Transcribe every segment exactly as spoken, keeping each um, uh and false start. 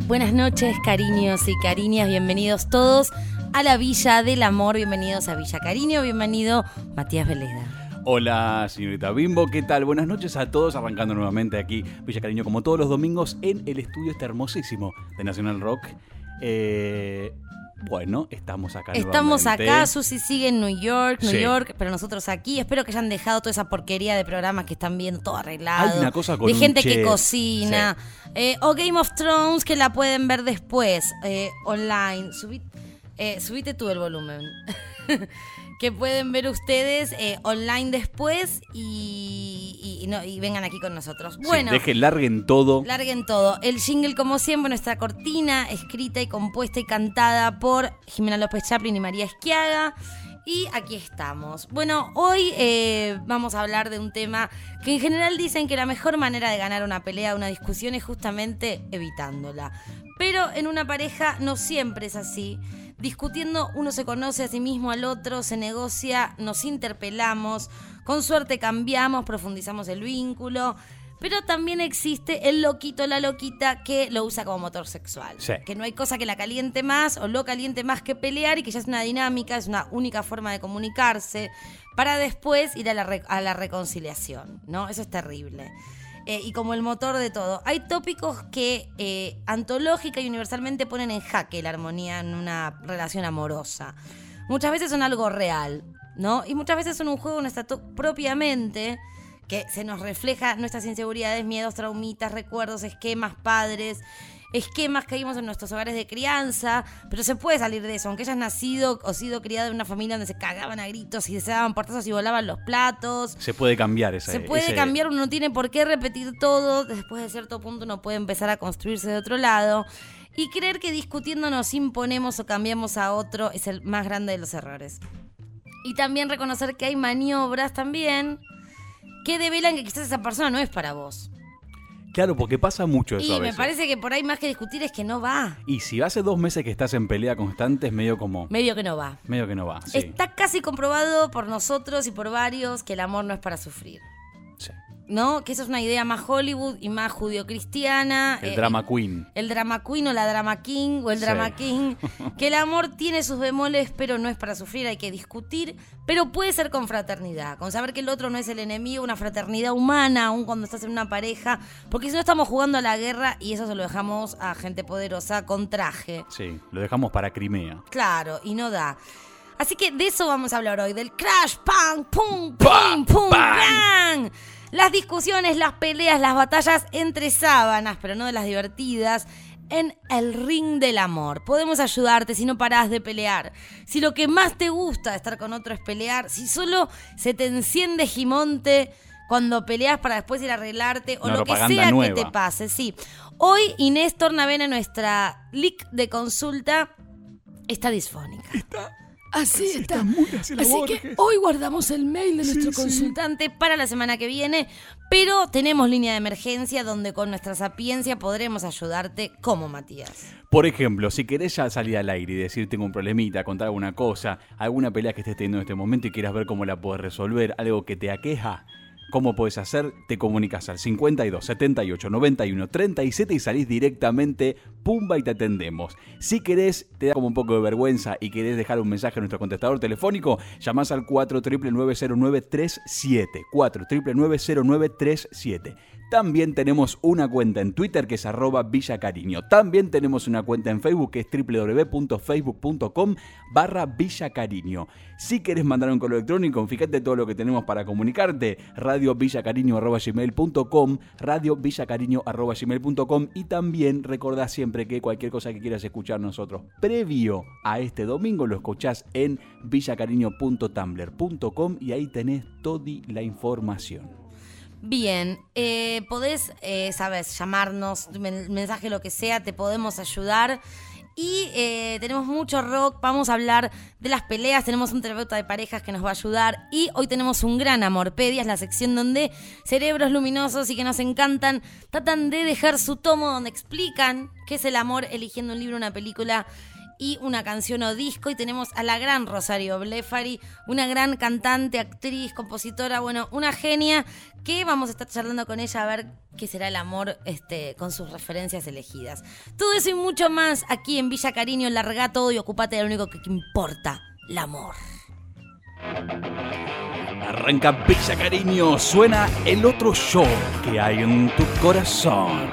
Buenas noches, cariños y cariñas, bienvenidos todos a la Villa del Amor, bienvenidos a Villa Cariño, bienvenido Matías Veleda. Hola, señorita Bimbo, ¿qué tal? Buenas noches a todos, arrancando nuevamente aquí Villa Cariño, como todos los domingos, en el estudio este hermosísimo de Nacional Rock. Eh, bueno, estamos acá Estamos nuevamente. acá, Susi sigue en New York, New Sí. York, pero nosotros aquí. Espero que hayan dejado toda esa porquería de programas que están viendo, todo arreglado. Hay una cosa con de un gente chef. que cocina. Sí. Eh, o Game of Thrones, que la pueden ver después, eh, online. Subí, eh, subite tú el volumen. Que pueden ver ustedes eh, online después y, y, y, no, y vengan aquí con nosotros. Bueno, Sí, dejen, larguen todo. larguen todo. El jingle, como siempre, nuestra cortina, escrita y compuesta y cantada por Jimena López Chaplin y María Esquiaga. Y aquí estamos. Bueno, hoy eh, vamos a hablar de un tema que en general dicen que la mejor manera de ganar una pelea, una discusión, es justamente evitándola. Pero en una pareja no siempre es así. Discutiendo uno se conoce a sí mismo, al otro, se negocia, nos interpelamos, con suerte cambiamos, profundizamos el vínculo. Pero también existe el loquito, la loquita que lo usa como motor sexual. Sí. Que no hay cosa que la caliente más o lo caliente más que pelear y que ya es una dinámica, es una única forma de comunicarse para después ir a la, re- a la reconciliación, ¿no? Eso es terrible. Eh, y como el motor de todo. Hay tópicos que eh, antológica y universalmente ponen en jaque la armonía en una relación amorosa. Muchas veces son algo real, ¿no? Y muchas veces son un juego en nuestra to- propia mente, que se nos refleja nuestras inseguridades, miedos, traumitas, recuerdos, esquemas, padres, esquemas que vimos en nuestros hogares de crianza, pero se puede salir de eso, aunque hayas nacido o sido criado en una familia donde se cagaban a gritos y se daban portazos y volaban los platos. Se puede cambiar esa Se puede ese... cambiar, uno no tiene por qué repetir todo, después de cierto punto uno puede empezar a construirse de otro lado. Y creer que discutiendo nos imponemos o cambiamos a otro es el más grande de los errores. Y también reconocer que hay maniobras también que develan que quizás esa persona no es para vos. Claro, porque pasa mucho eso Y a me veces. parece que por ahí más que discutir es que no va. Y si hace dos meses que estás en pelea constante, es medio como... Medio que no va. Medio que no va, sí. Está casi comprobado por nosotros y por varios que el amor no es para sufrir. Sí. ¿No? Que eso es una idea más Hollywood y más judio-cristiana. El eh, drama queen. El drama queen o la drama king o el Sí. drama king. Que el amor tiene sus bemoles, pero no es para sufrir, hay que discutir. Pero puede ser con fraternidad, con saber que el otro no es el enemigo, una fraternidad humana, aun cuando estás en una pareja. Porque si no estamos jugando a la guerra y eso se lo dejamos a gente poderosa con traje. Sí, lo dejamos para Crimea. Claro, y no da. Así que de eso vamos a hablar hoy, del crash, pam, pum, Pam, pim, pum, pam. bang. Las discusiones, las peleas, las batallas entre sábanas, pero no de las divertidas, en el ring del amor. Podemos ayudarte si no parás de pelear. Si lo que más te gusta de estar con otro es pelear, si solo se te enciende Gimonte cuando peleas para después ir a arreglarte o Una lo que propaganda sea nueva. que te pase, sí. Hoy Inés Tornavena, nuestra leak de consulta, está disfónica. Así está. Así que hoy guardamos el mail de nuestro consultante para la semana que viene, pero tenemos línea de emergencia donde con nuestra sapiencia podremos ayudarte como Matías. Por ejemplo, si querés ya salir al aire y decir tengo un problemita, contar alguna cosa, alguna pelea que estés teniendo en este momento y quieras ver cómo la puedes resolver, algo que te aqueja, ¿cómo puedes hacer? Te comunicas al cincuenta y dos, setenta y ocho, noventa y uno, treinta y siete y salís directamente, pumba, y te atendemos. Si querés, te da como un poco de vergüenza y querés dejar un mensaje a nuestro contestador telefónico, llamás al cuatro nueve nueve cero nueve tres siete, cuatro nueve nueve cero nueve tres siete. También tenemos una cuenta en Twitter que es arroba Villa Cariño. También tenemos una cuenta en Facebook que es doble u doble u doble u punto facebook punto com barra Villa Cariño. Si querés mandar un correo electrónico, fíjate todo lo que tenemos para comunicarte. radio villacariño arroba gmail punto com, radio villacariño arroba gmail punto com. Y también recordá siempre que cualquier cosa que quieras escuchar nosotros previo a este domingo lo escuchás en villacariño punto tumblr punto com y ahí tenés toda la información. Bien, eh, podés, eh, sabes, llamarnos, men- mensaje, lo que sea, te podemos ayudar. Y eh, tenemos mucho rock, vamos a hablar de las peleas, tenemos un terapeuta de parejas que nos va a ayudar. Y hoy tenemos un gran Amorpedias, la sección donde cerebros luminosos y que nos encantan tratan de dejar su tomo donde explican qué es el amor eligiendo un libro, una película y una canción o disco. Y tenemos a la gran Rosario Blefari, una gran cantante, actriz, compositora, bueno, una genia, que vamos a estar charlando con ella a ver qué será el amor este, con sus referencias elegidas. Todo eso y mucho más aquí en Villa Cariño. Larga todo y ocupate de lo único que importa, el amor. Arranca Villa Cariño, suena el otro show que hay en tu corazón.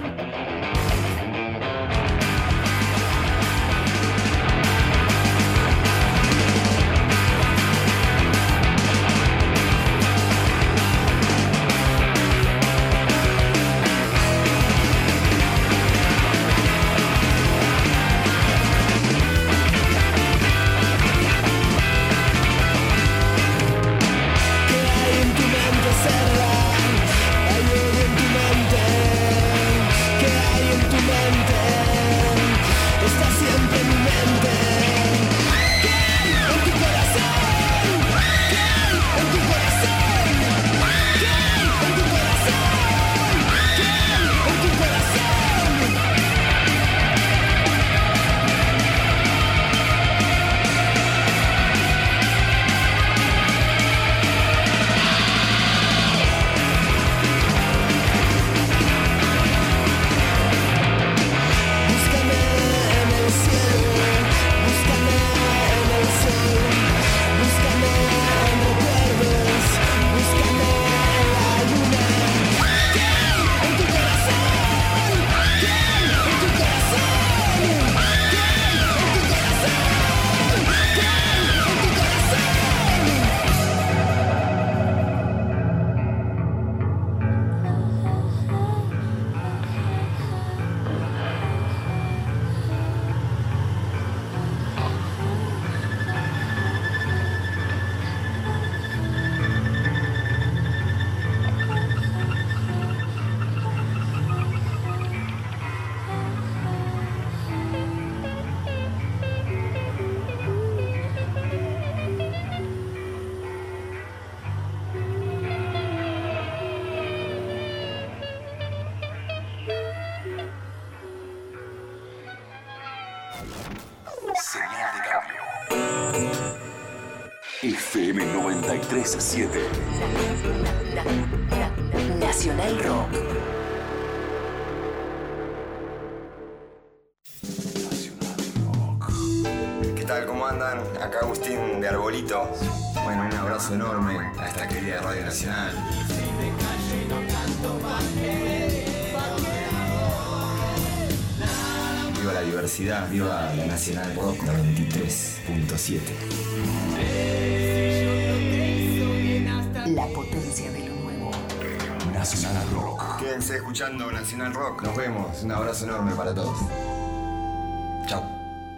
Señal de cambio. F M noventa y tres punto siete. Na, na, na, Nacional Rock. ¿Qué tal? ¿Cómo andan? Acá Agustín de Arbolito. Bueno, un abrazo enorme a esta querida Radio Nacional. Viva la diversidad, viva la Nacional Rock noventa y tres punto siete. La potencia de lo nuevo. Nacional Rock. Quédense escuchando Nacional Rock. Nos vemos. Un abrazo enorme para todos. Chao.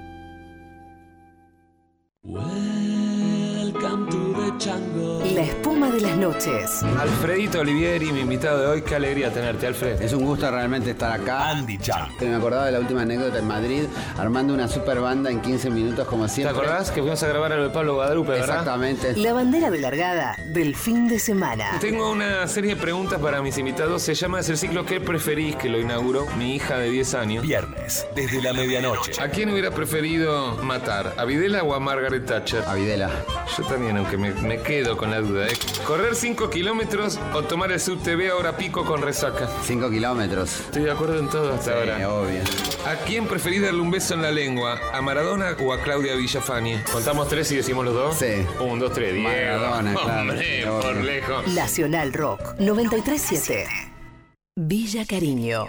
La espuma de las noches. Alfredito Olivieri, mi invitado de hoy. Qué alegría tenerte, Alfred. Es un gusto realmente estar acá. Andy Chan. Me acordaba de la última anécdota en Madrid, armando una super banda en quince minutos como ¿Te siempre. acordás que fuimos a grabar a lo de Pablo Guadalupe, verdad? Exactamente. La bandera de largada del fin de semana. Tengo una serie de preguntas para mis invitados. Se llama Es el ciclo ¿Qué preferís? Que lo inauguró mi hija de diez años. Viernes, desde la medianoche. ¿A quién hubiera preferido matar? ¿A Videla o a Margaret Thatcher? A Videla. Yo también, aunque me, me quedo con la duda, ¿eh? ¿Correr cinco kilómetros o tomar el subte ahora pico con resaca? cinco kilómetros. Estoy de acuerdo en todo hasta Sí, ahora. obvio. ¿A quién preferís darle un beso en la lengua? ¿A Maradona o a Claudia Villafañe? ¿Contamos tres y decimos los dos? Sí. Un, dos, tres, Diego. Maradona, claro. Hombre, Obvio. por lejos. Nacional Rock noventa y tres punto siete. Villa Cariño.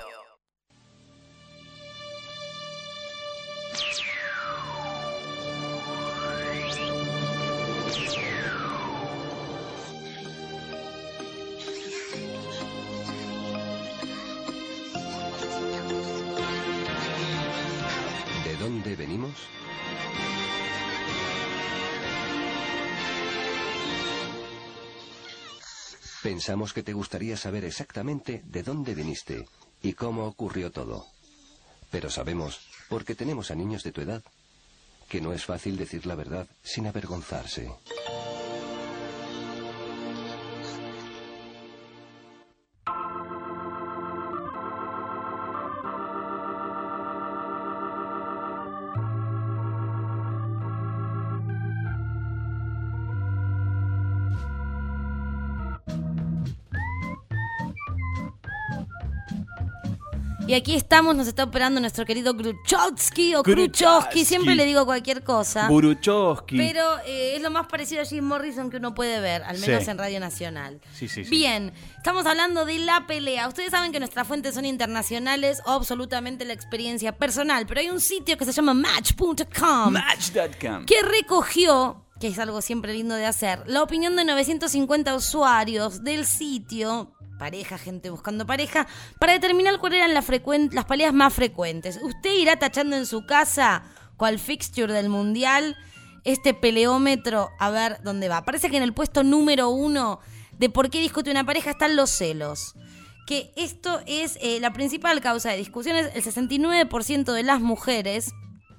¿De dónde venimos? Pensamos que te gustaría saber exactamente de dónde viniste y cómo ocurrió todo. Pero sabemos, porque tenemos a niños de tu edad, que no es fácil decir la verdad sin avergonzarse. Y aquí estamos, nos está operando nuestro querido Gruchowski o Gruchowski. Gruchowski, siempre le digo cualquier cosa. Buruchowski. Pero eh, es lo más parecido a Jim Morrison que uno puede ver, al menos Sí. en Radio Nacional. Sí, sí, sí. Bien, estamos hablando de la pelea. Ustedes saben que nuestras fuentes son internacionales o absolutamente la experiencia personal, pero hay un sitio que se llama match punto com Match punto com. que recogió, que es algo siempre lindo de hacer, la opinión de novecientos cincuenta usuarios del sitio, pareja, gente buscando pareja, para determinar cuáles eran la frecuen- las peleas más frecuentes. Usted irá tachando en su casa, cual fixture del mundial, este peleómetro, a ver dónde va. Parece que en el puesto número uno de por qué discute una pareja están los celos. Que esto es eh, la principal causa de discusiones. El sesenta y nueve por ciento de las mujeres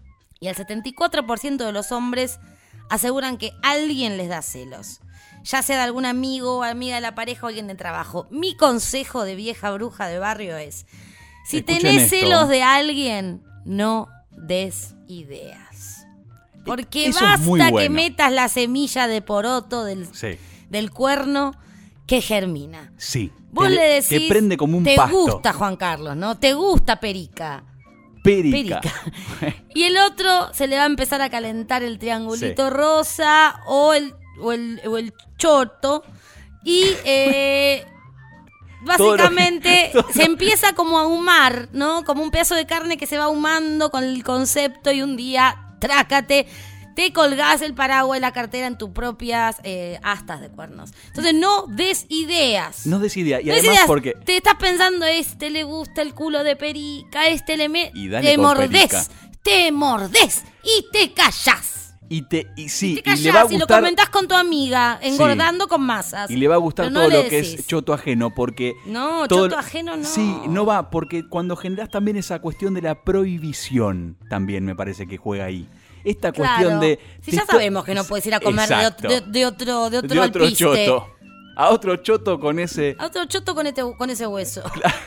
y el setenta y cuatro por ciento de los hombres aseguran que alguien les da celos. Ya sea de algún amigo o amiga de la pareja o alguien de trabajo. Mi consejo de vieja bruja de barrio es, si Escuchen tenés esto. celos de alguien, no des ideas. Porque Eso es muy basta que bueno. metas la semilla de poroto del, Sí, del cuerno que germina. sí. Vos Te- le decís, Te prende como un te pasto. gusta Juan Carlos, ¿no? Te gusta Perica. Perica. Perica. Y el otro se le va a empezar a calentar el triangulito rosa o el, o el, o el choto. Y eh, Todo lo que- básicamente todo se empieza como a ahumar, ¿no? Como un pedazo de carne que se va ahumando con el concepto y un día, trácate, te colgás el paraguas y la cartera en tus propias eh, astas de cuernos. Entonces no des ideas. No des idea. Y No des además ideas. porque... Te estás pensando, este le gusta el culo de Perica, este le me... Y dale te con mordés, Perica. te mordés y te callás. Y, te, y sí, Te y le va a callás y lo gustar... comentás con tu amiga, engordando con masas. Y le va a gustar Pero no todo le lo que decís. es choto ajeno, porque... No, todo choto lo- ajeno no. Sí, no va, porque cuando generás también esa cuestión de la prohibición, también me parece que juega ahí. Esta Claro. cuestión de... Si te ya esto- sabemos que no puedes ir a comer de, Exacto. ot- de- de otro, de otro, De otro alpiste. choto. A otro choto con ese... A otro choto con, este, con ese hueso.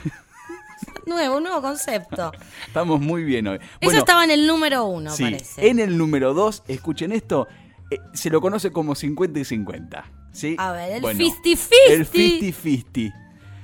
Nuevo, un nuevo concepto. Estamos muy bien hoy. Eso Bueno, estaba en el número uno, sí, parece. en el número dos, escuchen esto, eh, se lo conoce como cincuenta y cincuenta. ¿Sí? A ver, el Bueno, fifty-fifty. El cincuenta cincuenta.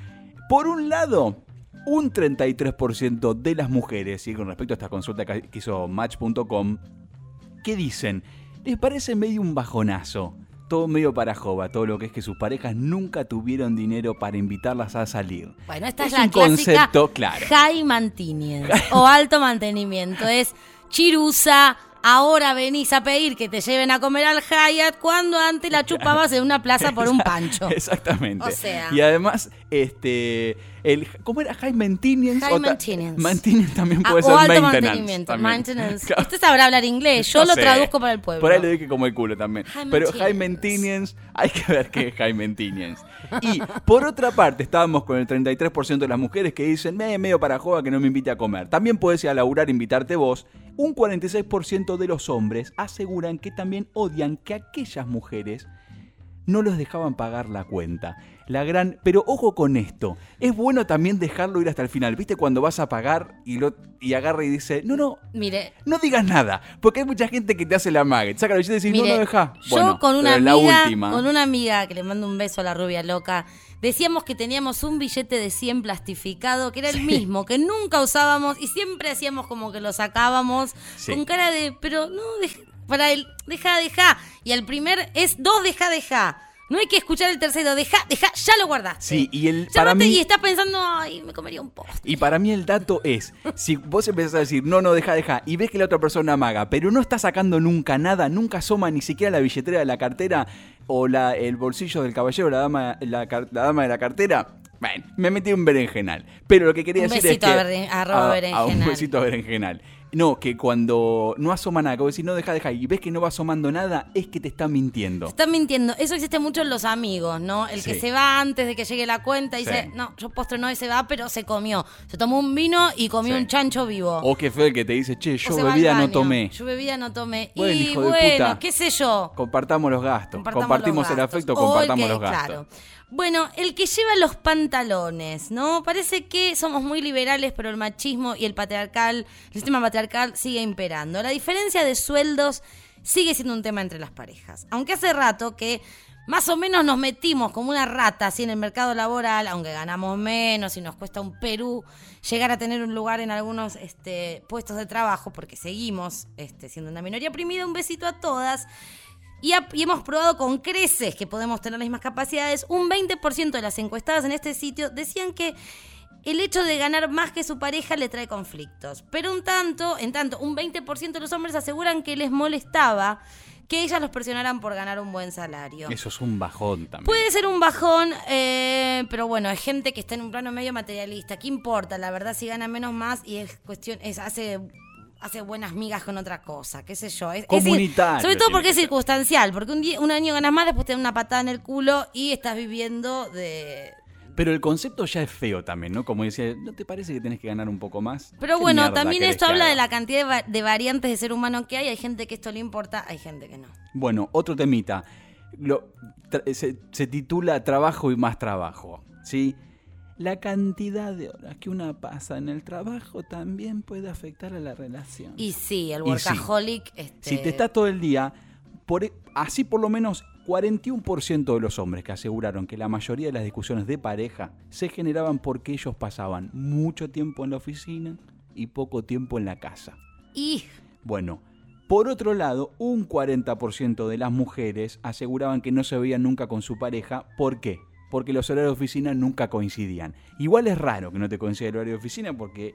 Por un lado, un treinta y tres por ciento de las mujeres, y con respecto a esta consulta que que hizo match punto com, ¿qué dicen? Les parece medio un bajonazo, todo medio para jova, todo lo que es que sus parejas nunca tuvieron dinero para invitarlas a salir. Bueno, esta es, Es la un clásica concepto, claro. high maintenance o alto mantenimiento. Es chirusa, ahora venís a pedir que te lleven a comer al Hyatt cuando antes la chupabas en una plaza por un pancho. Exactamente. O sea. Y además, este, el, ¿cómo era? High maintenance. High O ta- maintenance. Maintenance también Ah, puede o ser alto maintenance. mantenimiento. también. Maintenance. Claro. Usted sabrá hablar inglés, yo No lo sé. traduzco para el pueblo. Por ahí le dije como el culo también. High Pero maintenance. high maintenance, hay que ver qué es high maintenance. Y por otra parte, estábamos con el treinta y tres por ciento de las mujeres que dicen, me medio para joda que no me invite a comer. También puedes ir a laburar, invitarte vos. Un cuarenta y seis por ciento de los hombres aseguran que también odian que aquellas mujeres no los dejaban pagar la cuenta. La gran... Pero ojo con esto. Es bueno también dejarlo ir hasta el final. ¿Viste cuando vas a pagar y, lo... y agarra y dice, no, no, Mire, no digas nada? Porque hay mucha gente que te hace la mague. Te saca la billete y decís, mire, no, no, deja. yo Bueno, con una pero amiga, la última. con una amiga que le mando un beso a la rubia loca, decíamos que teníamos un billete de cien plastificado, que era el mismo, que nunca usábamos y siempre hacíamos como que lo sacábamos Sí. con cara de, pero no, deja, para el, deja, deja. Y el primer es dos, deja, deja. No hay que escuchar el tercero, deja, deja, ya lo guardaste. Sí, y el- Llámate para mí- y estás pensando, ay, me comería un postre. Y para mí el dato es, si vos empezás a decir, no, no, deja, deja, y ves que la otra persona amaga, pero no está sacando nunca nada, nunca asoma ni siquiera la billetera de la cartera o la, el bolsillo del caballero, la dama, la, car- la dama de la cartera, bueno, me metí un berenjenal. Pero lo que quería Un decir besito es que... a beren- arroba a- a berenjenal. un besito a berenjenal. No, que cuando no asoma nada, que vos decís, no, deja, deja, y ves que no va asomando nada, es que te está mintiendo. Están mintiendo. Eso existe mucho en los amigos, ¿no? El que Sí. se va antes de que llegue la cuenta y Sí. dice, no, yo postre no y se va, pero se comió. Se tomó un vino y comió Sí. un chancho vivo. O que fue el que te dice, che, O yo se va al bebida no baño. tomé. Yo bebida no tomé. Bueno, y hijo de bueno, puta. qué sé yo. Compartamos los gastos. Compartamos Compartimos los el gastos. afecto, O el compartamos que- los gastos. Claro. Bueno, el que lleva los pantalones, ¿no? Parece que somos muy liberales, pero el machismo y el patriarcal, el sistema patriarcal sigue imperando. La diferencia de sueldos sigue siendo un tema entre las parejas. Aunque hace rato que más o menos nos metimos como una rata así en el mercado laboral, aunque ganamos menos y nos cuesta un Perú llegar a tener un lugar en algunos este, puestos de trabajo, porque seguimos este, siendo una minoría oprimida. Un besito a todas. Y, ha, y hemos probado con creces que podemos tener las mismas capacidades. Un veinte por ciento de las encuestadas en este sitio decían que el hecho de ganar más que su pareja le trae conflictos. Pero un tanto, en tanto, un veinte por ciento de los hombres aseguran que les molestaba que ellas los presionaran por ganar un buen salario. Eso es un bajón también. Puede ser un bajón, eh, pero bueno, es gente que está en un plano medio materialista. ¿Qué importa? La verdad, si gana menos más y es cuestión, es hace... hace buenas migas con otra cosa, qué sé yo. Es, Comunitario. Es, sobre todo porque es circunstancial, porque un, día, un año ganas más, después te dan una patada en el culo y estás viviendo de... Pero el concepto ya es feo también, ¿no? Como decía, ¿no te parece que tenés que ganar un poco más? Pero bueno, mierda también querés esto que habla haga? de la cantidad de, va- de variantes de ser humano que hay. Hay gente que esto le importa, hay gente que no. Bueno, otro temita. Lo, tra- se, se titula Trabajo y más trabajo, ¿sí? La cantidad de horas que una pasa en el trabajo también puede afectar a la relación. Y sí, el Y sí. workaholic... Este... Si te estás todo el día, por, e- así por lo menos cuarenta y uno por ciento de los hombres que aseguraron que la mayoría de las discusiones de pareja se generaban porque ellos pasaban mucho tiempo en la oficina y poco tiempo en la casa. Y... Bueno, por otro lado, un cuarenta por ciento de las mujeres aseguraban que no se veían nunca con su pareja. ¿Por qué? Porque los horarios de oficina nunca coincidían. Igual es raro que no te coincida el horario de oficina porque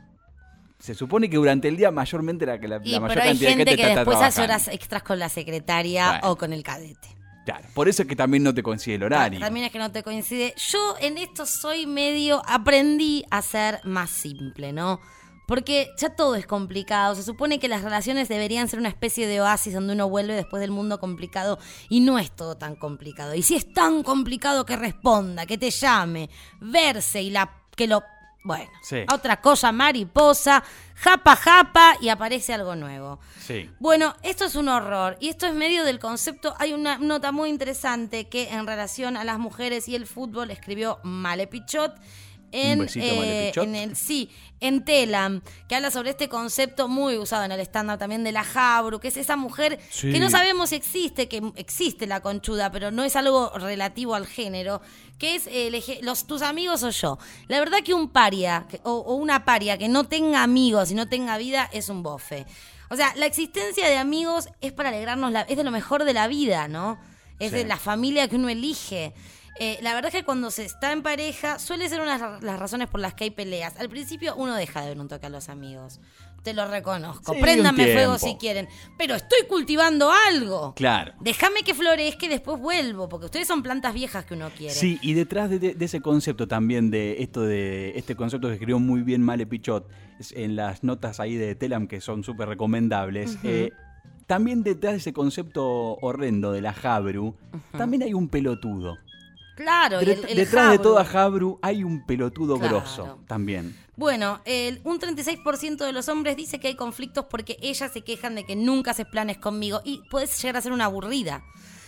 se supone que durante el día mayormente la, la, Y, la mayor pero hay cantidad de gente gente que está después hace trabajando. horas extras con la secretaria Bueno. o con el cadete. Claro, por eso es que también no te coincide el horario. También es que no te coincide. Yo en esto soy medio... Aprendí a ser más simple, ¿no? Porque ya todo es complicado. Se supone que las relaciones deberían ser una especie de oasis donde uno vuelve después del mundo complicado. Y no es todo tan complicado. Y si es tan complicado, que responda, que te llame, verse y la que lo... Bueno, Sí. otra cosa mariposa, japa japa y aparece algo nuevo. Sí. Bueno, esto es un horror y esto es medio del concepto. Hay una nota muy interesante que en relación a las mujeres y el fútbol escribió Male Pichot en, Un besito, Male Pichot. en el sí, en Telam, que habla sobre este concepto muy usado en el stand-up también de la Jabru, que es esa mujer Sí. que no sabemos si existe, que existe la conchuda, pero no es algo relativo al género, que es el eje- los tus amigos o yo. La verdad que un paria que- o, o una paria que no tenga amigos y no tenga vida es un bofe. O sea, la existencia de amigos es para alegrarnos, la, es de lo mejor de la vida, ¿no? Es Sí. de la familia que uno elige. Eh, la verdad es que cuando se está en pareja suele ser una de las razones por las que hay peleas. Al principio uno deja de ver un toque a los amigos. Te lo reconozco. Sí, Préndanme un fuego tiempo. si quieren. Pero estoy cultivando algo. Claro. Déjame que florezca y después vuelvo, porque ustedes son plantas viejas que uno quiere. Sí, y detrás de, de ese concepto también, de esto de este concepto que escribió muy bien Male Pichot es en las notas ahí de Telam, que son súper recomendables, Ujú. eh, también detrás de ese concepto horrendo de la Jabru, también hay un pelotudo. Claro, y Dre- el, el detrás de Jabru. toda Jabru hay un pelotudo Claro. grosso también. Bueno, el, un treinta y seis por ciento de los hombres dice que hay conflictos porque ellas se quejan de que nunca haces planes conmigo y puedes llegar a ser una aburrida.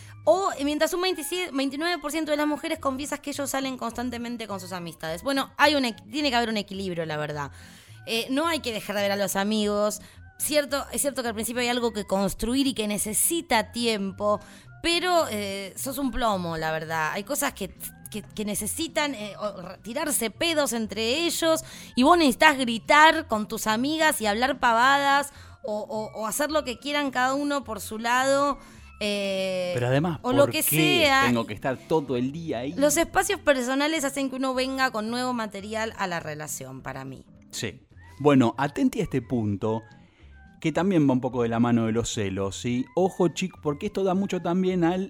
O mientras un veintisiete, veintinueve por ciento de las mujeres confiesas que ellos salen constantemente con sus amistades. Bueno, hay un, equ- tiene que haber un equilibrio, la verdad. Eh, no hay que dejar de ver a los amigos. Cierto, es cierto que al principio hay algo que construir y que necesita tiempo, pero eh, sos un plomo, la verdad. Hay cosas que, que, que necesitan eh, o- tirarse pedos entre ellos y vos necesitas gritar con tus amigas y hablar pavadas o, o- o hacer lo que quieran cada uno por su lado. eh, Pero además, o ¿por lo que qué sea. tengo que estar todo el día ahí? Los espacios personales hacen que uno venga con nuevo material a la relación, para mí. Sí. Bueno, atenti a este punto, que también va un poco de la mano de los celos, ¿sí? Ojo, chicos, porque esto da mucho también al,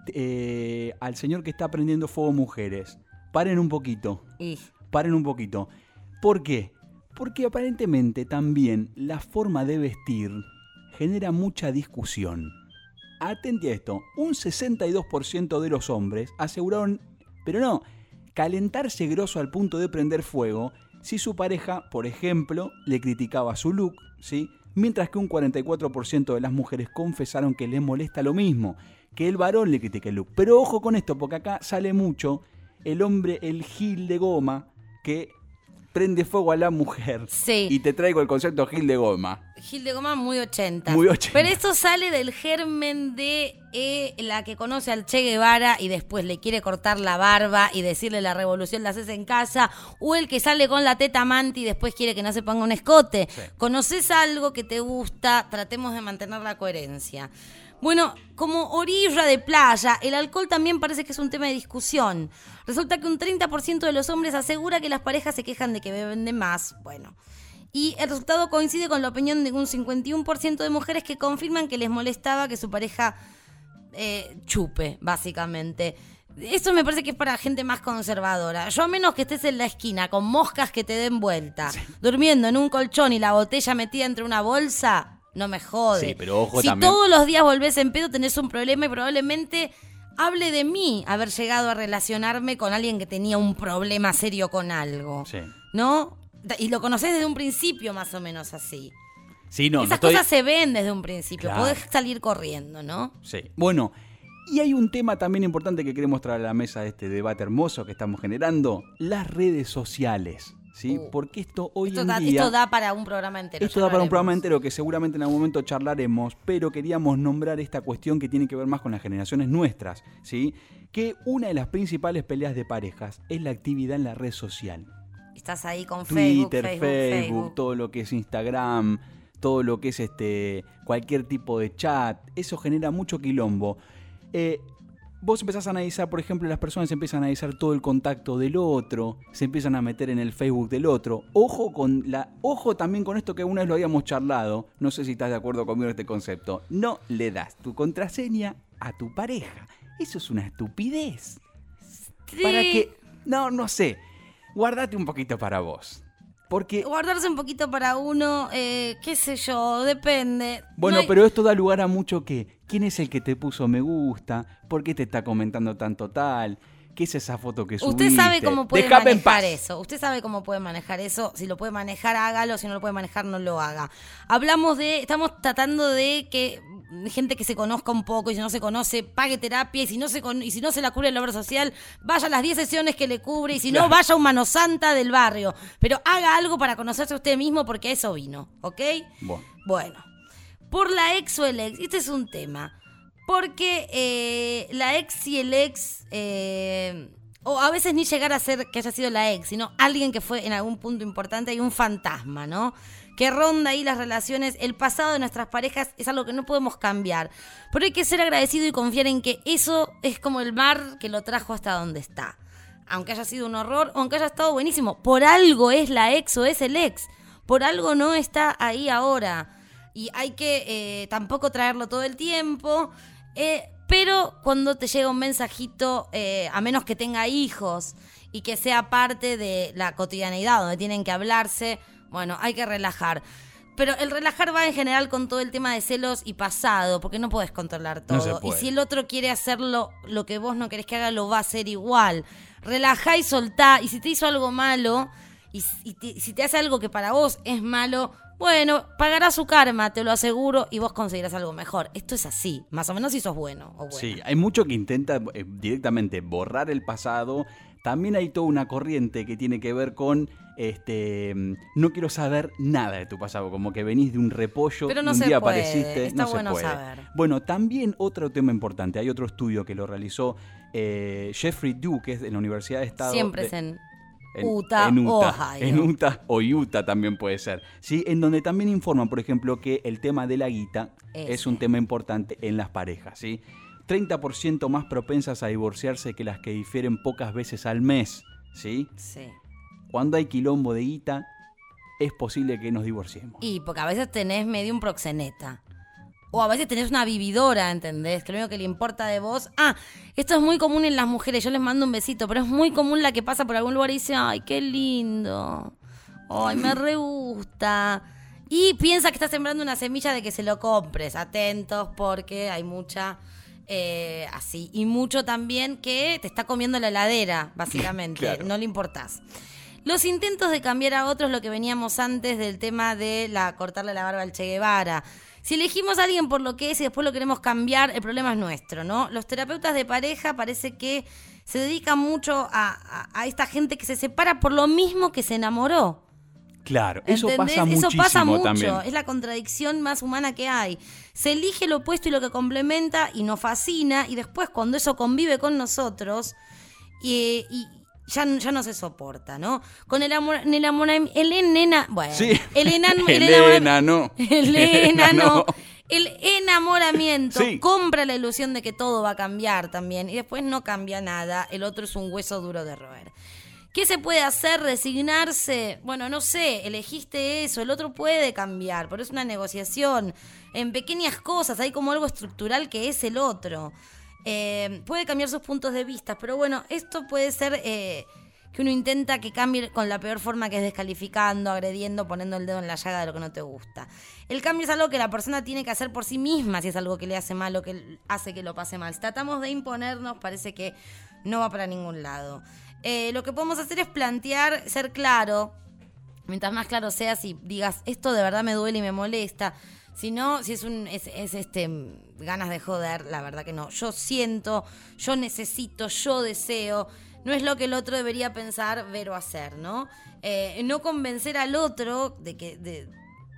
eh, al señor que está prendiendo fuego mujeres. Paren un poquito, Y paren un poquito. ¿Por qué? Porque aparentemente también la forma de vestir genera mucha discusión. Atenti a esto, un sesenta y dos por ciento de los hombres aseguraron, pero no, calentarse grosso al punto de prender fuego si su pareja, por ejemplo, le criticaba su look, ¿sí? Mientras que un cuarenta y cuatro por ciento de las mujeres confesaron que les molesta lo mismo, que el varón le critique el look. Pero ojo con esto, porque acá sale mucho el hombre, el gil de goma, que prende fuego a la mujer. Sí. Y te traigo el concepto Gil de Goma. Gil de Goma muy ochenta. Muy ochenta. Pero esto sale del germen de eh, la que conoce al Che Guevara y después le quiere cortar la barba y decirle la revolución la haces en casa, o el que sale con la teta manti y después quiere que no se ponga un escote. Sí. Conoces algo que te gusta, tratemos de mantener la coherencia. Bueno, como orilla de playa, el alcohol también parece que es un tema de discusión. Resulta que un treinta por ciento de los hombres asegura que las parejas se quejan de que beben de más. Bueno, y el resultado coincide con la opinión de un cincuenta y uno por ciento de mujeres que confirman que les molestaba que su pareja eh, chupe, básicamente. Esto me parece que es para gente más conservadora. Yo, a menos que estés en la esquina con moscas que te den vuelta, sí, durmiendo en un colchón y la botella metida entre una bolsa... No me jode. Sí, pero ojo si también. Todos los días volvés en pedo, tenés un problema y probablemente hable de mí haber llegado a relacionarme con alguien que tenía un problema serio con algo. Sí. ¿No? Y lo conocés desde un principio más o menos así. Sí, no, Esas no estoy... cosas se ven desde un principio. Claro. Podés salir corriendo, ¿no? Sí. Bueno, y hay un tema también importante que queremos traer a la mesa de este debate hermoso que estamos generando. Las redes sociales. ¿Sí? Uh, Porque esto hoy esto en da, día... Esto da para un programa entero. Esto da para un programa entero que seguramente en algún momento charlaremos, pero queríamos nombrar esta cuestión que tiene que ver más con las generaciones nuestras, ¿sí? Que una de las principales peleas de parejas es la actividad en la red social. Estás ahí con Twitter, Facebook, Facebook, Facebook, Facebook, todo lo que es Instagram, todo lo que es este cualquier tipo de chat, eso genera mucho quilombo. Eh... Vos empezás a analizar, por ejemplo, las personas empiezan a analizar todo el contacto del otro, se empiezan a meter en el Facebook del otro. Ojo con la, ojo también con esto que una vez lo habíamos charlado, no sé si estás de acuerdo conmigo en este concepto. No le das tu contraseña a tu pareja. Eso es una estupidez. Sí. Para que, no, no sé, guardate un poquito para vos. Porque... Guardarse un poquito para uno, eh, qué sé yo, depende. Bueno, no hay... pero esto da lugar a mucho que... ¿Quién es el que te puso me gusta? ¿Por qué te está comentando tanto tal? ¿Qué es esa foto que subiste? Usted sabe cómo puede Déjame manejar eso. Usted sabe cómo puede manejar eso. Si lo puede manejar, hágalo. Si no lo puede manejar, no lo haga. Hablamos de... Estamos tratando de que gente que se conozca un poco, y si no se conoce, pague terapia, y si no se con, y si no se la cubre la obra social, vaya a las diez sesiones que le cubre, y si claro. no, vaya a un mano santa del barrio. Pero haga algo para conocerse a usted mismo, porque a eso vino, ¿ok? Bueno. Bueno. Por la ex o el ex, este es un tema. Porque eh, la ex y el ex, eh, o a veces ni llegar a ser que haya sido la ex, sino alguien que fue en algún punto importante, hay un fantasma, ¿no? Que ronda ahí las relaciones. El pasado de nuestras parejas es algo que no podemos cambiar. Pero hay que ser agradecido y confiar en que eso es como el mar que lo trajo hasta donde está. Aunque haya sido un horror, o aunque haya estado buenísimo. Por algo es la ex o es el ex. Por algo no está ahí ahora. Y hay que eh, tampoco traerlo todo el tiempo. Eh, pero cuando te llega un mensajito, eh, a menos que tenga hijos y que sea parte de la cotidianeidad donde tienen que hablarse, bueno, hay que relajar. Pero el relajar va en general con todo el tema de celos y pasado, porque no podés controlar todo. No se puede. Y si el otro quiere hacerlo, lo que vos no querés que haga, lo va a hacer igual. Relajá y soltá. Y si te hizo algo malo, y, y te, si te hace algo que para vos es malo, bueno, pagará su karma, te lo aseguro, y vos conseguirás algo mejor. Esto es así, más o menos si sos bueno o buena. Sí, hay mucho que intenta eh, directamente borrar el pasado. También hay toda una corriente que tiene que ver con, este, no quiero saber nada de tu pasado, como que venís de un repollo Pero no y un se día puede, apareciste, está no bueno se puede. saber. Bueno, también otro tema importante, hay otro estudio que lo realizó eh, Jeffrey Dew, que es de la Universidad de Estado. Siempre de, es en... En, Utah, en Utah, Ohio. en Utah o Utah también puede ser, ¿sí? En donde también informan, por ejemplo, que el tema de la guita Ese. es un tema importante en las parejas, ¿sí? treinta por ciento más propensas a divorciarse que las que difieren pocas veces al mes, ¿sí? Sí. Cuando hay quilombo de guita, es posible que nos divorciemos. Y porque a veces tenés medio un proxeneta. O a veces tenés una vividora, ¿entendés? Que lo único que le importa de vos... Ah, esto es muy común en las mujeres. Yo les mando un besito, pero es muy común la que pasa por algún lugar y dice, ay, qué lindo. Ay, me re gusta. Y piensa que está sembrando una semilla de que se lo compres. Atentos, porque hay mucha... Eh, así. Y mucho también que te está comiendo la heladera, básicamente. Claro. No le importás. Los intentos de cambiar a otros, lo que veníamos antes del tema de la cortarle la barba al Che Guevara. Si elegimos a alguien por lo que es y después lo queremos cambiar, el problema es nuestro, ¿no? Los terapeutas de pareja parece que se dedica mucho a, a, a esta gente que se separa por lo mismo que se enamoró. Claro, eso ¿Entendés? pasa Eso muchísimo pasa mucho, también. es la contradicción más humana que hay. Se elige lo opuesto y lo que complementa y nos fascina, y después cuando eso convive con nosotros, y, y ya, ya no se soporta, ¿no? Con el amor, el enamoramiento, el enena, bueno, Sí. el enan, el Elena, no. el Elena, enano, no. el enamoramiento Sí. compra la ilusión de que todo va a cambiar también, y después no cambia nada, el otro es un hueso duro de roer. ¿Qué se puede hacer? ¿Resignarse? Bueno, no sé, elegiste eso, el otro puede cambiar, pero es una negociación. En pequeñas cosas hay como algo estructural que es el otro. Eh, puede cambiar sus puntos de vista, pero bueno, esto puede ser eh, que uno intenta que cambie con la peor forma, que es descalificando, agrediendo, poniendo el dedo en la llaga de lo que no te gusta. El cambio es algo que la persona tiene que hacer por sí misma, si es algo que le hace mal o que hace que lo pase mal. Si tratamos de imponernos, parece que no va para ningún lado. Eh, lo que podemos hacer es plantear, ser claro. Mientras más claro seas y digas, esto de verdad me duele y me molesta. Si no, si es un es, es este ganas de joder, la verdad que no. Yo siento, yo necesito, yo deseo. No es lo que el otro debería pensar, ver o hacer, ¿no? Eh, no convencer al otro de que de,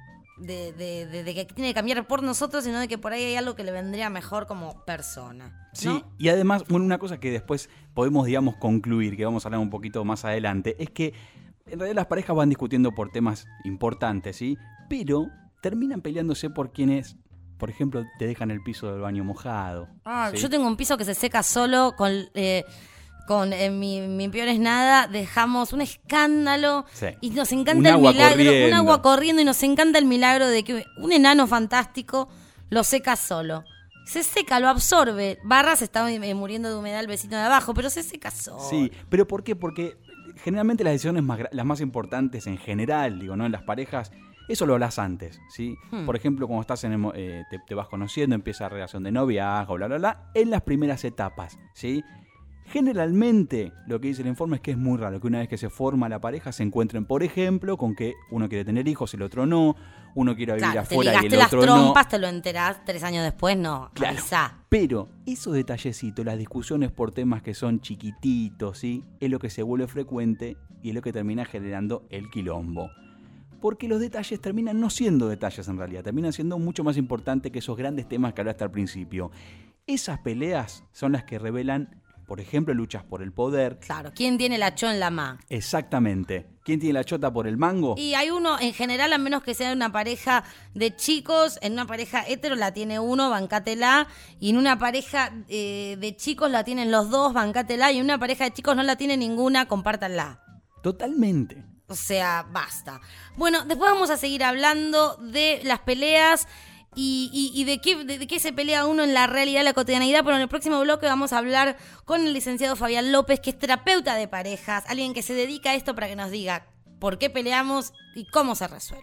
de, de, de, de que tiene que cambiar por nosotros, sino de que por ahí hay algo que le vendría mejor como persona, ¿no? Sí, y además, bueno, una cosa que después podemos, digamos, concluir, que vamos a hablar un poquito más adelante, es que en realidad las parejas van discutiendo por temas importantes, ¿sí? Pero terminan peleándose por quienes, por ejemplo, te dejan el piso del baño mojado. Ah, ¿sí? Yo tengo un piso que se seca solo con... Eh, Con eh, mi, mi peor es nada, dejamos un escándalo Sí. y nos encanta Un el agua milagro, corriendo. un agua corriendo y nos encanta el milagro de que un enano fantástico lo seca solo. Se seca, lo absorbe. Barra se está eh, muriendo de humedad el vecino de abajo, pero se seca solo. Sí, pero ¿por qué? Porque generalmente las decisiones más, gra- las más importantes en general, digo, ¿no? En las parejas, eso lo hablas antes, ¿sí? Hmm. Por ejemplo, cuando estás en el mo- eh, te, te vas conociendo, empieza la relación de noviazgo, bla, bla, bla, en las primeras etapas, ¿sí? Generalmente, lo que dice el informe es que es muy raro que una vez que se forma la pareja se encuentren, por ejemplo, con que uno quiere tener hijos, el otro no, uno quiere vivir Claro, te afuera y ligaste el las otro trompas, no. te lo enterás tres años después, no, Claro. avisá. Pero esos detallecitos, las discusiones por temas que son chiquititos, ¿sí? Es lo que se vuelve frecuente y es lo que termina generando el quilombo. Porque los detalles terminan no siendo detalles en realidad, terminan siendo mucho más importantes que esos grandes temas que hablaste al principio. Esas peleas son las que revelan, por ejemplo, luchas por el poder. Claro, ¿quién tiene la cho en la ma? Exactamente. ¿Quién tiene la chota por el mango? Y hay uno, en general, a menos que sea una pareja de chicos, en una pareja hetero la tiene uno, bancátela, y en una pareja eh, de chicos la tienen los dos, bancátela, y en una pareja de chicos no la tiene ninguna, compártanla. Totalmente. O sea, basta. Bueno, después vamos a seguir hablando de las peleas y, y, y de, qué, de, de qué se pelea uno en la realidad, la cotidianidad, pero en el próximo bloque vamos a hablar con el licenciado Fabián López, que es terapeuta de parejas, alguien que se dedica a esto para que nos diga por qué peleamos y cómo se resuelve.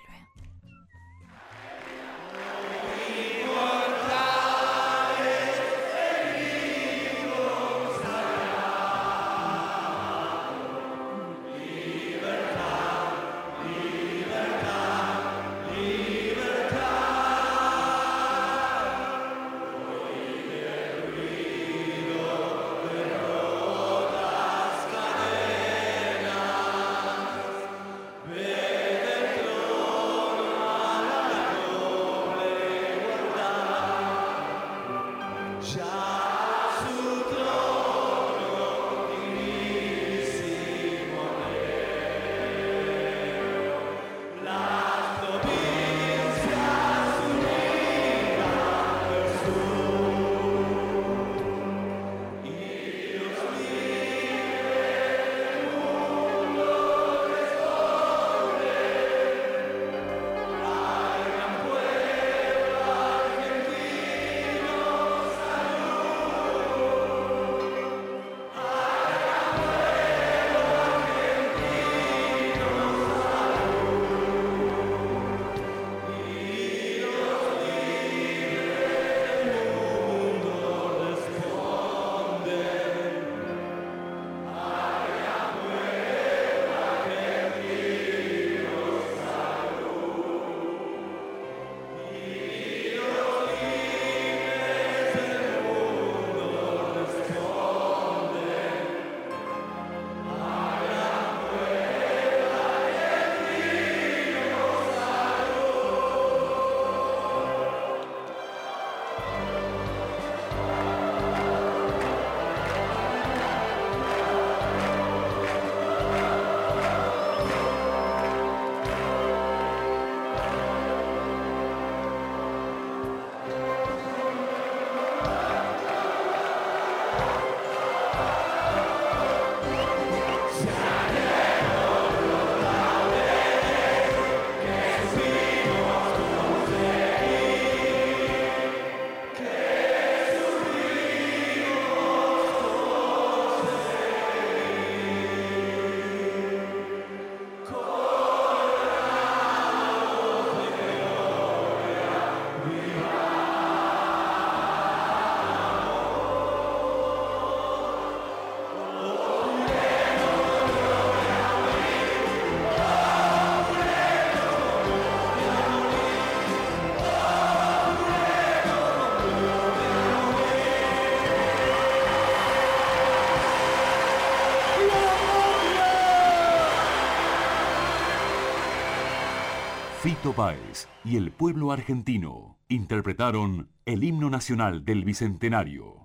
Fito Páez y el pueblo argentino interpretaron el himno nacional del Bicentenario.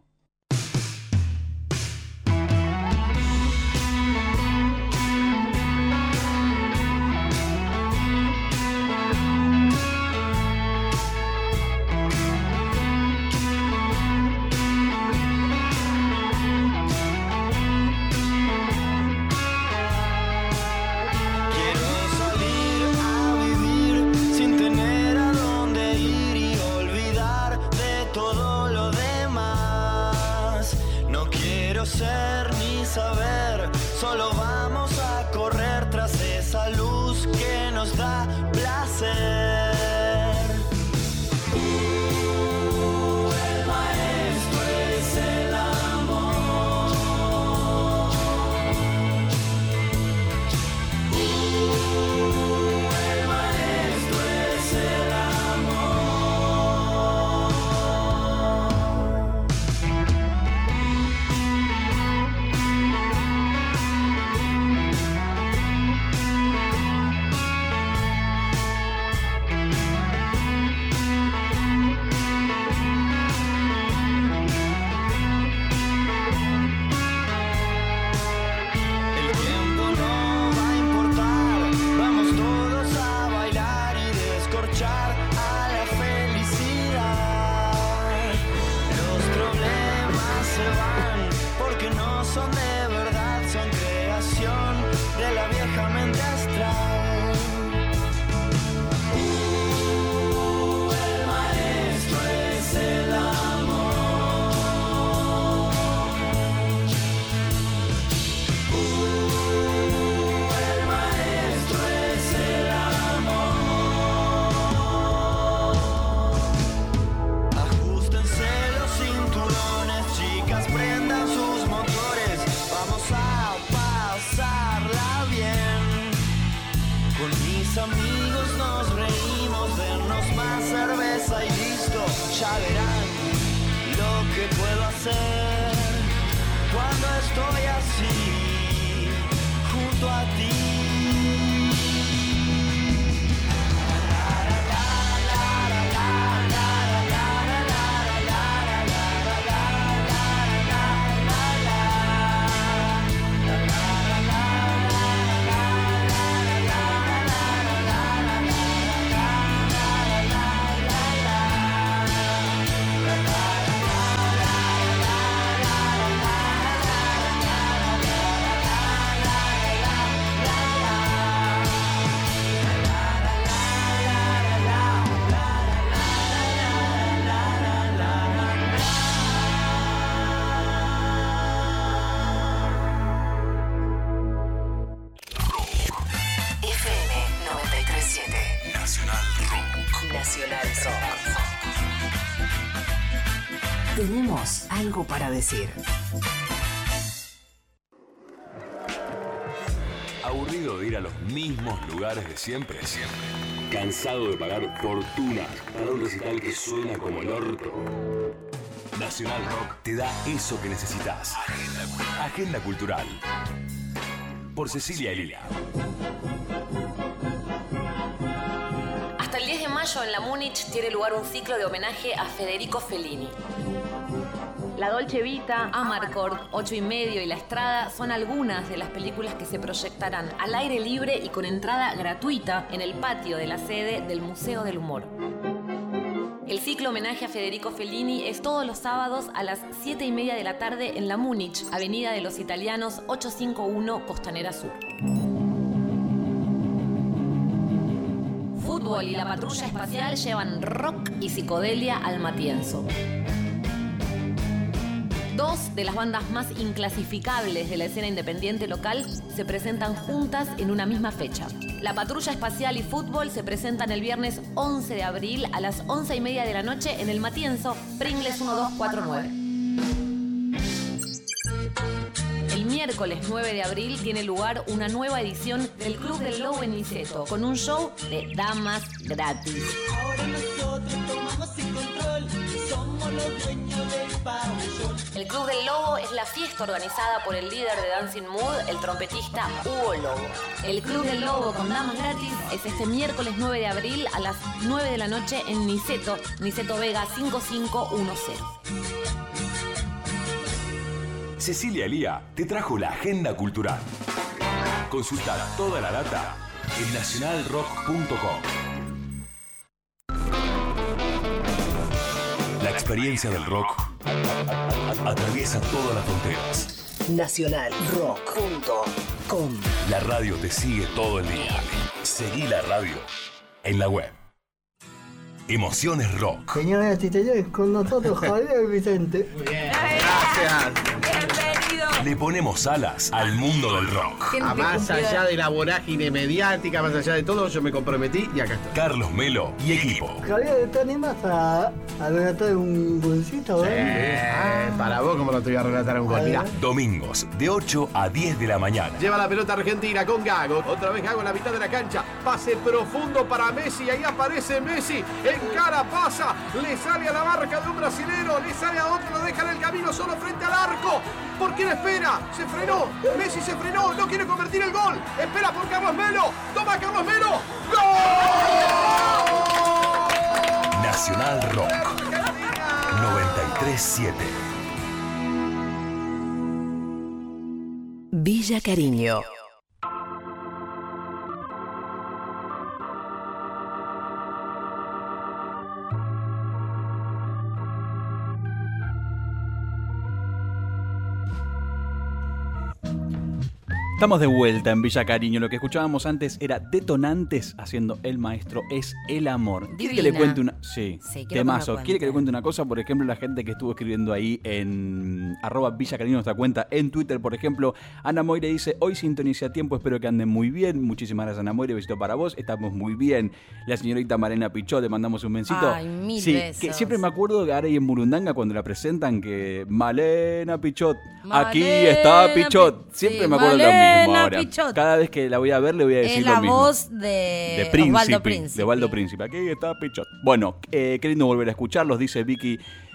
Ser ni saber, solo vamos a correr tras esa luz que nos da placer. Uh, el maestro es el amor. Uh, el maestro es el amor. Son de verdad, son creación de la vieja mente astral. Uh, el maestro es el amor. Uh, el maestro es el amor. Ajustense los cinturones, chicas, prendan sus motores. Vamos a pasarla bien. Con mis amigos nos reímos, dennos más cerveza y listo. Ya verán lo que puedo hacer cuando estoy así, junto a ti. Nacional Rock. Tenemos algo para decir. ¿Aburrido de ir a los mismos lugares de siempre? Siempre. ¿Cansado de pagar fortunas para un recital que suena como el orto? Nacional Rock te da eso que necesitas. Agenda, Agenda cultural. Por Cecilia Lila. Hasta el diez de mayo en la Múnich tiene lugar un ciclo de homenaje a Federico Fellini. La Dolce Vita, Amarcord, Ocho y Medio y La Estrada son algunas de las películas que se proyectarán al aire libre y con entrada gratuita en el patio de la sede del Museo del Humor. El ciclo homenaje a Federico Fellini es todos los sábados a las siete y media de la tarde en la Múnich, Avenida de los Italianos ochocientos cincuenta y uno, Costanera Sur. Fútbol y la Patrulla Espacial llevan rock y psicodelia al Matienzo. Dos de las bandas más inclasificables de la escena independiente local se presentan juntas en una misma fecha. La Patrulla Espacial y Fútbol se presentan el viernes once de abril a las once y media de la noche en el Matienzo, Pringles uno dos cuatro nueve. El miércoles nueve de abril tiene lugar una nueva edición del Club del Lobo en Niceto, con un show de damas gratis. Ahora nosotros tomamos el control, somos los dueños del El Club del Lobo es la fiesta organizada por el líder de Dancing Mood, el trompetista Hugo Lobo. El Club del Lobo con damas gratis es este miércoles nueve de abril a las nueve de la noche en Niceto, Niceto Vega cinco cinco uno cero. Cecilia Lía te trajo la agenda cultural. Consulta toda la data en nacional rock punto com. La experiencia del rock atraviesa todas las fronteras. nacional rock punto com. La radio te sigue todo el día. Seguí la radio en la web. Emociones Rock. Señoras y señores, con nosotros Javier Vicente. Muy bien. Gracias. Bienvenido. Le ponemos alas al mundo del rock. A más allá de la vorágine mediática, más allá de todo, yo me comprometí y acá estoy. Carlos Melo y equipo. Javier, ¿te animas a, a relatar un golcito? Sí, ¿eh? Para vos, ¿cómo no te voy a relatar un gol? Mirá. Domingos, de ocho a diez de la mañana. Lleva la pelota Argentina con Gago. Otra vez Gago en la mitad de la cancha. Pase profundo para Messi. Ahí aparece Messi. Encara, pasa. Le sale a la marca de un brasilero. Le sale a otro. Lo deja en el camino solo frente al arco. ¿Por quién espera? Se frenó. Messi se frenó. No quiere convertir el gol. Espera por Carlos Melo. Toma Carlos Melo. ¡Gol! Nacional Rock noventa y tres siete. Villa Cariño. Estamos de vuelta en Villa Cariño. Lo que escuchábamos antes era Detonantes haciendo El Maestro es el Amor. ¿Quiere que le cuente una? Sí, sí temazo. ¿Quiere que le cuente una cosa? Por ejemplo, la gente que estuvo escribiendo ahí en arroba Villa Cariño, nuestra cuenta en Twitter, por ejemplo, Ana Moire dice: hoy sintonicé a tiempo, espero que anden muy bien. Muchísimas gracias, Ana Moire, besito para vos. Estamos muy bien. La señorita Marena Pichot, le mandamos un mensito. Ay, mil sí, besos. Que siempre me acuerdo que ahora ahí en Burundanga, cuando la presentan, que Malena Pichot, Malena aquí está Pichot. Siempre sí, me acuerdo Malena lo mismo ahora. Pichot. Cada vez que la voy a ver le voy a decir es la lo mismo. voz de, de Príncipe, Osvaldo Príncipe. De Osvaldo Príncipe. Aquí está Pichot. Bueno, eh, qué lindo volver a escucharlos, dice Vicky.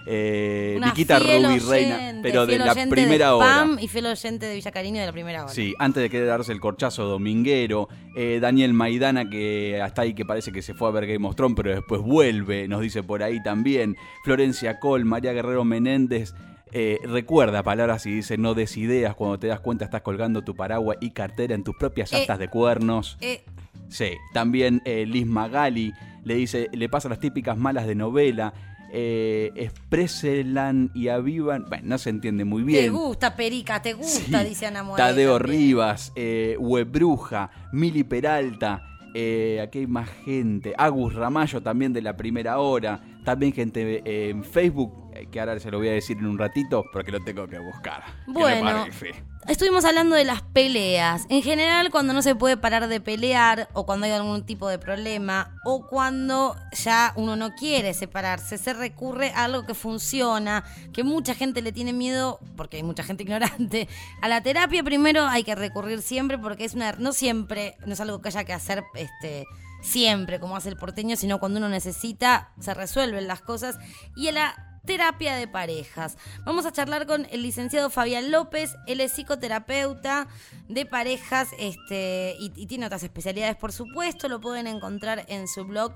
Eh, Viquita Ruby Reina, pero de la primera de hora. Spam y fiel oyente de Villa Cariño de la primera hora. Sí, antes de querer darse el corchazo dominguero. Eh, Daniel Maidana, que hasta ahí que parece que se fue a ver Game of Thrones, pero después vuelve, nos dice por ahí también. Florencia Col, María Guerrero Menéndez. Eh, recuerda palabras y dice: no des ideas, cuando te das cuenta estás colgando tu paraguas y cartera en tus propias Eh, astas de cuernos. Eh, Sí, también eh, Liz Magali le dice, le pasa las típicas malas de novela. Eh, expréselan y avivan. Bueno, no se entiende muy bien. Te gusta, Perica, te gusta, Sí. dice Ana Morena. Tadeo Rivas, eh, Huebruja, Mili Peralta. Eh, aquí hay más gente. Agus Ramallo también de la primera hora. También gente eh, en Facebook, eh, que ahora se lo voy a decir en un ratito, porque lo tengo que buscar. Bueno, estuvimos hablando de las peleas. En general, cuando no se puede parar de pelear, o cuando hay algún tipo de problema, o cuando ya uno no quiere separarse, se recurre a algo que funciona, que mucha gente le tiene miedo, porque hay mucha gente ignorante, a la terapia. Primero hay que recurrir siempre, porque es una, no siempre, no es algo que haya que hacer este, siempre, como hace el porteño, sino cuando uno necesita, se resuelven las cosas. Y a la terapia de parejas. Vamos a charlar con el licenciado Fabián López. Él es psicoterapeuta de parejas este, y, y tiene otras especialidades, por supuesto. Lo pueden encontrar en su blog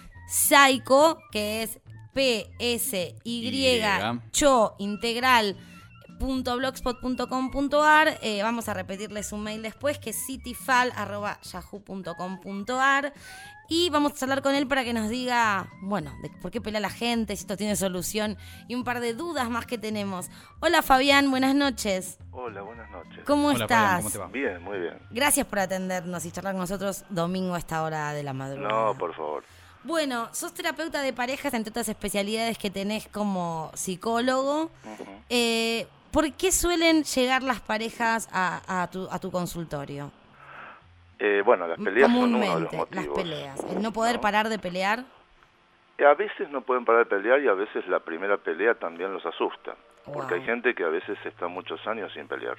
Psycho, que es P S Y Cho Integral punto blogspot punto com punto ar. Eh, vamos a repetirles un mail después, que es cityfal arroba yahoo punto com punto ar. Y vamos a charlar con él para que nos diga, bueno, de por qué pelea la gente, si esto tiene solución, y un par de dudas más que tenemos. Hola Fabián, buenas noches. Hola, buenas noches. ¿Cómo Hola, estás? Fabián, ¿cómo te va? Bien, muy bien. Gracias por atendernos y charlar con nosotros domingo a esta hora de la madrugada. No, por favor. Bueno, sos terapeuta de parejas, entre otras especialidades que tenés como psicólogo. Uh-huh. Eh, ¿Por qué suelen llegar las parejas a, a, tu, a tu consultorio? Eh, bueno, las peleas son uno de los Comúnmente, motivos. las peleas. El no poder parar de pelear. A veces no pueden parar de pelear y a veces la primera pelea también los asusta. Porque Wow. hay gente que a veces está muchos años sin pelear.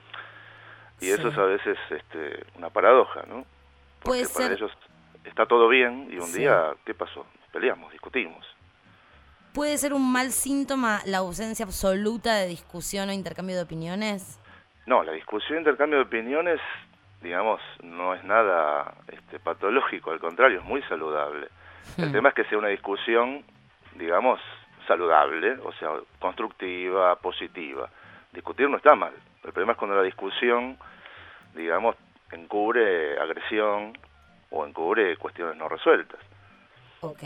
Y Sí. eso es a veces este, una paradoja, ¿no? Porque Puede para ser. ellos está todo bien y un Sí. día, ¿qué pasó? Peleamos, discutimos. ¿Puede ser un mal síntoma la ausencia absoluta de discusión o intercambio de opiniones? No, la discusión e intercambio de opiniones, digamos, no es nada este, patológico, al contrario, es muy saludable. Hmm. El tema es que sea una discusión, digamos, saludable, o sea, constructiva, positiva. Discutir no está mal. El problema es cuando la discusión, digamos, encubre agresión o encubre cuestiones no resueltas. Ok.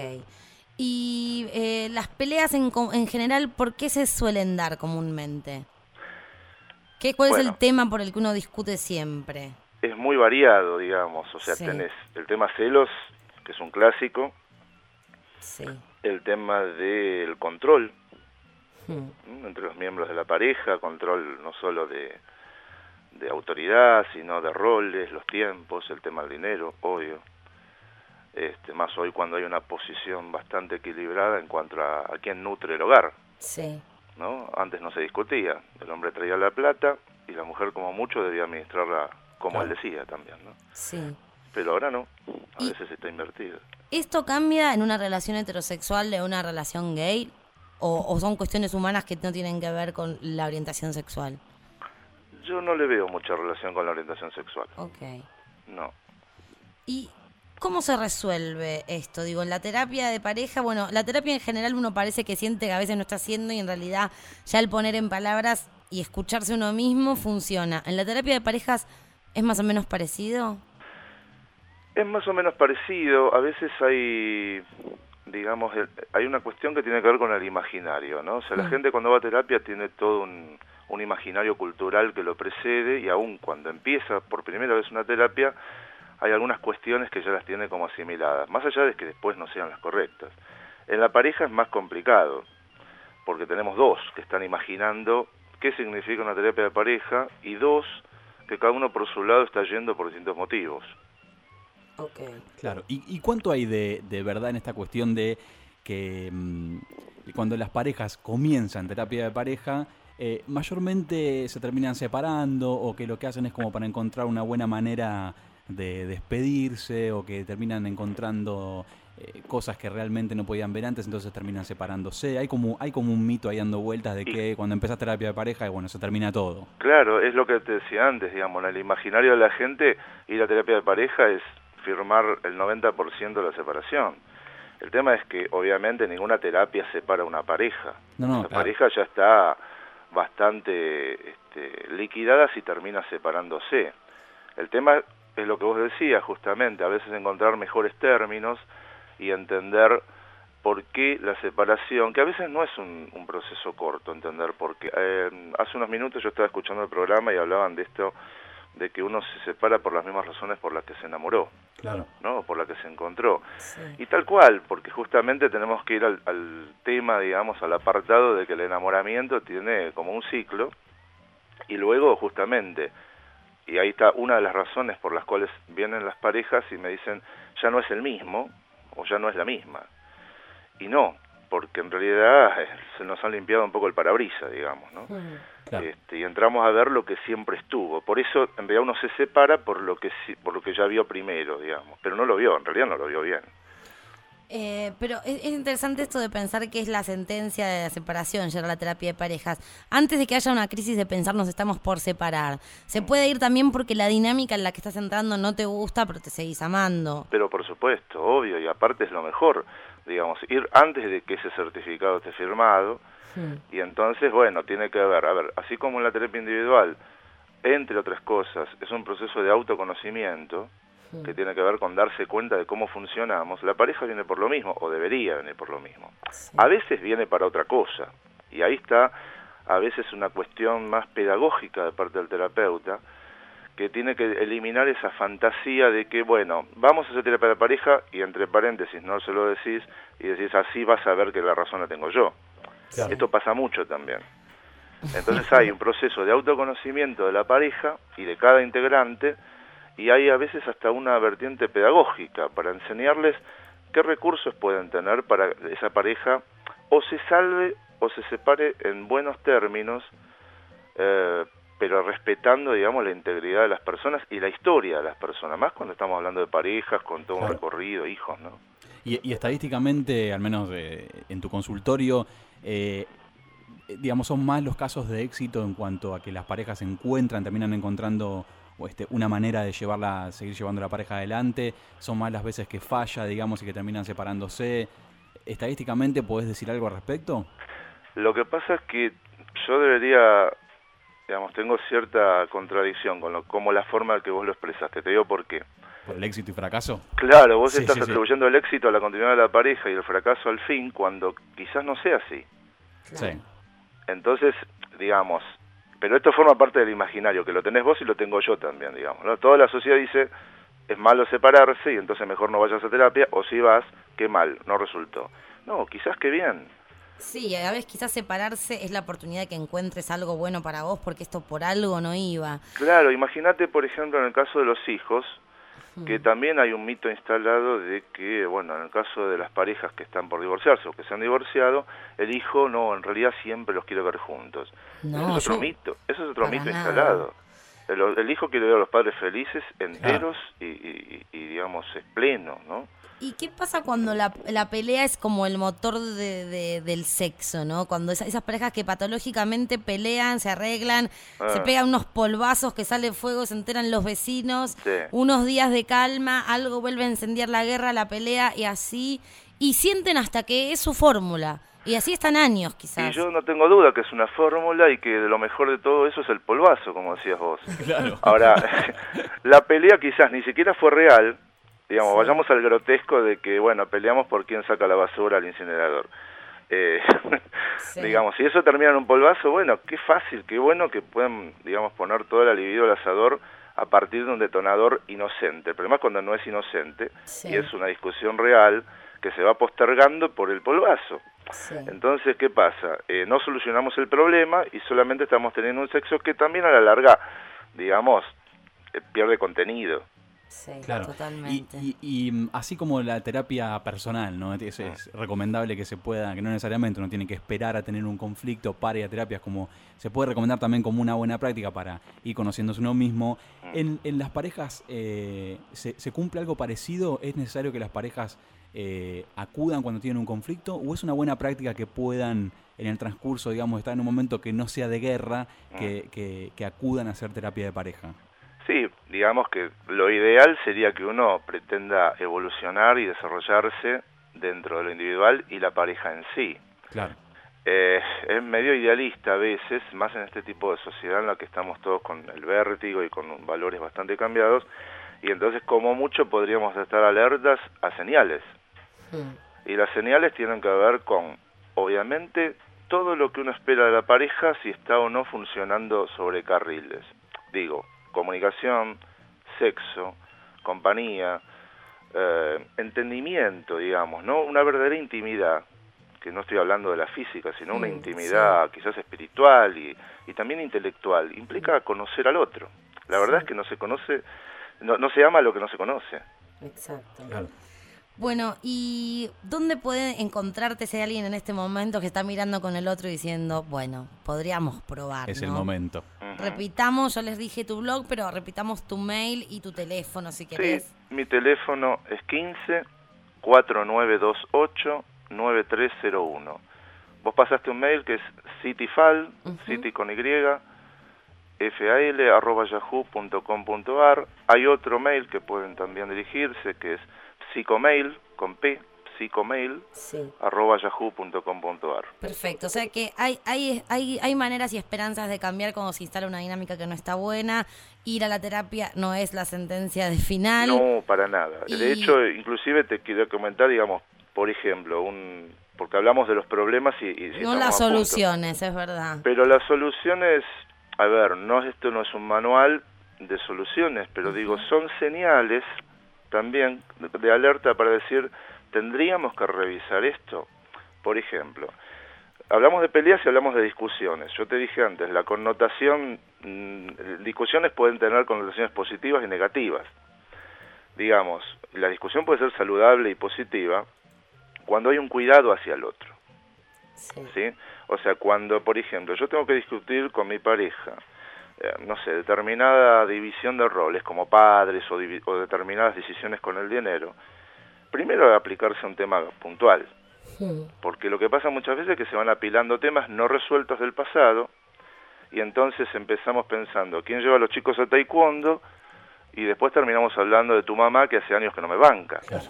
Y eh, las peleas en, en general, ¿por qué se suelen dar comúnmente? ¿Qué, ¿Cuál bueno, es el tema por el que uno discute siempre? Es muy variado, digamos. O sea, sí. tenés el tema celos, que es un clásico. Sí. El tema del control hmm. entre los miembros de la pareja, control no solo de, de autoridad, sino de roles, los tiempos, el tema del dinero, obvio. Este, más hoy cuando hay una posición bastante equilibrada en cuanto a, a quién nutre el hogar. Sí. ¿No? Antes no se discutía, el hombre traía la plata y la mujer como mucho debía administrarla como claro. él decía también, ¿no? Sí. Pero ahora no, a y veces está invertido. ¿Esto cambia en una relación heterosexual de una relación gay? ¿O, o son cuestiones humanas que no tienen que ver con la orientación sexual? Yo no le veo mucha relación con la orientación sexual. Ok. No. ¿Y cómo se resuelve esto? Digo, en la terapia de pareja, bueno, la terapia en general uno parece que siente que a veces no está haciendo y en realidad ya el poner en palabras y escucharse uno mismo funciona. ¿En la terapia de parejas es más o menos parecido? Es más o menos parecido. A veces hay, digamos, hay una cuestión que tiene que ver con el imaginario, ¿no? O sea, la mm. gente cuando va a terapia tiene todo un, un imaginario cultural que lo precede y aún cuando empieza por primera vez una terapia, hay algunas cuestiones que ya las tiene como asimiladas, más allá de que después no sean las correctas. En la pareja es más complicado, porque tenemos dos que están imaginando qué significa una terapia de pareja y dos que cada uno por su lado está yendo por distintos motivos. Okay. Claro, ¿y, y cuánto hay de, de verdad en esta cuestión de que mmm, cuando las parejas comienzan terapia de pareja, eh, mayormente se terminan separando o que lo que hacen es como para encontrar una buena manera de despedirse o que terminan encontrando eh, cosas que realmente no podían ver antes, entonces terminan separándose? Hay como hay como un mito ahí dando vueltas de que cuando empezás terapia de pareja, bueno, se termina todo. Claro, es lo que te decía antes, digamos, en el imaginario de la gente ir a terapia de pareja es firmar el noventa por ciento de la separación. El tema es que obviamente ninguna terapia separa una pareja. No, no, Esa claro. pareja ya está bastante este, liquidada si termina separándose. El tema es lo que vos decías justamente, a veces encontrar mejores términos y entender por qué la separación, que a veces no es un, un proceso corto, entender por qué. Eh, hace unos minutos yo estaba escuchando el programa y hablaban de esto, de que uno se separa por las mismas razones por las que se enamoró, claro, ¿no? Por las que se encontró. Sí. Y tal cual, porque justamente tenemos que ir al, al tema, digamos, al apartado de que el enamoramiento tiene como un ciclo, y luego justamente, y ahí está una de las razones por las cuales vienen las parejas y me dicen, ya no es el mismo, o ya no es la misma. Y no, porque en realidad eh, se nos han limpiado un poco el parabrisas, digamos, ¿no? Mm. Claro. Este, y entramos a ver lo que siempre estuvo. Por eso, en realidad, uno se separa por lo que por lo que ya vio primero, digamos. Pero no lo vio, en realidad no lo vio bien. Eh, pero es, es interesante esto de pensar que es la sentencia de la separación, llegar a la terapia de parejas. Antes de que haya una crisis de pensar nos estamos por separar. Se puede ir también porque la dinámica en la que estás entrando no te gusta, pero te seguís amando. Pero por supuesto, obvio, y aparte es lo mejor, digamos, ir antes de que ese certificado esté firmado. Hmm. Y entonces, bueno, tiene que haber, a ver, así como en la terapia individual, entre otras cosas, es un proceso de autoconocimiento hmm. que tiene que ver con darse cuenta de cómo funcionamos. La pareja viene por lo mismo, o debería venir por lo mismo. Sí. A veces viene para otra cosa, y ahí está a veces una cuestión más pedagógica de parte del terapeuta, que tiene que eliminar esa fantasía de que, bueno, vamos a hacer terapia de pareja, y entre paréntesis no se lo decís, y decís, así vas a ver que la razón la tengo yo. Claro. Esto pasa mucho también. Entonces hay un proceso de autoconocimiento de la pareja y de cada integrante, y hay a veces hasta una vertiente pedagógica para enseñarles qué recursos pueden tener para que esa pareja o se salve o se separe en buenos términos, eh, pero respetando, digamos, la integridad de las personas y la historia de las personas, más cuando estamos hablando de parejas con todo un recorrido, hijos, ¿no? Y, y estadísticamente, al menos eh, en tu consultorio, eh, digamos, son más los casos de éxito en cuanto a que las parejas se encuentran, terminan encontrando o este, una manera de llevarla, seguir llevando la pareja adelante, son más las veces que falla, digamos, y que terminan separándose. ¿Estadísticamente podés decir algo al respecto? Lo que pasa es que yo debería, digamos, tengo cierta contradicción con lo, como la forma que vos lo expresaste. Te digo por qué. ¿Por el éxito y fracaso? Claro, vos sí, estás sí, atribuyendo sí. el éxito a la continuidad de la pareja y el fracaso al fin, cuando quizás no sea así. Sí. Entonces, digamos, pero esto forma parte del imaginario, que lo tenés vos y lo tengo yo también, digamos, ¿no? Toda la sociedad dice, es malo separarse y entonces mejor no vayas a terapia, o si vas, qué mal, no resultó. No, quizás que bien. Sí, a veces quizás separarse es la oportunidad de que encuentres algo bueno para vos, porque esto por algo no iba. Claro, imagínate, por ejemplo, en el caso de los hijos, que también hay un mito instalado de que, bueno, en el caso de las parejas que están por divorciarse o que se han divorciado, el hijo no, en realidad siempre los quiere ver juntos. No, eso es otro yo- mito, eso es otro para mito nada. instalado. El, el hijo quiere ver a los padres felices, enteros y, y, y, digamos, es pleno, ¿no? ¿Y qué pasa cuando la, la pelea es como el motor de, de- del sexo, ¿no? Cuando esa- esas parejas que patológicamente pelean, se arreglan, Ah. se pegan unos polvazos que sale fuego, se enteran los vecinos, Sí. unos días de calma, algo vuelve a encender la guerra, la pelea y así, y sienten hasta que es su fórmula. Y así están años, Y quizás. yo no tengo duda que es una fórmula y que lo mejor de todo eso es el polvazo, como decías vos. Claro. Ahora, la pelea quizás ni siquiera fue real, digamos, vayamos al grotesco de que, bueno, peleamos por quién saca la basura al incinerador. Eh, digamos, si eso termina en un polvazo, bueno, qué fácil, qué bueno que puedan, digamos, poner toda la libido al asador a partir de un detonador inocente. El problema es cuando no es inocente Sí. y es una discusión real que se va postergando por el polvazo. Sí. Entonces, ¿qué pasa? Eh, no solucionamos el problema y solamente estamos teniendo un sexo que también a la larga, digamos, eh, pierde contenido. Sí, Claro. totalmente. Y, y, y, mm, así como la terapia personal, ¿no? Es, es recomendable que se pueda, que no necesariamente uno tiene que esperar a tener un conflicto para ir a terapias, como se puede recomendar también como una buena práctica para ir conociéndose uno mismo. En, en las parejas, eh, ¿se, ¿se cumple algo parecido? ¿Es necesario que las parejas eh, acudan cuando tienen un conflicto? ¿O es una buena práctica que puedan, en el transcurso, digamos, estar en un momento que no sea de guerra, que, que, que acudan a hacer terapia de pareja? Sí, digamos que lo ideal sería que uno pretenda evolucionar y desarrollarse dentro de lo individual y la pareja en sí. Claro. Eh, es medio idealista a veces, más en este tipo de sociedad en la que estamos todos con el vértigo y con valores bastante cambiados, y entonces como mucho podríamos estar alertas a señales. Y las señales tienen que ver con, obviamente, todo lo que uno espera de la pareja si está o no funcionando sobre carriles. Digo, comunicación, sexo, compañía, eh, entendimiento, digamos, ¿no? Una verdadera intimidad, que no estoy hablando de la física, sino una Mm, intimidad quizás espiritual y, y también intelectual, implica conocer al otro. La verdad es que no se conoce, no, no se ama lo que no se conoce. Exacto. Claro. Bueno, ¿y dónde puede encontrarte si hay alguien en este momento que está mirando con el otro y diciendo, bueno, podríamos probar, Es ¿no? el momento. Repitamos, yo les dije tu blog, pero repitamos tu mail y tu teléfono si Sí, querés. mi teléfono es quince, cuatro nueve dos ocho, nueve tres cero uno. Vos pasaste un mail que es cityfal, city con Y, fal, arroba yahoo punto com punto ar. Hay otro mail que pueden también dirigirse, que es psicomail, con P, psicomail, Sí. arroba yahoo punto com punto ar. Perfecto, o sea que hay, hay, hay, hay maneras y esperanzas de cambiar cuando se instala una dinámica que no está buena. Ir a la terapia no es la sentencia de final. No, para nada. Y- De hecho, inclusive te quiero comentar, digamos, por ejemplo, un porque hablamos de los problemas y, y si no estamos las a punto. soluciones, es verdad. Pero las soluciones, a ver, no esto no es un manual de soluciones, pero digo, son señales también de, de alerta para decir, tendríamos que revisar esto. Por ejemplo, hablamos de peleas y hablamos de discusiones. Yo te dije antes, la connotación, mmm, discusiones pueden tener connotaciones positivas y negativas. Digamos, la discusión puede ser saludable y positiva cuando hay un cuidado hacia el otro. ¿Sí? O sea, cuando, por ejemplo, yo tengo que discutir con mi pareja, eh, no sé, determinada división de roles como padres o, divi- o determinadas decisiones con el dinero, primero aplicarse a un tema puntual, porque lo que pasa muchas veces es que se van apilando temas no resueltos del pasado, y entonces empezamos pensando, ¿quién lleva a los chicos a taekwondo? Y después terminamos hablando de tu mamá que hace años que no me banca. Claro.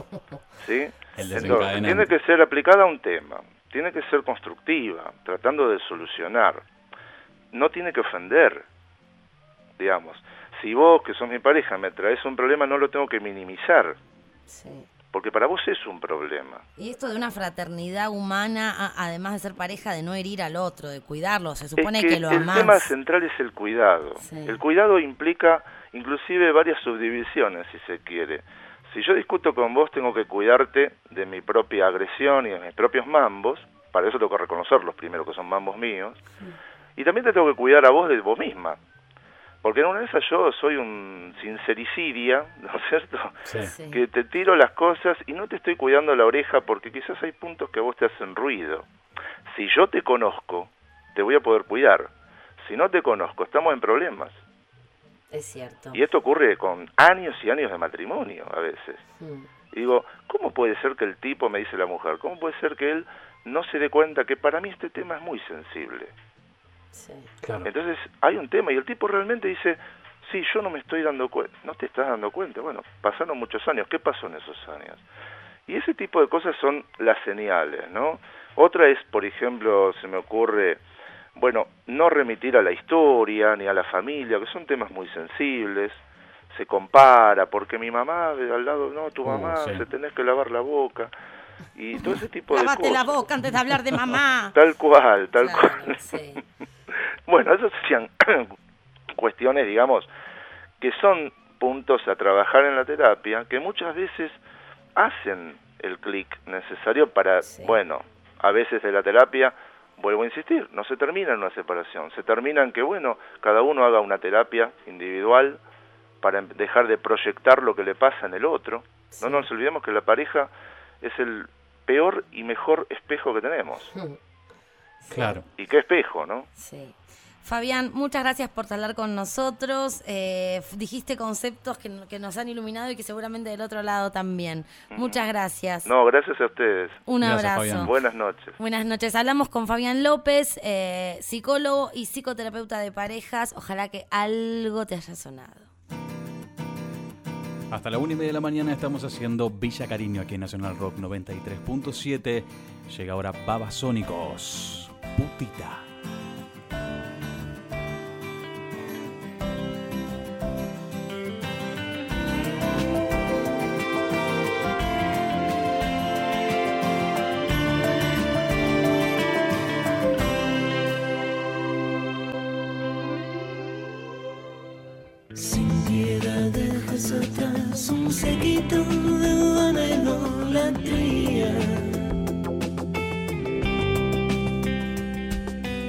¿Sí? El Entonces, tiene que ser aplicada a un tema, tiene que ser constructiva, tratando de solucionar. No tiene que ofender, digamos. Si vos, que sos mi pareja, me traes un problema, no lo tengo que minimizar. Sí. Porque para vos es un problema. Y esto de una fraternidad humana, a, además de ser pareja, de no herir al otro, de cuidarlo, se supone es que, que lo el amás. El tema central es el cuidado. Sí. El cuidado implica inclusive varias subdivisiones, si se quiere. Si yo discuto con vos, tengo que cuidarte de mi propia agresión y de mis propios mambos. Para eso tengo que reconocerlos primero, que son mambos míos. Sí. Y también te tengo que cuidar a vos de vos misma. Porque en una de esas yo soy un sincericidia, ¿no es cierto? Sí. Que te tiro las cosas y no te estoy cuidando la oreja porque quizás hay puntos que a vos te hacen ruido. Si yo te conozco, te voy a poder cuidar. Si no te conozco, estamos en problemas. Es cierto. Y esto ocurre con años y años de matrimonio a veces. Mm. Y digo, ¿cómo puede ser que el tipo, me dice la mujer, cómo puede ser que él no se dé cuenta que para mí este tema es muy sensible? Sí. Claro. Entonces hay un tema y el tipo realmente dice, sí, yo no me estoy dando cuenta. No te estás dando cuenta. Bueno, pasaron muchos años. ¿Qué pasó en esos años? Y ese tipo de cosas son las señales, ¿no? Otra es, por ejemplo, se me ocurre, bueno, no remitir a la historia ni a la familia, que son temas muy sensibles. Se compara, porque mi mamá al lado, no, tu mamá, uh, sí. se tenés que lavar la boca. Y todo ese tipo Lávate de cosas. la boca antes de hablar de mamá. Tal cual, tal claro, cual. Sí. Bueno, esas serían cuestiones, digamos, que son puntos a trabajar en la terapia, que muchas veces hacen el clic necesario para, sí. bueno, a veces de la terapia, vuelvo a insistir, no se termina en una separación, se termina en que, bueno, cada uno haga una terapia individual para dejar de proyectar lo que le pasa en el otro. Sí. No nos olvidemos que la pareja es el peor y mejor espejo que tenemos. Sí. Claro. ¿Y qué espejo, no? Sí. Fabián, muchas gracias por hablar con nosotros. Eh, dijiste conceptos que, que nos han iluminado y que seguramente del otro lado también. Uh-huh. Muchas gracias. No, gracias a ustedes. Un gracias, abrazo. Fabián. Buenas noches. Buenas noches. Hablamos con Fabián López, eh, psicólogo y psicoterapeuta de parejas. Ojalá que algo te haya sonado. Hasta la una y media de la mañana estamos haciendo Villa Cariño aquí en Nacional Rock noventa y tres punto siete. Llega ahora Babasónicos. Putita. Atrás un sequito de vana idolatría.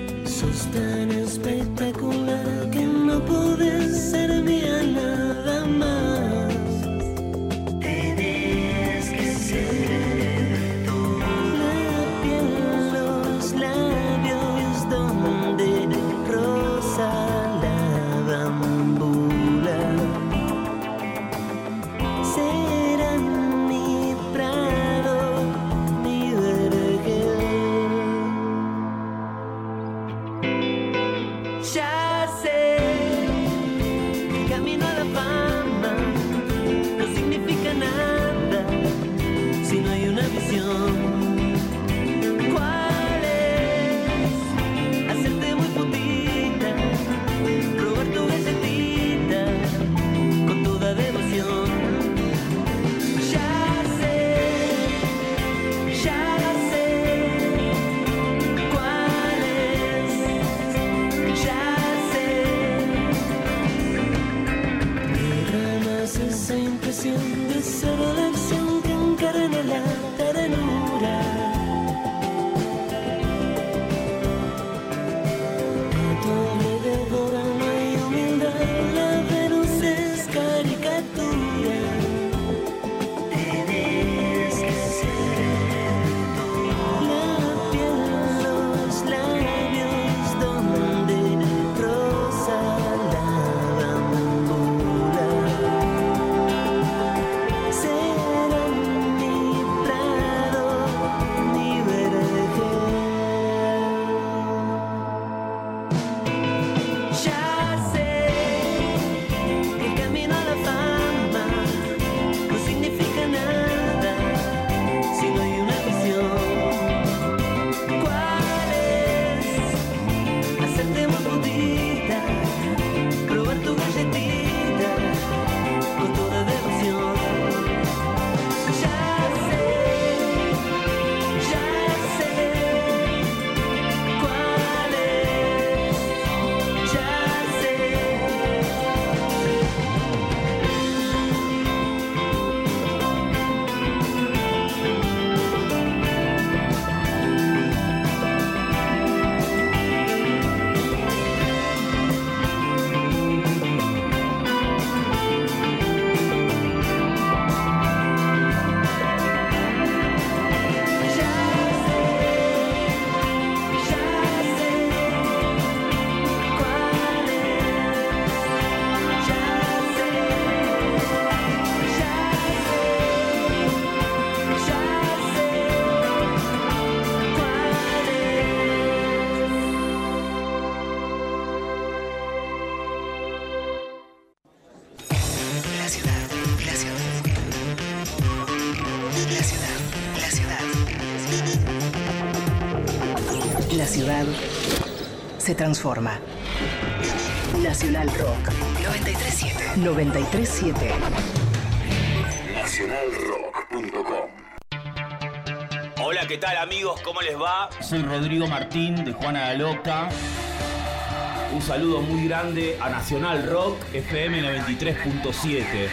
ciudad se transforma. Nacional Rock. noventa y tres siete. noventa y tres siete. nacional rock punto com. Hola, ¿qué tal amigos? ¿Cómo les va? Soy Rodrigo Martín de Juana la Loca. Un saludo muy grande a Nacional Rock F M noventa y tres punto siete.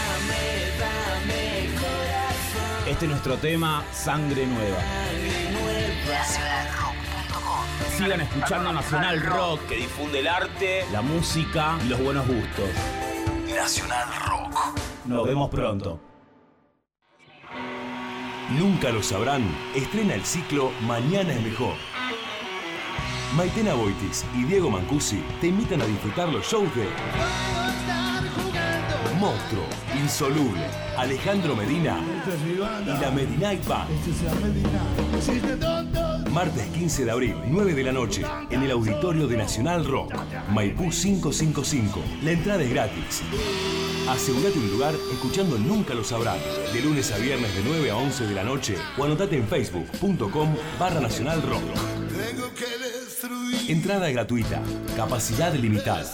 Este es nuestro tema, Sangre Nueva. nacional rock punto com. Sigan escuchando Nacional Rock, que difunde el arte, la música y los buenos gustos. Nacional Rock. Nos vemos pronto. Nunca lo sabrán, estrena el ciclo Mañana es Mejor. Maitena Boitis y Diego Mancusi te invitan a disfrutar los shows de Monstruo, Insoluble, Alejandro Medina y la Medinite Band. Martes quince de abril, nueve de la noche, en el auditorio de Nacional Rock, Maipú quinientos cincuenta y cinco. La entrada es gratis. Asegúrate un lugar escuchando Nunca lo sabrán, de lunes a viernes de nueve a once de la noche, o anotate en facebook punto com barra Nacional Rock. Entrada gratuita, capacidad limitada.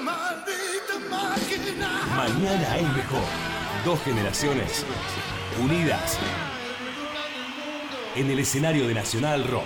Mañana es mejor. Dos generaciones unidas en el escenario de Nacional Rock.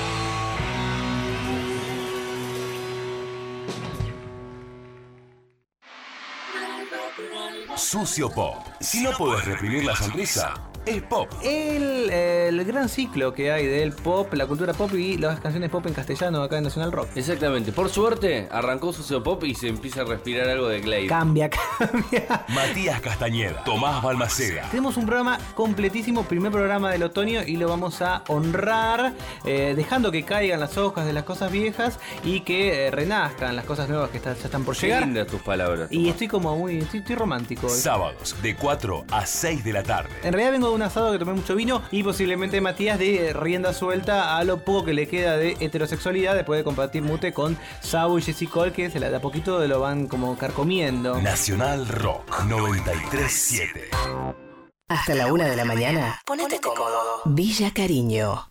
Sucio Pop. Si no podés reprimir la sonrisa, es pop. El, el gran ciclo que hay del pop, la cultura pop y las canciones pop en castellano acá en Nacional Rock. Exactamente. Por suerte, arrancó Sucio Pop y se empieza a respirar algo de Glade. Cambia, cambia. Matías Castañeda, Tomás Balmaceda. Tenemos un programa completísimo, primer programa del otoño, y lo vamos a honrar eh, dejando que caigan las hojas de las cosas viejas y que eh, renazcan las cosas nuevas que está, ya están por Qué llegar. lindas tus palabras. Y estoy como muy, estoy, estoy romántico hoy. Sábados de cuatro a seis de la tarde. En realidad vengo de un asado que tomé mucho vino y posiblemente Matías de rienda suelta a lo poco que le queda de heterosexualidad después de compartir mute con Sabu y Jessie Cole, que se la, de a poquito lo van como carcomiendo. Nacional Rock noventa y tres siete. Hasta la una de la mañana. Ponete cómodo. Villa Cariño.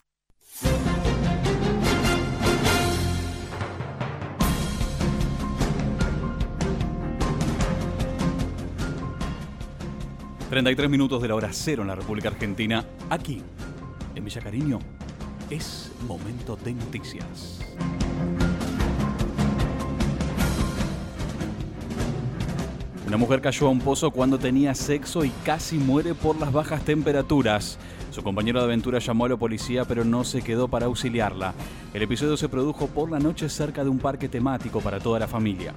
treinta y tres minutos de la hora cero en la República Argentina. Aquí, en Villa Cariño, es momento de noticias. Una mujer cayó a un pozo cuando tenía sexo y casi muere por las bajas temperaturas. Su compañero de aventura llamó a la policía, pero no se quedó para auxiliarla. El episodio se produjo por la noche cerca de un parque temático para toda la familia.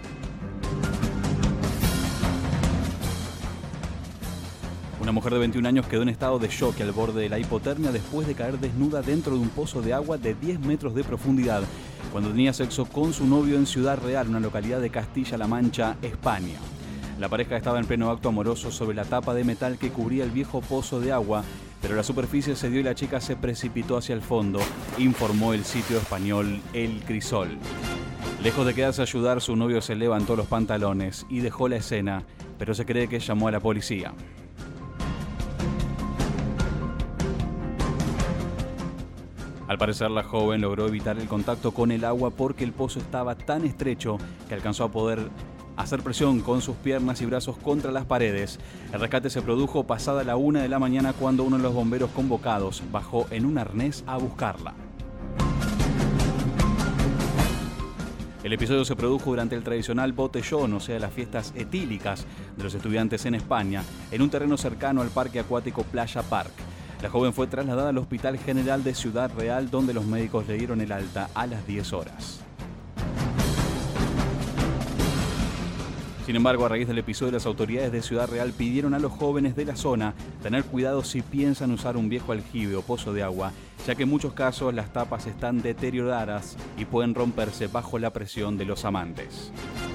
Una mujer de veintiún años quedó en estado de shock al borde de la hipotermia después de caer desnuda dentro de un pozo de agua de diez metros de profundidad cuando tenía sexo con su novio en Ciudad Real, una localidad de Castilla-La Mancha, España. La pareja estaba en pleno acto amoroso sobre la tapa de metal que cubría el viejo pozo de agua, pero la superficie cedió y la chica se precipitó hacia el fondo, informó el sitio español El Crisol. Lejos de quedarse a ayudar, su novio se levantó los pantalones y dejó la escena, pero se cree que llamó a la policía. Al parecer, la joven logró evitar el contacto con el agua porque el pozo estaba tan estrecho que alcanzó a poder hacer presión con sus piernas y brazos contra las paredes. El rescate se produjo pasada la una de la mañana cuando uno de los bomberos convocados bajó en un arnés a buscarla. El episodio se produjo durante el tradicional botellón, o sea, las fiestas etílicas de los estudiantes en España, en un terreno cercano al parque acuático Playa Park. La joven fue trasladada al Hospital General de Ciudad Real, donde los médicos le dieron el alta a las diez horas. Sin embargo, a raíz del episodio, las autoridades de Ciudad Real pidieron a los jóvenes de la zona tener cuidado si piensan usar un viejo aljibe o pozo de agua, ya que en muchos casos las tapas están deterioradas y pueden romperse bajo la presión de los amantes.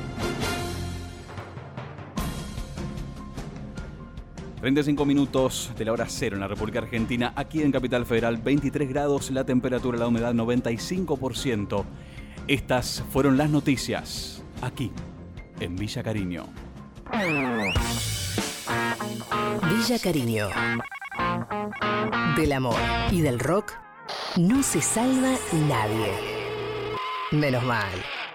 treinta y cinco minutos de la hora cero en la República Argentina, aquí en Capital Federal, veintitrés grados, la temperatura, la humedad noventa y cinco por ciento. Estas fueron las noticias, aquí, en Villa Cariño. Villa Cariño. Del amor y del rock no se salva nadie. Menos mal.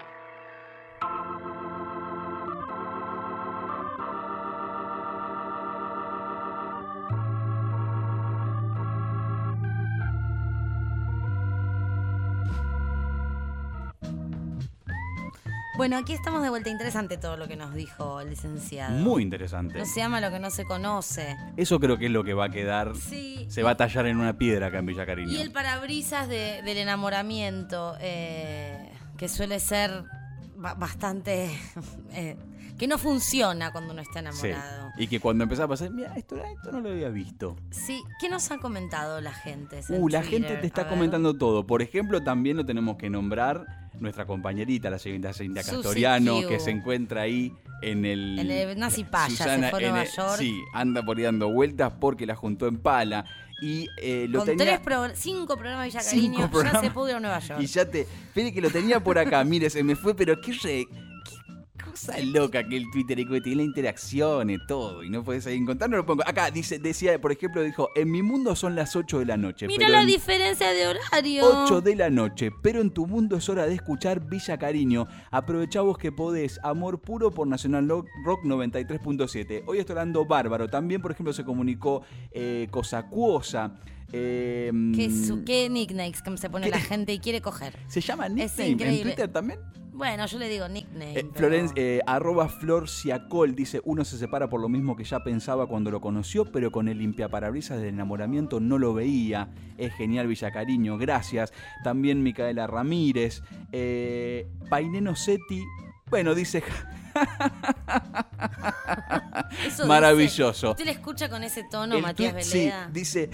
Bueno, aquí estamos de vuelta. Interesante todo lo que nos dijo el licenciado. Muy interesante. No se ama lo que no se conoce. Eso creo que es lo que va a quedar. Sí. Se va a tallar en una piedra acá en Villa Cariño. Y el parabrisas de, del enamoramiento, eh, que suele ser ba- bastante... eh, que no funciona cuando uno está enamorado. Sí. Y que cuando empezás a pasar, mira, esto, esto no lo había visto. Sí. ¿Qué nos ha comentado la gente? Uh, la Twitter? gente te está A ver. comentando todo. Por ejemplo, también lo tenemos que nombrar nuestra compañerita, la señorita Cintia Susi Castoriano, Q. que se encuentra ahí en el... En el Nazi Paya, Susana, se fue a en Nueva el- York. Sí, anda por ahí dando vueltas porque la juntó en pala. Y eh, lo Con tenía... tres pro- cinco programas de Villa Cinco Cariño, ya programas. se pudo ir a Nueva York. Y ya te... Espere que lo tenía por acá, mire, se me fue, pero qué re... Qué cosa loca que el Twitter y que tiene la interacción y todo. Y no puedes ahí encontrar, no lo pongo. Acá dice, decía, por ejemplo, dijo, en mi mundo son las ocho de la noche. Mira pero la en diferencia de horario. ocho de la noche, pero en tu mundo es hora de escuchar Villa Cariño. Aprovechá vos que podés. Amor puro por Nacional Rock noventa y tres punto siete. Hoy está hablando bárbaro. También, por ejemplo, se comunicó eh, Cosacuosa. Eh, ¿Qué, su- qué nicknames que se pone la gente y quiere coger? ¿Se llama Es nickname en increíble. Twitter también? Bueno, yo le digo nickname. Eh, pero- Florencia, eh, arroba Flor Ciacol dice, uno se separa por lo mismo que ya pensaba cuando lo conoció, pero con el limpiaparabrisas del enamoramiento no lo veía. Es genial Villa Cariño, gracias. También Micaela Ramírez, eh, Paineno Seti, bueno, dice... Eso Maravilloso. dice- ¿Usted le escucha con ese tono, El Matías tweet, Veleda? sí, dice...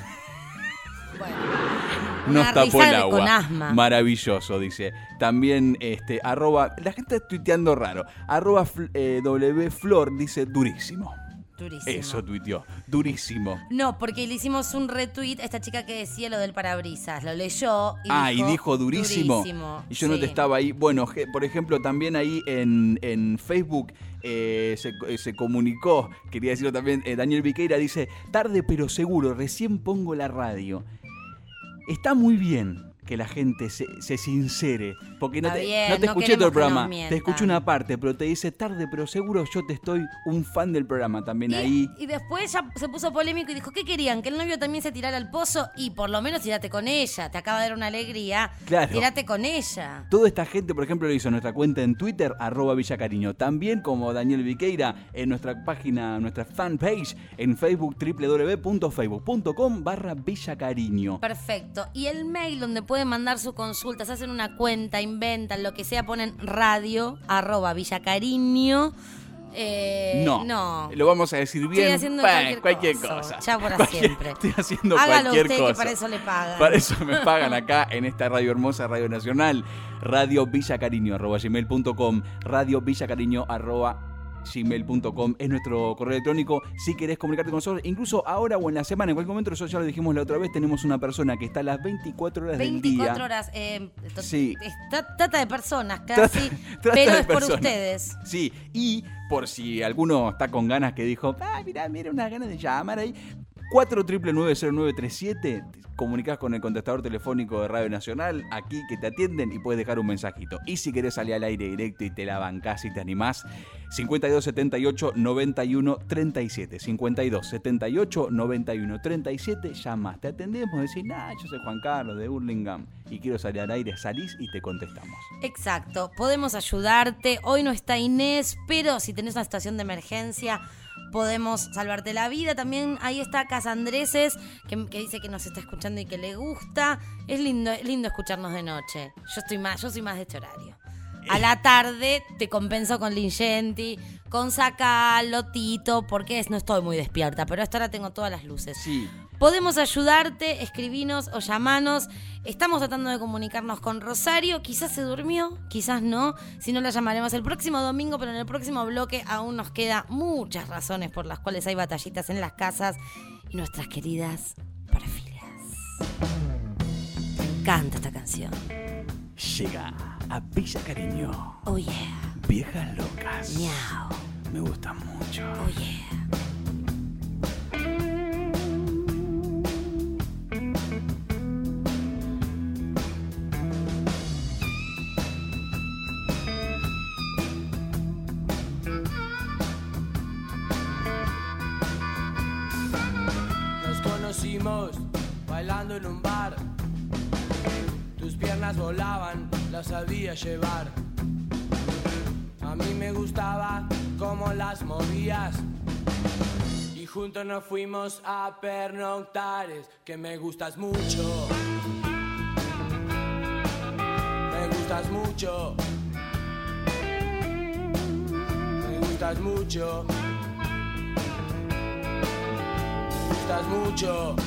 Bueno, Nos una tapó risa el de- agua. con asma. Maravilloso, dice. También, este, arroba, la gente está tuiteando raro. Arroba fl- eh, W Flor dice durísimo. Durísimo. Eso tuiteó. Durísimo. No, porque le hicimos un retweet a esta chica que decía lo del parabrisas. Lo leyó y ah, dijo, y dijo durísimo. durísimo. Y yo no Sí. te estaba ahí. Bueno, je- por ejemplo, también ahí en, en Facebook eh, se, eh, se comunicó, quería decirlo también, eh, Daniel Viqueira dice, tarde pero seguro, recién pongo la radio. Está muy bien que la gente se, se sincere, porque no Está te, bien, no te no escuché queremos todo el que nos programa, mientan. te escuché una parte, pero te dice tarde pero seguro, yo te estoy un fan del programa también ahí. Y después ya se puso polémico y dijo, ¿qué querían? Que el novio también se tirara al pozo y por lo menos tirate con ella. Te acaba de dar una alegría. Claro. Tirate con ella. Toda esta gente, por ejemplo, lo hizo en nuestra cuenta en Twitter, arroba Villa Cariño. También, como Daniel Viqueira, en nuestra página, nuestra fanpage, en Facebook, w w w punto facebook punto com barra Villa Cariño. Perfecto. Y el mail donde pueden mandar su consulta, se hacen una cuenta, inventan lo que sea, ponen radio arroba villacariño. Eh, No, no. lo vamos a decir bien. Estoy haciendo Bah, cualquier, cosa. cosa. Ya por Cualquier- siempre. Estoy haciendo Hágalo cualquier usted cosa. que para eso le pagan. Para eso me pagan acá en esta radio hermosa, Radio Nacional. Radio Villacariño arroba gmail punto com. Radio Villacariño arroba gmail punto com es nuestro correo electrónico si querés comunicarte con nosotros, incluso ahora o en la semana, en cualquier momento. Nosotros ya lo dijimos la otra vez, tenemos una persona que está a las veinticuatro horas del día. veinticuatro horas. Eh, to- Sí. está- trata de personas casi, Trata pero de es por personas. ustedes. Sí, y por si alguno está con ganas que dijo, ah, mira, mira, unas ganas de llamar ahí, cuatro nueve nueve nueve cero nueve tres siete, comunicás con el contestador telefónico de Radio Nacional, aquí que te atienden y puedes dejar un mensajito. Y si querés salir al aire directo y te la bancás y te animás, cincuenta y dos setenta y ocho noventa y uno treinta y siete, cincuenta y dos setenta y ocho noventa y uno treinta y siete, llamás, te atendemos, decís, nah, yo soy Juan Carlos de Hurlingham y quiero salir al aire, salís y te contestamos. Exacto, podemos ayudarte. Hoy no está Inés, pero si tenés una situación de emergencia, podemos salvarte la vida. También ahí está Casandreses, que, que dice que nos está escuchando y que le gusta. Es lindo, es lindo escucharnos de noche. Yo estoy más, yo soy más de este horario. A la tarde te compenso con Lingenti, con Sacalo, Tito, porque es, no estoy muy despierta, pero a esta hora tengo todas las luces. Sí. Podemos ayudarte, escribinos o llamanos. Estamos tratando de comunicarnos con Rosario. Quizás se durmió, quizás no. Si no, la llamaremos el próximo domingo, pero en el próximo bloque aún nos queda muchas razones por las cuales hay batallitas en las casas y nuestras queridas parafilias. Me encanta esta canción. Llega a Villa Cariño. Oh yeah. Viejas locas. Miau. Me gustan mucho. Oh yeah. vimos bailando en un bar. Tus piernas volaban, las sabía llevar. A mí me gustaba cómo las movías. Y juntos nos fuimos a pernoctar. Es que me gustas mucho. Me gustas mucho. Me gustas mucho. Me gustas mucho.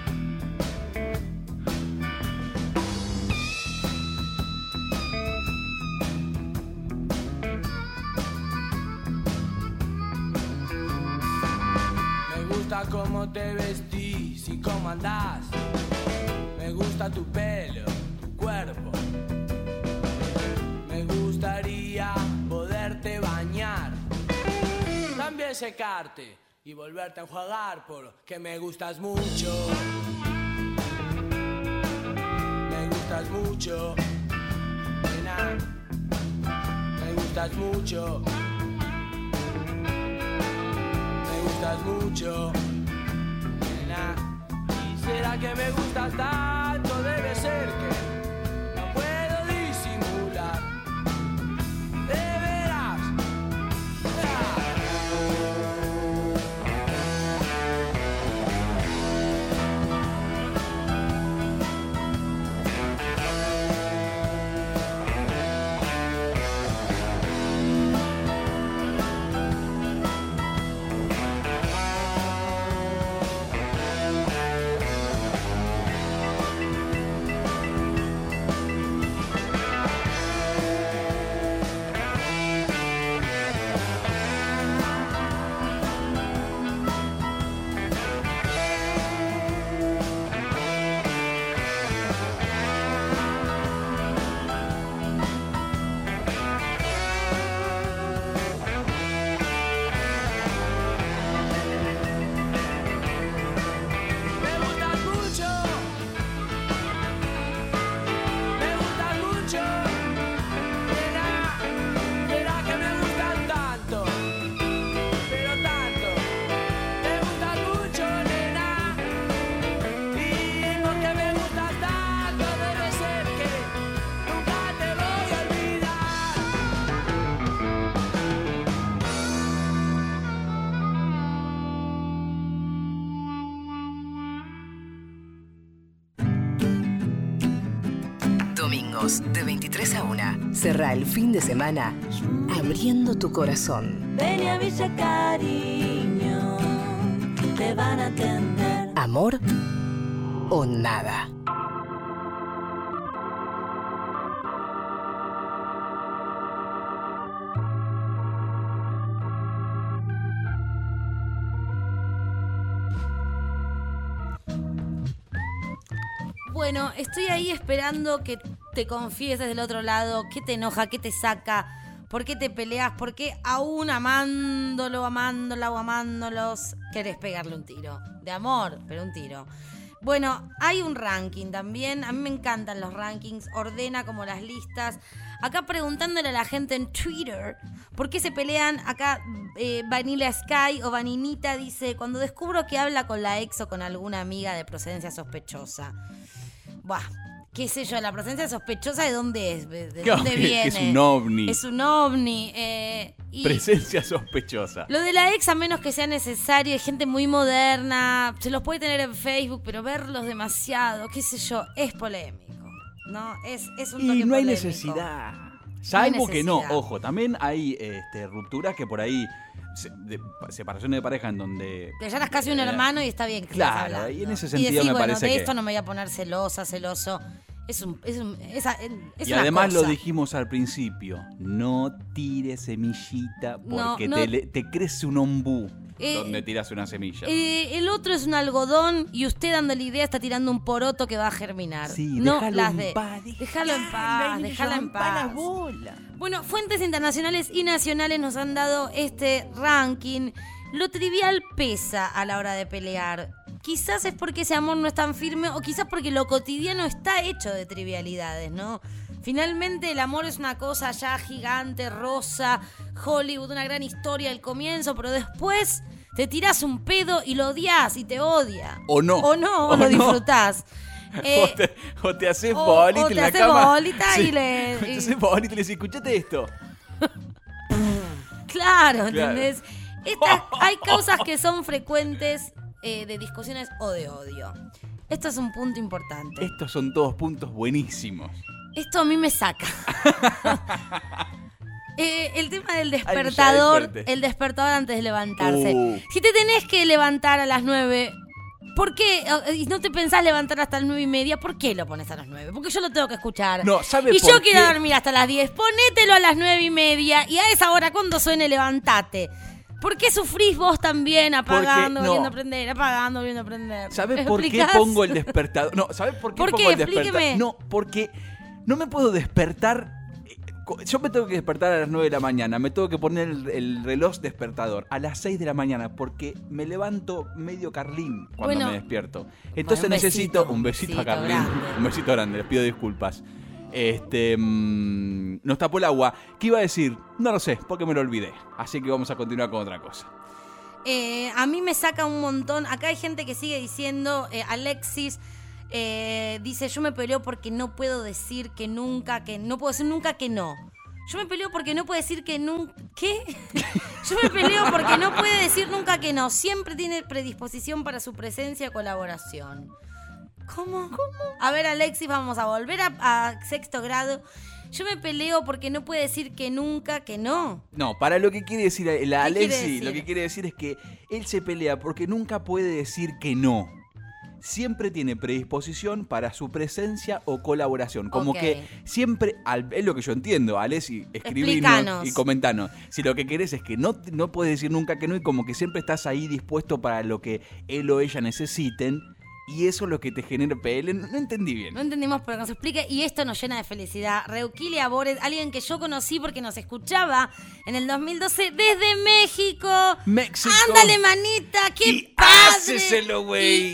Me gusta cómo te vestís y cómo andás. Me gusta tu pelo, tu cuerpo. Me gustaría poderte bañar, también secarte y volverte a enjuagar, porque me gustas mucho. Me gustas mucho, nena. Me gustas mucho. Me gustas mucho, nena. ¿Y será que me gustas tanto? Debe ser que no puedo disimular. De veras. Domingos de veintitrés a una. Cerrá el fin de semana abriendo tu corazón. Ven y avisa, cariño, te van a atender. Amor o nada. Bueno, estoy ahí esperando que te confieses del otro lado, qué te enoja, qué te saca, por qué te peleas, por qué aún amándolo, amándola o amándolos, querés pegarle un tiro. De amor, pero un tiro. Bueno, hay un ranking también, a mí me encantan los rankings, ordena como las listas. Acá preguntándole a la gente en Twitter, ¿por qué se pelean? Acá eh, Vanilla Sky o Vaninita dice, cuando descubro que habla con la ex o con alguna amiga de procedencia sospechosa. Buah, qué sé yo, la procedencia sospechosa, ¿de dónde es? ¿De dónde viene? Es un ovni. Es un ovni. Eh, y Presencia sospechosa. lo de la ex, a menos que sea necesario, hay gente muy moderna, se los puede tener en Facebook, pero verlos demasiado, qué sé yo, es polémico. No, es, es un toque Y no hay polémico. necesidad. No hay Salvo que no, necesidad. ojo, también hay este, rupturas que por ahí, se- de- separaciones de pareja en donde... Que ya eras casi un Eh, hermano y está bien que estés Claro, hablando. y en ese Y sentido decís, me bueno, parece de que... esto no me voy a poner celosa, celoso. Es un, es un, es, es y una además cosa. lo dijimos al principio, no tires semillita porque No, no. Te, le- te crece un ombú Eh, donde tiras una semilla. Eh, el otro es un algodón y usted dándole idea está tirando un poroto que va a germinar. Sí, no déjalo las en de. paz, Déjalo en paz, déjala en paz. Bueno, fuentes internacionales y nacionales nos han dado este ranking. Lo trivial pesa a la hora de pelear. Quizás es porque ese amor no es tan firme o quizás porque lo cotidiano está hecho de trivialidades, ¿no? Finalmente el amor es una cosa ya gigante, rosa, Hollywood, una gran historia al comienzo, pero después Te tirás un pedo y lo odias y te odia. O no. O no, o, O lo no. disfrutás. Eh, o, te, o te haces o- bolita o en te la haces cama. bolita y le- Te y- haces bolita y le decís, escuchate esto. Claro, Claro. ¿entendés? Estas- hay causas que son frecuentes eh, de discusiones o de odio. Esto es un punto importante. Estos son todos puntos buenísimos. Esto a mí me saca. Eh, el tema del Ay, ya es despertador, fuerte. el despertador antes de levantarse. Uh. Si te tenés que levantar a las nueve, ¿por qué? Y no te pensás levantar hasta las nueve y media, ¿por qué lo pones a las nueve? Porque yo lo tengo que escuchar. No, ¿sabe y por yo quiero qué? dormir hasta las diez. Ponételo a las nueve y media y a esa hora cuando suene levantate. ¿Por qué sufrís vos también apagando, Porque- volviendo no. a prender, apagando, volviendo a prender? ¿Sabes ¿Me por qué explicás? pongo el despertador? No, ¿sabes por qué ¿Por pongo qué? el despertador? Explíqueme. No, porque no me puedo despertar. eh, co- Yo me tengo que despertar a las nueve de la mañana. Me tengo que poner el, el reloj despertador a las seis de la mañana porque me levanto medio Carlín cuando Bueno. me despierto. Entonces Bueno, un necesito besito, un besito a besito Carlín. grande. Un besito grande, les pido disculpas. Este mm, nos tapó el agua. ¿Qué iba a decir? No lo sé, porque me lo olvidé. Así que vamos a continuar con otra cosa. Eh, a mí me saca un montón. Acá hay gente que sigue diciendo, eh, Alexis eh, dice, yo me peleo porque no puedo decir que nunca, que no puedo decir nunca que no. Yo me peleo porque no puede decir que nunca... ¿Qué? Yo me peleo porque no puede decir nunca que no. Siempre tiene predisposición para su presencia y colaboración. ¿Cómo? ¿Cómo? A ver, Alexis, vamos a volver a, a sexto grado. Yo me peleo porque no puede decir que nunca que no. No, para lo que quiere decir la ¿Qué quiere Alexi, decir? lo que quiere decir es que él se pelea porque nunca puede decir que no. Siempre tiene predisposición para su presencia o colaboración. Como Ok. que siempre, al- es lo que yo entiendo, Alexi, escribinos Explícanos. y comentanos. Si lo que querés es que no, no puedes decir nunca que no y como que siempre estás ahí dispuesto para lo que él o ella necesiten. Y eso es lo que te genera P L. No, no entendí bien. No entendimos, pero que nos explique. Y esto nos llena de felicidad. Reuquilia Boret, alguien que yo conocí porque nos escuchaba en el dos mil doce desde México. México. Ándale, manita, qué Y padre. háceselo, güey. Y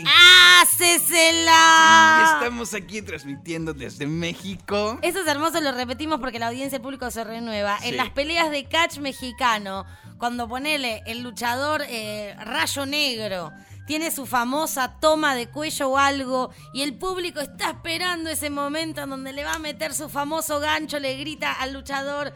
hácesela. Y estamos aquí transmitiendo desde México. Eso es hermoso, lo repetimos porque la audiencia pública se renueva. Sí. En las peleas de catch mexicano, cuando ponele el luchador eh, Rayo Negro, tiene su famosa toma de cuello o algo, y el público está esperando ese momento en donde le va a meter su famoso gancho, le grita al luchador,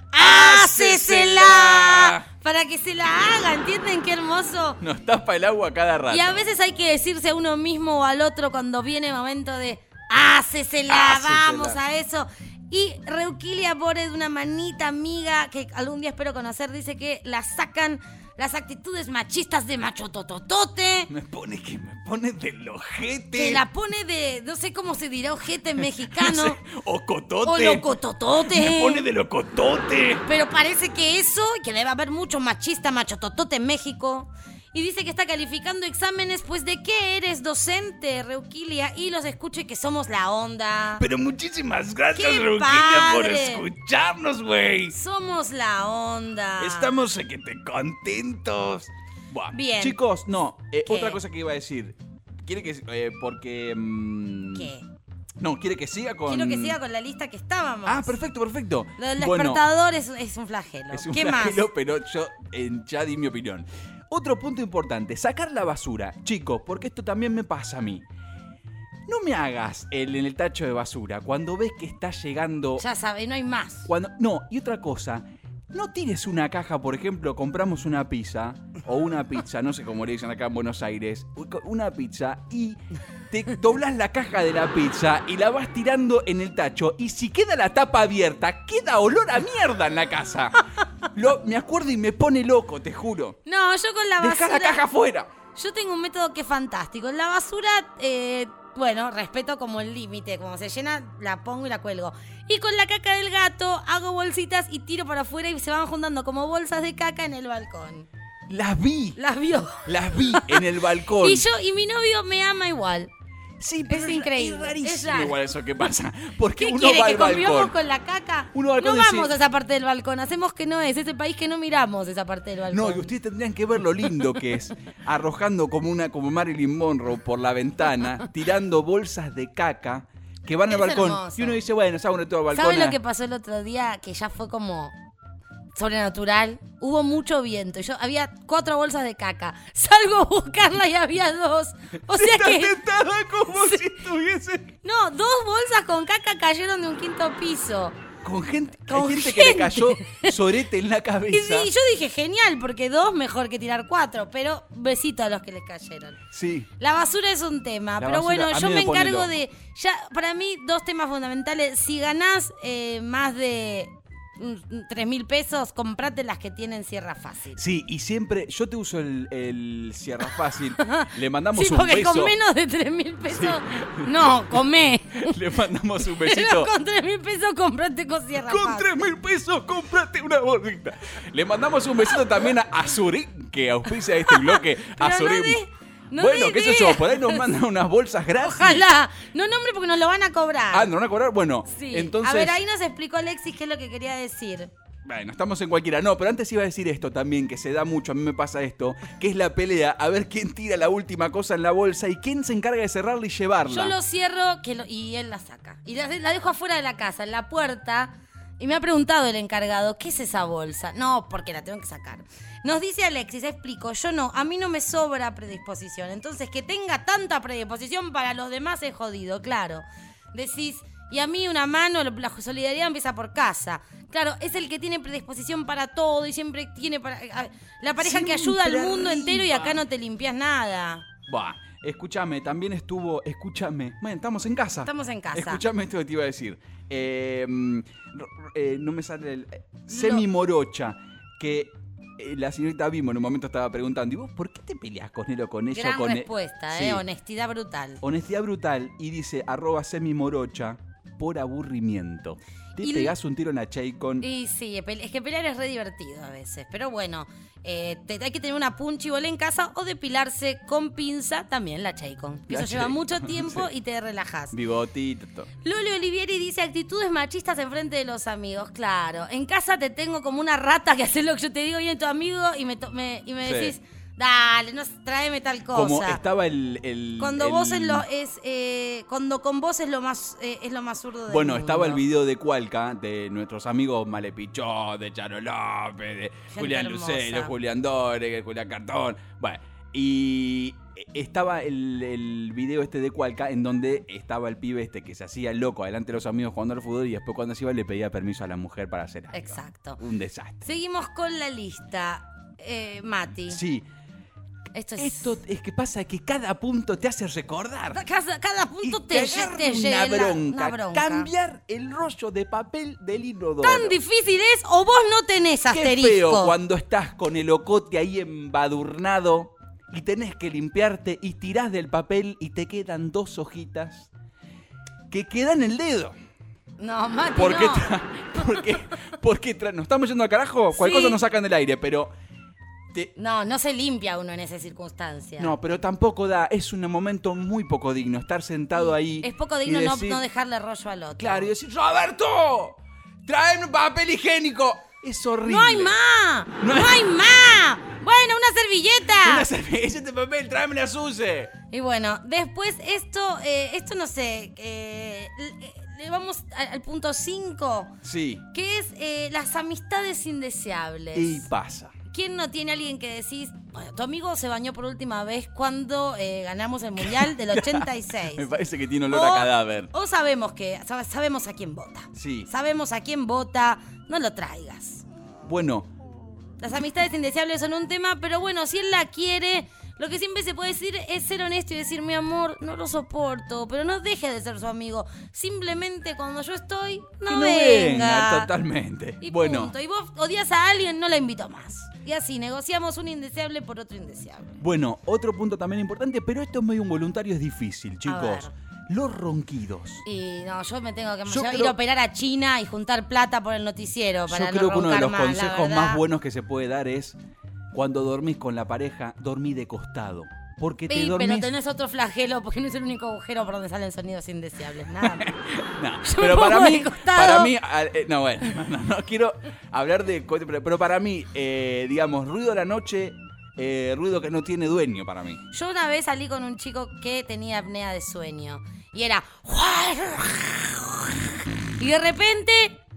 ¡hácesela! Para que se la haga, ¿entienden qué hermoso? Nos tapa el agua cada rato. Y a veces hay que decirse a uno mismo o al otro cuando viene el momento de ¡hácesela! Hácesela. ¡Vamos a eso! Y Reuquilia Bore, de una manita amiga que algún día espero conocer, dice que la sacan las actitudes machistas de macho tototote. Me pone que me pone del ojete. Que la pone de, no sé cómo se dirá ojete mexicano. No sé, ocotote. O locototote. Me pone de locotote. Pero parece que eso, que debe haber mucho machista machototote en México. Y dice que está calificando exámenes, pues ¿de qué eres docente, Reuquilia? Y los escuche que somos la onda. Pero muchísimas gracias, ¡Qué Reuquilia, por padre! escucharnos, güey. Somos la onda. Estamos que te contentos. Buah. Bien. Chicos, no, eh, ¿Qué? otra cosa que iba a decir. Quiere que. eh, porque. mm, ¿Qué? No, quiere que siga con. Quiero que siga con la lista que estábamos. Ah, perfecto, perfecto. Lo del Bueno, despertador es, es un flagelo. es un ¿Qué flagelo, más? pero yo eh, ya di mi opinión. Otro punto importante, sacar la basura. Chicos, porque esto también me pasa a mí. No me hagas el, en el tacho de basura cuando ves que está llegando... Ya sabes, no hay más. Cuando, no, y otra cosa, no tires una caja, por ejemplo, compramos una pizza o una pizza, no sé cómo le dicen acá en Buenos Aires, una pizza y te doblas la caja de la pizza y la vas tirando en el tacho y si queda la tapa abierta, queda olor a mierda en la casa. Lo, me acuerdo y me pone loco, te juro. No, yo con la Dejá basura... la caja afuera. Yo tengo un método que es fantástico. En la basura, eh, bueno, respeto como el límite. Como se llena, la pongo y la cuelgo. Y con la caca del gato hago bolsitas y tiro para afuera y se van juntando como bolsas de caca en el balcón. Las vi. Las vio. Las vi en el balcón. Y yo y mi novio me ama igual. Sí, pero es increíble. Es rarísimo Es raro. igual eso que pasa. Porque ¿Qué uno quiere? va ¿Que al balcón. convivamos con la caca? Uno va al no balcón y vamos dice- a esa parte del balcón. Hacemos que no es. Es el país que no miramos esa parte del balcón. No, y ustedes tendrían que ver lo lindo que es. Arrojando como una como Marilyn Monroe por la ventana, tirando bolsas de caca que van al Es balcón. hermoso. Y uno dice, bueno, salgo de todo al balcón. ¿Sabes a- lo que pasó el otro día? Que ya fue como... sobrenatural. Hubo mucho viento. Yo había cuatro bolsas de caca. Salgo a buscarla y había dos. O sea Está que... tentada como si estuviese... No, dos bolsas con caca cayeron de un quinto piso. Con gente, Con hay gente, gente. que le cayó sorete en la Y cabeza. sí, yo dije, genial, porque dos mejor que tirar cuatro. Pero besito a los que les cayeron. Sí. La basura es un tema, La pero basura, bueno, a yo mí me me pone encargo loco. de... Ya, para mí, dos temas fundamentales. Si ganás eh, más de tres mil pesos, comprate las que tienen sierra fácil. Sí, y siempre, yo te uso el, el cierra fácil, le mandamos Sí, un porque beso. con menos de tres mil pesos... No, comé. Le mandamos un Pero besito. con tres mil pesos comprate con sierra Con fácil. tres mil pesos, cómprate una bolsita. Le mandamos un besito también a Azurín, que auspicia este bloque. Pero no Azurín. de- no bueno, de qué sé idea. yo, por ahí nos mandan unas bolsas gratis. Ojalá. No nombre porque nos lo van a cobrar. Ah, ¿nos van a cobrar? Bueno, Sí. entonces... A ver, ahí nos explicó Alexis qué es lo que quería decir. Bueno, estamos en cualquiera. No, pero antes iba a decir esto también, que se da mucho, a mí me pasa esto, que es la pelea, a ver quién tira la última cosa en la bolsa y quién se encarga de cerrarla y llevarla. Yo lo cierro que lo- y él la saca. Y la, la dejo afuera de la casa, en la puerta. Y me ha preguntado el encargado, ¿qué es esa bolsa? No, porque la tengo que sacar. Nos dice Alexis, explico, yo no, a mí no me sobra predisposición. Entonces, que tenga tanta predisposición para los demás es jodido, claro. Decís, y a mí una mano, la solidaridad empieza por casa. Claro, es el que tiene predisposición para todo y siempre tiene para... La pareja que ayuda al Siempre mundo entero y arriba. acá no te limpias nada. Buah, escúchame, también estuvo, escúchame, bueno, estamos en casa. Estamos en casa. Escúchame esto que te iba a decir. Eh, mm, eh, no me sale el... eh, Semi Morocha, que eh, la señorita Bimbo en un momento estaba preguntando, ¿y vos por qué te peleas con él o con ella? Gran o con él? respuesta, Sí. eh, honestidad brutal. Honestidad brutal, y dice arroba Semi Morocha por aburrimiento. Te Y- pegás un tiro en la Chaycon. Y sí, es que pelear es re divertido a veces. Pero bueno, eh, te, hay que tener una punchibola en casa o depilarse con pinza también la Chaycon. La Eso lleva Chaycon, mucho tiempo sí. y te relajás. Bigotito. todo. Loli Olivieri dice actitudes machistas en frente de los amigos. Claro, en casa te tengo como una rata que hace lo que yo te digo, viene tu amigo y me, to- me- y me Sí. decís, dale, no, tráeme tal cosa. Como estaba el... el- Cuando el- vos es lo es eh, cuando con vos es lo más eh, es lo más zurdo del Bueno, mundo. estaba el video de Cualca, de nuestros amigos Malepichó, de Charo López, de Julián hermosa. Lucero, Julián Dore, Julián Cartón. Bueno, y estaba el, el video este de Cualca en donde estaba el pibe este que se hacía loco delante de los amigos jugando al fútbol y después cuando se iba le pedía permiso a la mujer para hacer algo. Exacto. Un desastre. Seguimos con la lista. Eh, Mati. Sí. Esto es Esto es que pasa que cada punto te hace recordar. cada, cada punto Y te, te agarra te una llena bronca. una bronca. Cambiar el rollo de papel del inodoro. Tan difícil es o vos no tenés Qué asterisco. feo cuando estás con el ocote ahí embadurnado y tenés que limpiarte y tirás del papel y te quedan dos hojitas que quedan en el dedo. No, Mati, ¿Por qué? no. tra- porque, porque tra- nos estamos yendo al carajo. Cualquier Sí. cosa nos sacan del aire, pero... te- No, no se limpia uno en esa circunstancia. no, pero tampoco da. Es un momento muy poco digno estar sentado ahí. Es poco y digno no- decir- no, dejarle rollo al otro. Claro, y decir, ¡Roberto! ¡Tráeme un papel higiénico! Es horrible. ¡No hay más! No ¡No, hay- hay más! Bueno, una servilleta. Una servilleta de papel, tráeme la Suse. Y bueno, después esto, eh, esto no sé, eh, le, le vamos al, al punto cinco, Sí. que es eh, las amistades indeseables. Y pasa. ¿Quién no tiene alguien que decís, bueno, tu amigo se bañó por última vez cuando eh, ganamos el Mundial del ochenta y seis? Me parece que tiene olor O- a cadáver. O sabemos que, sab- sabemos a quién vota. Sí. Sabemos a quién vota, no lo traigas. Bueno, Las amistades indeseables son un tema, pero bueno, si él la quiere, lo que siempre se puede decir es ser honesto y decir, mi amor, no lo soporto, pero no deje de ser su amigo. Simplemente cuando yo estoy, no, que no venga. venga, totalmente. Y bueno, punto. Y vos odias a alguien, no la invito más. Y así, negociamos un indeseable por otro indeseable. bueno, otro punto también importante, pero esto es medio involuntario, es difícil, chicos. ver. Los ronquidos. Y no, yo me tengo que Yo ir creo- a operar a China y juntar plata por el noticiero para Yo no creo que uno de roncar los más, la consejos verdad. más buenos que se puede dar es cuando dormís con la pareja, dormí de costado. Porque te Sí, dormís... pero tenés otro flagelo porque no es el único agujero por donde salen sonidos indeseables. Nada más. No, Yo pero me para pongo mí, de costado. para mí, ah, eh, no, bueno, no, no, no quiero hablar de, co- pero, pero para mí, eh, digamos, ruido a la noche, eh, ruido que no tiene dueño para mí. Yo una vez salí con un chico que tenía apnea de sueño y era y de repente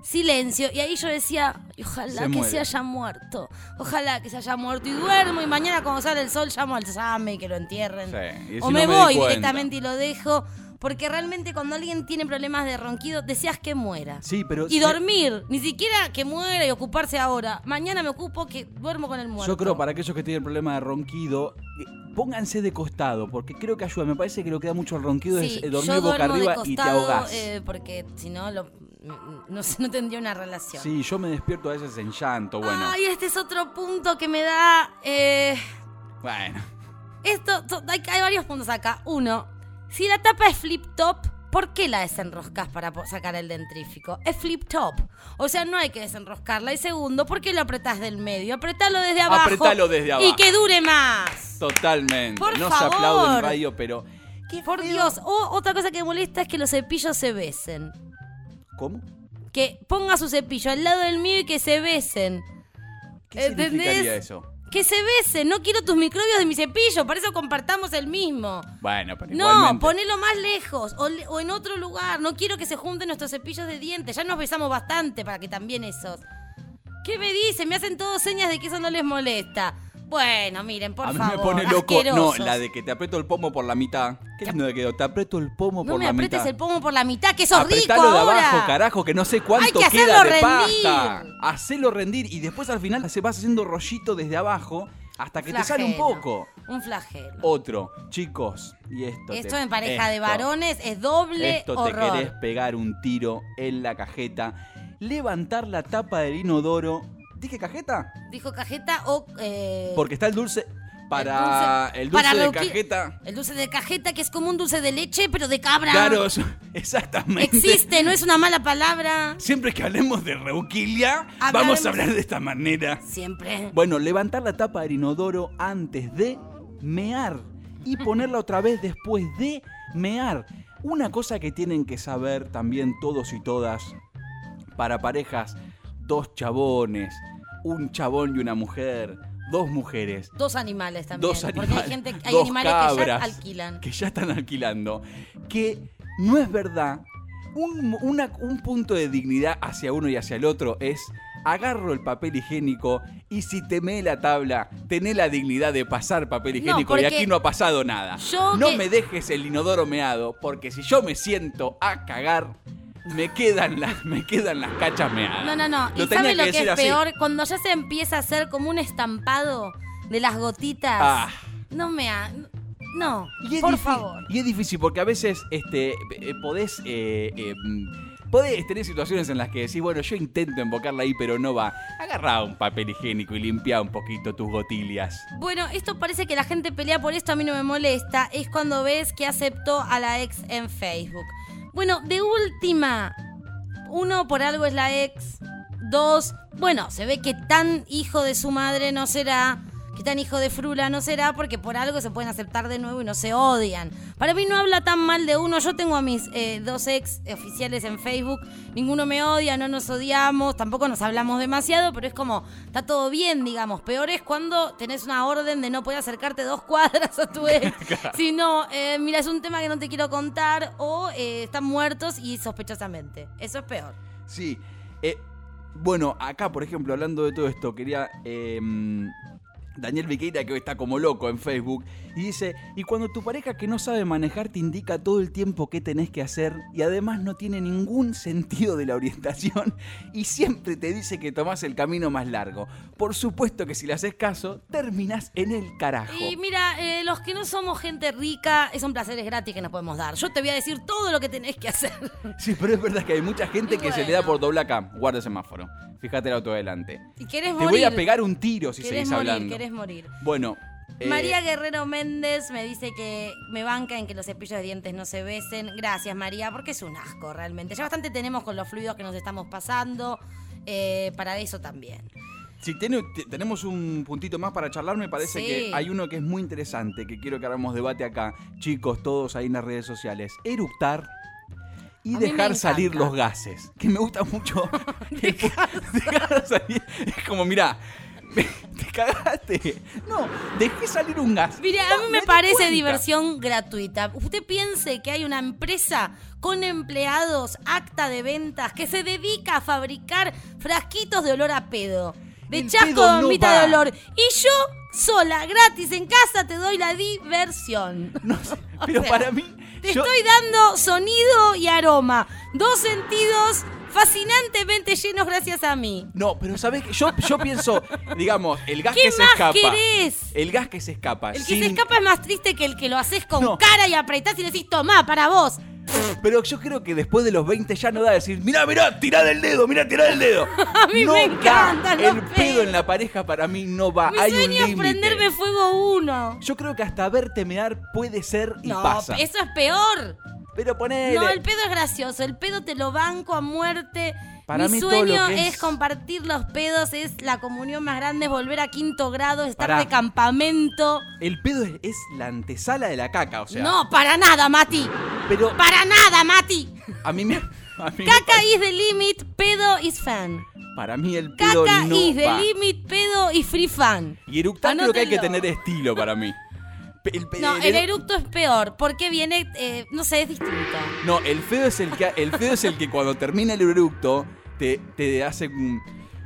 Silencio. Y ahí yo decía, ojalá Se que muere. se haya muerto. Ojalá que se haya muerto. Y duermo y mañana cuando sale el sol llamo al S A M y que lo entierren. Sí, y si O no me me voy di cuenta. directamente y lo dejo. Porque realmente cuando alguien tiene problemas de ronquido, deseas que muera. Sí, pero... Y se- dormir, ni siquiera que muera y ocuparse ahora. Mañana me ocupo que duermo con el muerto. Yo creo para aquellos que tienen problemas de ronquido, eh, pónganse de costado, porque creo que ayuda. Me parece que lo que da mucho el ronquido Sí, es eh, dormir yo boca duermo de arriba y te costado, ahogás. eh, porque si no, lo- no, sé, no tendría una relación. Sí, yo me despierto a veces en llanto, bueno. Ay, este es otro punto que me da... eh, Bueno. esto, to- hay, hay varios puntos acá. Uno, si la tapa es flip top, ¿por qué la desenroscas para po- sacar el dentrífico? Es flip top. O sea, no hay que desenroscarla. Y segundo, ¿por qué lo apretás del medio? Apretalo desde abajo. Apretalo desde abajo. Y que dure más. Totalmente. Por no favor. se aplaude en radio, pero... Por Dios. O otra cosa que me molesta es que los cepillos se besen. ¿Cómo? Que ponga su cepillo al lado del mío y que se besen. ¿Qué significaría eso? Que se besen. No quiero tus microbios de mi cepillo. Para eso compartamos el mismo. Bueno, pero No, igualmente... ponelo más lejos o, le- o en otro lugar. No quiero que se junten nuestros cepillos de dientes. Ya nos besamos bastante para que también esos. ¿Qué me dicen? Me hacen todos señas de que eso no les molesta. Bueno, miren, por a mí favor. me pone loco. asquerosos. No, la de que te aprieto el pomo por la mitad. Qué lindo que quedó. Te aprieto el pomo No por me la apretes mitad. el pomo por la mitad, que sos rico Apretalo de ahora. abajo, carajo, que no sé cuánto Hay que queda hacerlo de rendir. pasta. Hacelo rendir y después al final se vas haciendo rollito desde abajo hasta que te sale un Flagelo. poco. Un flagelo. Otro, chicos, y esto. Esto te- en pareja de esto, varones es doble Esto te horror. querés pegar un tiro en la cajeta. Levantar la tapa del inodoro. ¿Dije cajeta? Dijo cajeta o... eh, Porque está el dulce. Para el dulce, para de reducir- cajeta. El dulce de cajeta, que es como un dulce de leche, pero de cabra. Claro, eso- exactamente. Existe, no es una mala palabra. Siempre que hablemos de reuquilia, Hablaremos- vamos a hablar de esta manera. Siempre. Bueno, levantar la tapa del inodoro antes de mear y ponerla otra vez después de mear. Una cosa que tienen que saber también todos y todas para parejas, dos chabones, un chabón y una mujer, dos mujeres, Dos animales también. dos porque animales, hay gente, hay dos animales que ya cabras alquilan. que ya están alquilando, que no es verdad. Un, una- un punto de dignidad hacia uno y hacia el otro es: agarro el papel higiénico y si te mee la tabla, tené la dignidad de pasar papel No, higiénico y porque aquí no ha pasado nada. yo No que- me dejes el inodoro meado, porque si yo me siento a cagar, me quedan las, me quedan las cachas meadas. No, no, no. Lo ¿Y tenía sabe lo que decir es así. peor? Cuando ya se empieza a hacer como un estampado de las gotitas. Ah. No me ha... No, Y es por difí- favor. Y es difícil porque a veces este, eh, podés, eh, eh, mm, podés tener situaciones en las que decís, bueno, yo intento embocarla ahí, pero no va. Agarrá un papel higiénico y limpia un poquito tus gotillas. Bueno, esto parece que la gente pelea por esto, a mí no me molesta. Es cuando ves que aceptó a la ex en Facebook. Bueno, de última, uno, por algo es la ex. Dos, bueno, se ve que tan hijo de su madre no será, que tan hijo de frula no será, porque por algo se pueden aceptar de nuevo y no se odian. Para mí no habla tan mal de uno. Yo tengo a mis eh, dos ex oficiales en Facebook. Ninguno me odia, no nos odiamos, tampoco nos hablamos demasiado, pero es como, está todo bien, digamos. Peor es cuando tenés una orden de no poder acercarte dos cuadras a tu ex. Si no, eh, mira, es un tema que no te quiero contar, o eh, están muertos y sospechosamente. Eso es peor. Sí. eh, bueno, acá, por ejemplo, hablando de todo esto, quería... eh, Daniel Viqueira, que hoy está como loco en Facebook, y dice: y cuando tu pareja que no sabe manejar te indica todo el tiempo qué tenés que hacer y además no tiene ningún sentido de la orientación y siempre te dice que tomás el camino más largo. Por supuesto que si le haces caso, terminás en el carajo. Y mira, eh, los que no somos gente rica, son placeres gratis que nos podemos dar. Yo te voy a decir todo lo que tenés que hacer. Sí, pero es verdad que hay mucha gente Y que se le bueno. da por doble acá. Guarda el semáforo. Fíjate el auto adelante. Y querés Te morir. voy a pegar un tiro si Querés seguís morir, hablando. querés morir. Bueno. eh, María Guerrero Méndez me dice que me banca en que los cepillos de dientes no se besen. Gracias, María, porque es un asco realmente. Ya bastante tenemos con los fluidos que nos estamos pasando. eh, para eso también. Si tiene- te- tenemos un puntito más para charlar, me parece Sí. que hay uno que es muy interesante, que quiero que hagamos debate acá. Chicos, todos ahí en las redes sociales. Eructar y A mí me dejar salir encanta. los gases. Que me gusta mucho. dejar, dejar salir. Es como, mirá, Te cagaste. No, dejé salir un gas. Mire, a mí me parece diversión gratuita. Usted piense que hay una empresa con empleados, acta de ventas, que se dedica a fabricar frasquitos de olor a pedo. De El chasco pedo de no bombita va. de olor. Y yo, sola, gratis, en casa, te doy la diversión. O Pero sea, para mí... Te yo- estoy dando sonido y aroma. Dos sentidos fascinantemente llenos gracias a mí. No, pero ¿sabes qué? Yo, yo pienso, digamos, el gas ¿Qué que se más escapa. querés? El gas que se escapa. El que sin- se escapa es más triste que el que lo haces con No. cara y apretás y decís, tomá, para vos. Pero yo creo que después de los veinte ya no da decir, mirá, mirá, tirá del dedo, mirá, tirá del dedo. A mí no me encantan da. los El pedo en la pareja para mí no va. Mi Hay un sueño es límite. prenderme fuego uno. Yo creo que hasta verte mear puede ser y No, pasa. eso es peor. Pero ponele. No, el pedo es gracioso. El pedo te lo banco a muerte. Para Mi mí todo sueño lo que es... es- compartir los pedos, es la comunión más grande, es volver a quinto grado, estar Pará. de campamento. El pedo es, es la antesala de la caca, o sea. No, para nada, Mati. Pero Para nada, Mati. a mí me. A mí me Caca parece- is the limit, pedo is fan. Para mí el pedo Caca no is the va. limit, pedo is free fan. Y eructar creo que hay que Anótenlo. tener estilo para mí. Pe- El, pe- No, el el eru- eructo es peor, porque viene, eh, no sé, es distinto. No, el feo es el que el feo es el que cuando termina el eructo te, te hace un...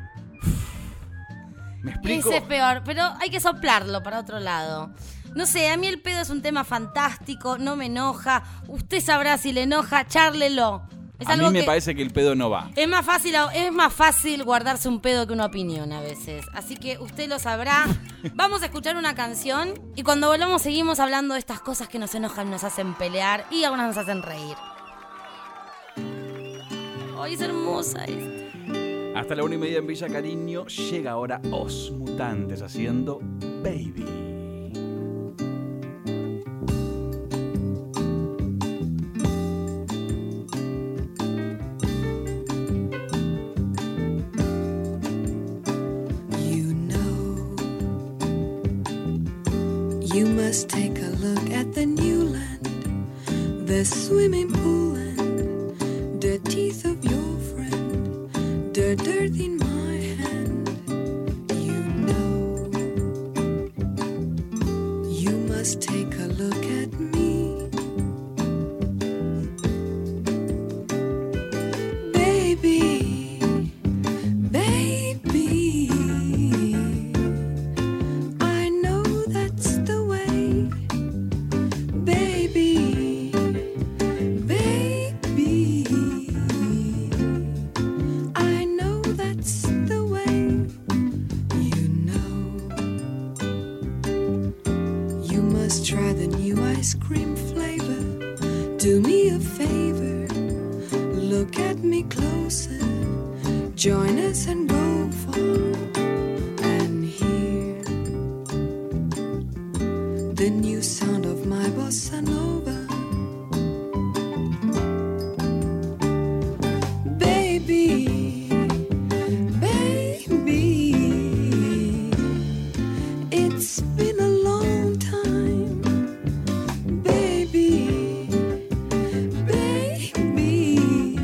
¿Me explico? Ese es peor, pero hay que soplarlo para otro lado. No sé, a mí el pedo es un tema fantástico, no me enoja. Usted sabrá si le enoja, chárlelo. Es A mí algo me que parece que el pedo no va. es más fácil, es más fácil guardarse un pedo que una opinión a veces. Así que usted lo sabrá. Vamos a escuchar una canción y cuando volvamos seguimos hablando de estas cosas que nos enojan, nos hacen pelear y algunas nos hacen reír. Ay, es hermosa esta. Hasta la una y media en Villa Cariño llega ahora Os Mutantes haciendo Baby. You know, you must take a look at the new land, the swimming pool and the teeth of your friend, the dirt in my hand. You know, you must take a look at me, baby. Baby, I know that's the way. Baby, baby, I know that's the way. You know, you must try the new ice cream flavor. Do me a favor, look at me closer. Join us and go far and hear the new sound of my bossa nova. Baby, baby, it's been a long time. Baby, baby,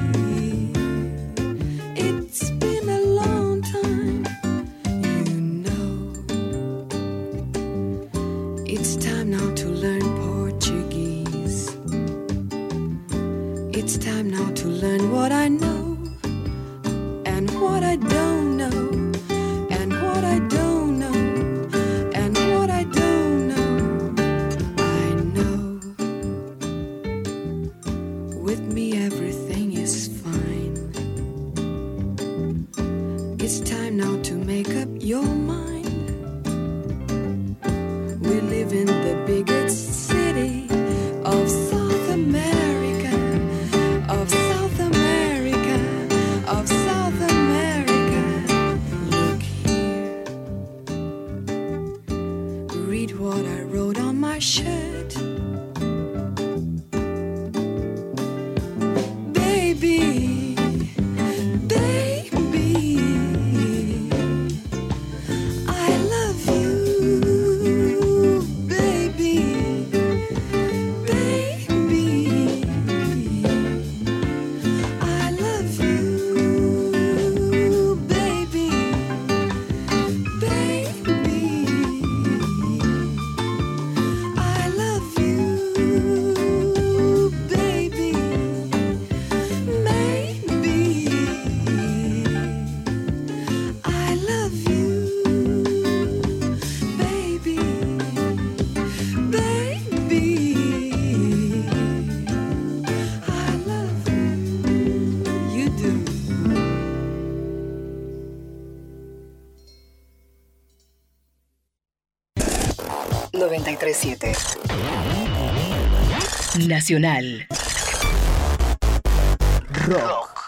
it's been a long time. You know, it's time now to learn Portuguese. It's time now to learn what I know and what I don't know, and what I don't know, and what I don't know. I know with me everything is fine. It's time now to make up your mind. We live in the biggest city of South America, of South America, of South America. Look here, read what I wrote on my shirt. noventa y tres siete. Nacional Rock.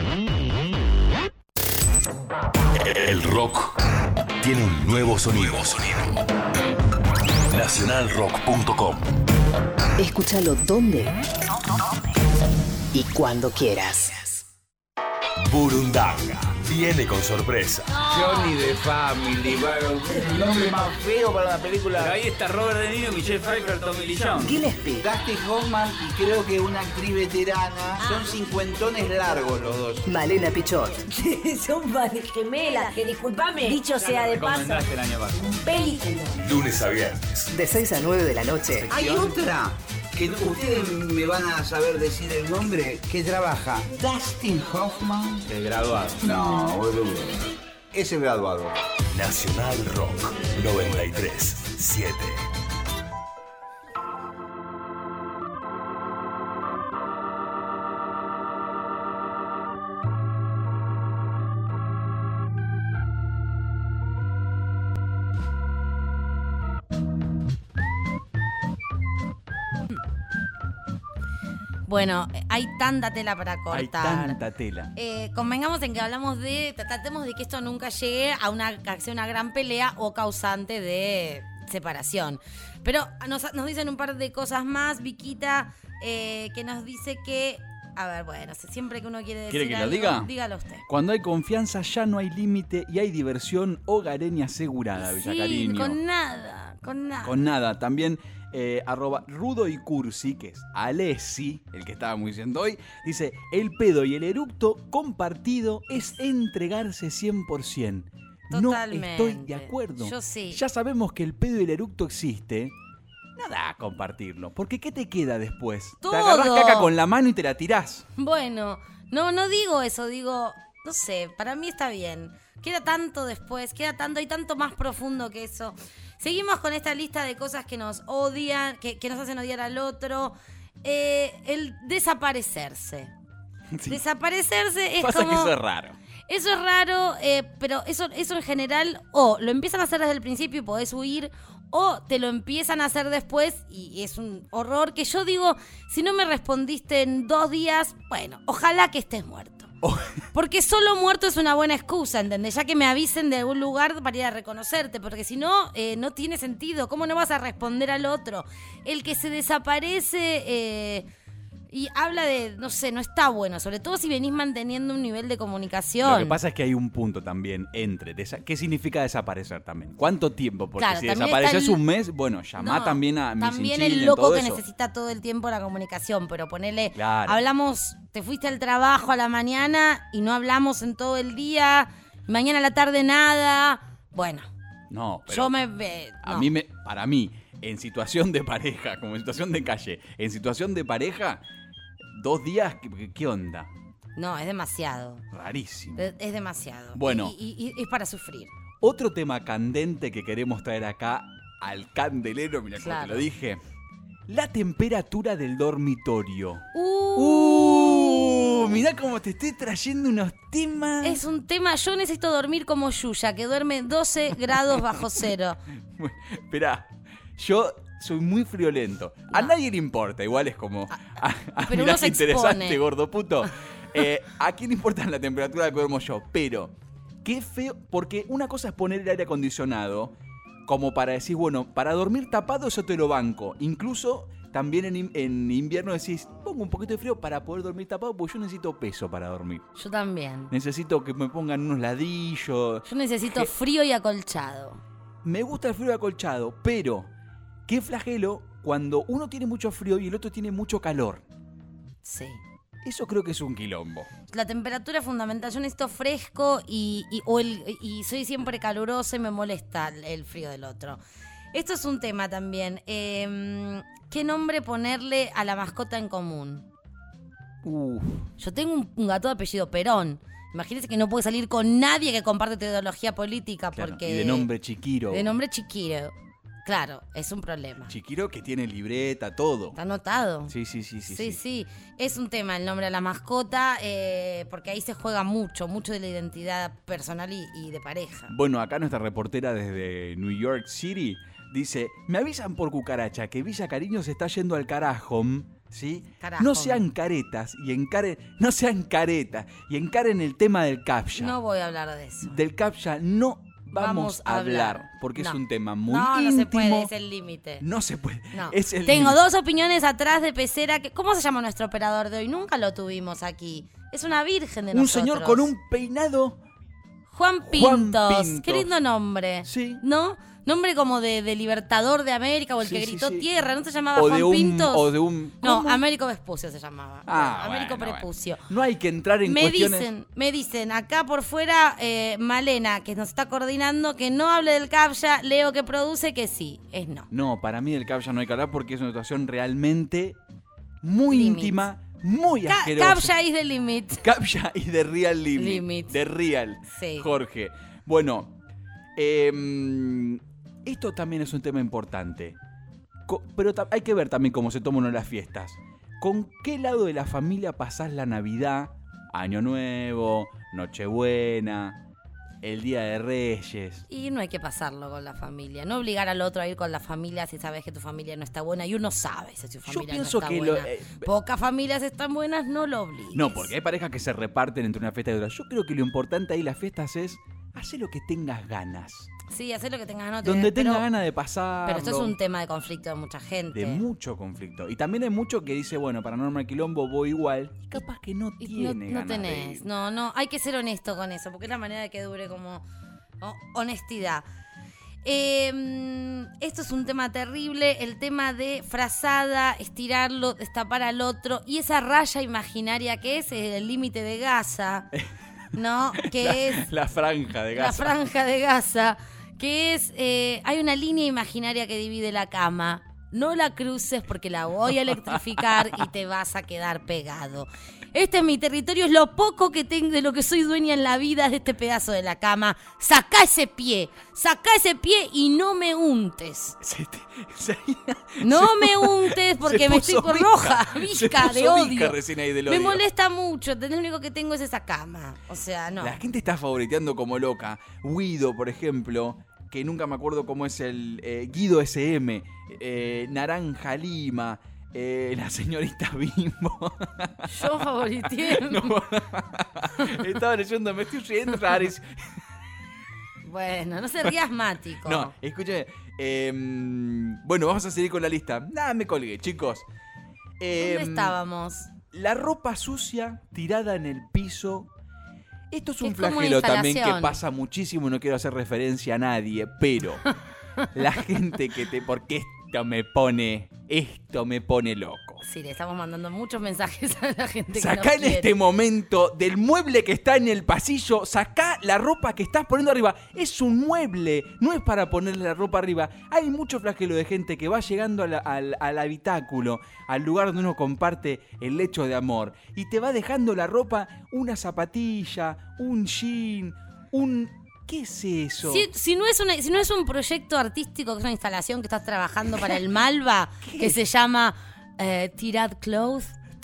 El rock tiene un nuevo sonido. nacional rock punto com. Escúchalo donde y cuando quieras. Burundanga viene con sorpresa. Johnny de Family, bueno, el nombre más feo para una película. Pero ahí está Robert De Niro, Michelle Pfeiffer, Tommy Lee Jones. Gillespie, Dustin Hoffman y creo que una actriz veterana. Son cincuentones largos los dos. Malena Pichot, Son padres gemelas, que disculpame, dicho sea de paso, Recomendaste el año pasado. película. Lunes a viernes. de seis a nueve de la noche. Hay otra que ustedes me van a saber decir el nombre, que trabaja Dustin Hoffman. El graduado. No, boludo. Es el graduado. Nacional Rock noventa y tres siete. Bueno, hay tanta tela para Hay cortar. tanta tela. Eh, convengamos en que hablamos de, tratemos de que esto nunca llegue a una, a ser una gran pelea o causante de separación. Pero nos, nos dicen un par de cosas más, Viquita, eh, que nos dice que, a ver, bueno, siempre que uno quiere decir ¿Quiere que lo algo, diga? dígalo usted. Cuando hay confianza ya no hay límite y hay diversión hogareña asegurada, Sí, Villacariño. con nada, con nada. Con nada. También eh, arroba Rudo y Cursi, que es Alessi, el que estábamos diciendo hoy, dice, el pedo y el eructo compartido es entregarse cien por ciento. No Totalmente. estoy de acuerdo. Yo sí. Ya sabemos que el pedo y el eructo existe. Nada a compartirlo. Porque ¿qué te queda después? Todo. Te agarrás caca con la mano y te la tirás. Bueno, no, no digo eso, digo, no sé, para mí está bien. Queda tanto después, queda tanto, hay tanto más profundo que eso. Seguimos con esta lista de cosas que nos odian, que, que nos hacen odiar al otro. Eh, el desaparecerse. Sí. Desaparecerse es Pasa como... que eso es raro. Eso es raro, eh, pero eso, eso en general, o lo empiezan a hacer desde el principio y podés huir, o te lo empiezan a hacer después y es un horror que yo digo, si no me respondiste en dos días, bueno, ojalá que estés muerto. Porque solo muerto es una buena excusa, ¿entendés? Ya que me avisen de algún lugar para ir a reconocerte, porque si no, eh, no tiene sentido. ¿Cómo no vas a responder al otro? El que se desaparece... Eh, y habla de, no sé, no está bueno, sobre todo si venís manteniendo un nivel de comunicación. Lo que pasa es que hay un punto también entre, desa- ¿qué significa desaparecer también? ¿Cuánto tiempo? Porque Claro, si también desapareces está el- un mes, bueno, llamá No, también a Miss También Inchil, el en loco todo que eso. necesita todo el tiempo la comunicación, pero ponele, Claro. hablamos, te fuiste al trabajo a la mañana y no hablamos en todo el día, mañana a la tarde nada, bueno, No, pero yo me... eh, a no. mí me, para mí, en situación de pareja, como en situación de calle, en situación de pareja, dos días, ¿qué, qué onda? No, es demasiado, Rarísimo. es, es demasiado. Bueno. Y, y- y es para sufrir. Otro tema candente que queremos traer acá al candelero, mira cómo Claro. te lo dije. La temperatura del dormitorio. Uh, Uh, mirá cómo te estoy trayendo unos temas. Es un tema, yo necesito dormir como Yuya, que duerme doce grados bajo cero. Esperá, yo soy muy friolento. A nadie le importa, igual es como... Ah, ah, pero mirá uno se qué interesante, expone. gordo puto. Eh, ¿A quién le importa la temperatura que duermo yo? Pero, qué feo, porque una cosa es poner el aire acondicionado como para decir, bueno, para dormir tapado eso te lo banco. Incluso también en, in- en invierno decís, pongo un poquito de frío para poder dormir tapado porque yo necesito peso para dormir. Yo también. Necesito que me pongan unos ladrillos. Yo necesito frío y acolchado. Me gusta el frío acolchado, pero qué flagelo cuando uno tiene mucho frío y el otro tiene mucho calor. Sí. Eso creo que es un quilombo. La temperatura es fundamental. Yo necesito fresco y, y, o el, y soy siempre calurosa y me molesta el, el frío del otro. Esto es un tema también. Eh, ¿Qué nombre ponerle a la mascota en común? Uf. Yo tengo un, un gato de apellido Perón. Imagínense que no puede salir con nadie que comparte tu ideología política Claro, porque... y de nombre Chiquiro. De nombre Chiquiro. Claro, es un problema. Chiquiro que tiene libreta, todo. ¿Está anotado? Sí, sí, sí, sí. Sí, sí. sí, es un tema el nombre de la mascota, eh, porque ahí se juega mucho, mucho de la identidad personal y, y de pareja. Bueno, acá nuestra reportera desde New York City dice, me avisan por cucaracha que Villa Cariño se está yendo al carajo, ¿sí? Carajo. No sean caretas y encaren, no sean caretas y encaren el tema del captcha. No voy a hablar de eso. Del captcha no vamos, Vamos a a hablar, hablar. porque No. es un tema muy No, íntimo. no se puede, es el límite. No se puede. No. Es el Tengo límite. dos opiniones atrás de Pecera. Que, ¿cómo se llama nuestro operador de hoy? Nunca lo tuvimos aquí. Es una virgen de Un nosotros. señor con un peinado. Juan Pintos. Juan Pintos. Qué lindo nombre. Sí. ¿No? Nombre como de, de Libertador de América o el Sí, que sí, gritó sí. tierra. ¿No se llamaba O Juan de un, Pintos? o de un. No, ¿cómo? Américo Vespucio se llamaba. Ah, Américo bueno, Prepucio. bueno. No hay que entrar en Me cuestiones. dicen, me dicen acá por fuera, eh, Malena, que nos está coordinando, que no hable del captcha, Leo que produce, que sí, es no. No, para mí del captcha no hay que hablar porque es una situación realmente muy Limit. íntima, muy Ca- asquerosa. Captcha is the limit. Captcha y de real limit. Limit. De real. Sí. Jorge. Bueno, eh, esto también es un tema importante. Co- pero ta- hay que ver también cómo se toman las fiestas. ¿Con qué lado de la familia pasás la Navidad, Año Nuevo, Nochebuena, el Día de Reyes? Y no hay que pasarlo con la familia. No obligar al otro a ir con la familia si sabes que tu familia no está buena. Y uno sabe si su familia pienso no está que lo- buena. eh, Pocas familias están buenas, no lo obligues. No, porque hay parejas que se reparten entre una fiesta y otra. Yo creo que lo importante ahí en las fiestas es hacer lo que tengas ganas. Sí, hacer lo que tengas ganas. Donde pero, tengas ganas de pasar. Pero esto es un tema de conflicto de mucha gente. De mucho conflicto. Y también hay mucho que dice, bueno, para no armar quilombo voy igual. Y capaz que no Y tiene no, no ganas de tenés. ir. No, no, hay que ser honesto con eso, porque es la manera de que dure como oh, honestidad. Eh, esto es un tema terrible, el tema de frazada, estirarlo, destapar al otro, y esa raya imaginaria que es el límite de Gaza, ¿no? Que la, es la franja de Gaza. la franja de Gaza, que es, eh, hay una línea imaginaria que divide la cama. No la cruces porque la voy a electrificar y te vas a quedar pegado. Este es mi territorio, es lo poco que tengo de lo que soy dueña en la vida, es de este pedazo de la cama. Sacá ese pie, sacá ese pie y no me untes. Se te- se- No se- me untes porque se me puso estoy por visca. roja, Se visca puso de visca odio. recién ahí del Me odio. molesta mucho, lo único que tengo es esa cama. O sea, no. La gente está favoriteando como loca. Guido, por ejemplo, que nunca me acuerdo cómo es el eh, Guido S M, eh, Naranja Lima, eh, la señorita Bimbo. Yo favorité. No. Estaba leyendo, me estoy riendo, raris. Bueno, no se ría asmático. No, escúcheme. eh, bueno, vamos a seguir con la lista. Nada, me colgué, chicos. Eh, ¿Dónde estábamos? La ropa sucia tirada en el piso. Esto es un Es como una flagelo también que instalación. pasa muchísimo, no quiero hacer referencia a nadie, pero la gente que te... Porque esto me pone... Esto me pone loco. Sí, le estamos mandando muchos mensajes a la gente que Sacá nos en quiere. este momento del mueble que está en el pasillo, sacá la ropa que estás poniendo arriba. Es un mueble, no es para ponerle la ropa arriba. Hay mucho flagelo de gente que va llegando a la- al, al habitáculo, al lugar donde uno comparte el lecho de amor, y te va dejando la ropa, una zapatilla, un jean, un... ¿Qué es eso? Si, si no es una, si no es un proyecto artístico, que es una instalación que estás trabajando para el Malva, que se llama eh, Tirad Clothes,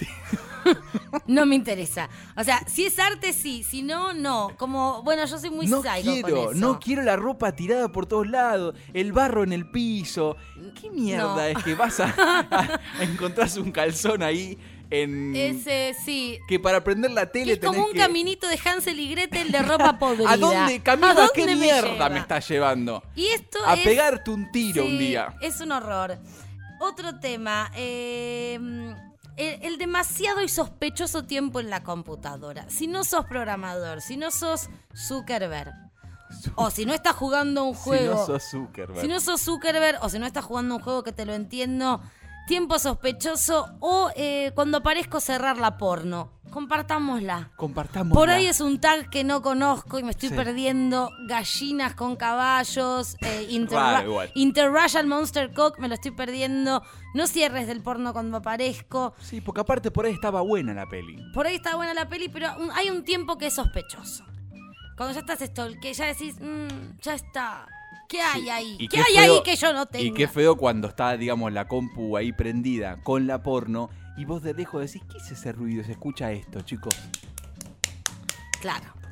no me interesa. O sea, si es arte, sí. Si no, no. Como, bueno, yo soy muy No psycho quiero, con eso. no quiero la ropa tirada por todos lados, el barro en el piso. ¿Qué mierda No. es que vas a, a, a encontrarse un calzón ahí en... Ese, sí. Que para prender la tele Es como tenés un que... caminito de Hansel y Gretel de ropa podrida. ¿A dónde, Camila, ¿A dónde qué me mierda lleva? me estás llevando? Y esto A es- pegarte un tiro Sí, un día. Es un horror. Otro tema. eh, el, el demasiado y sospechoso tiempo en la computadora. Si no sos programador, si no sos Zuckerberg, o si no estás jugando un juego. Si no sos Zuckerberg. Si no sos Zuckerberg o si no estás jugando un juego que te lo entiendo, tiempo sospechoso o eh, cuando aparezco cerrar la porno. Compartámosla. Compartamos. Por ahí es un tag que no conozco y me estoy Sí. perdiendo. Gallinas con caballos, eh, interra- Raro igual. Interracial Monster Cock, me lo estoy perdiendo. No cierres del porno cuando aparezco. Sí, porque aparte por ahí estaba buena la peli. Por ahí está buena la peli, pero un- hay un tiempo que es sospechoso. Cuando ya estás esto, que ya decís, "Mm, ya está. ¿Qué hay ahí? Y ¿Qué qué hay feo- ahí que yo no tengo? Y qué feo cuando está, digamos, la compu ahí prendida con la porno y vos de lejos decís, ¿qué es ese ruido? Se escucha esto, chicos. Claro.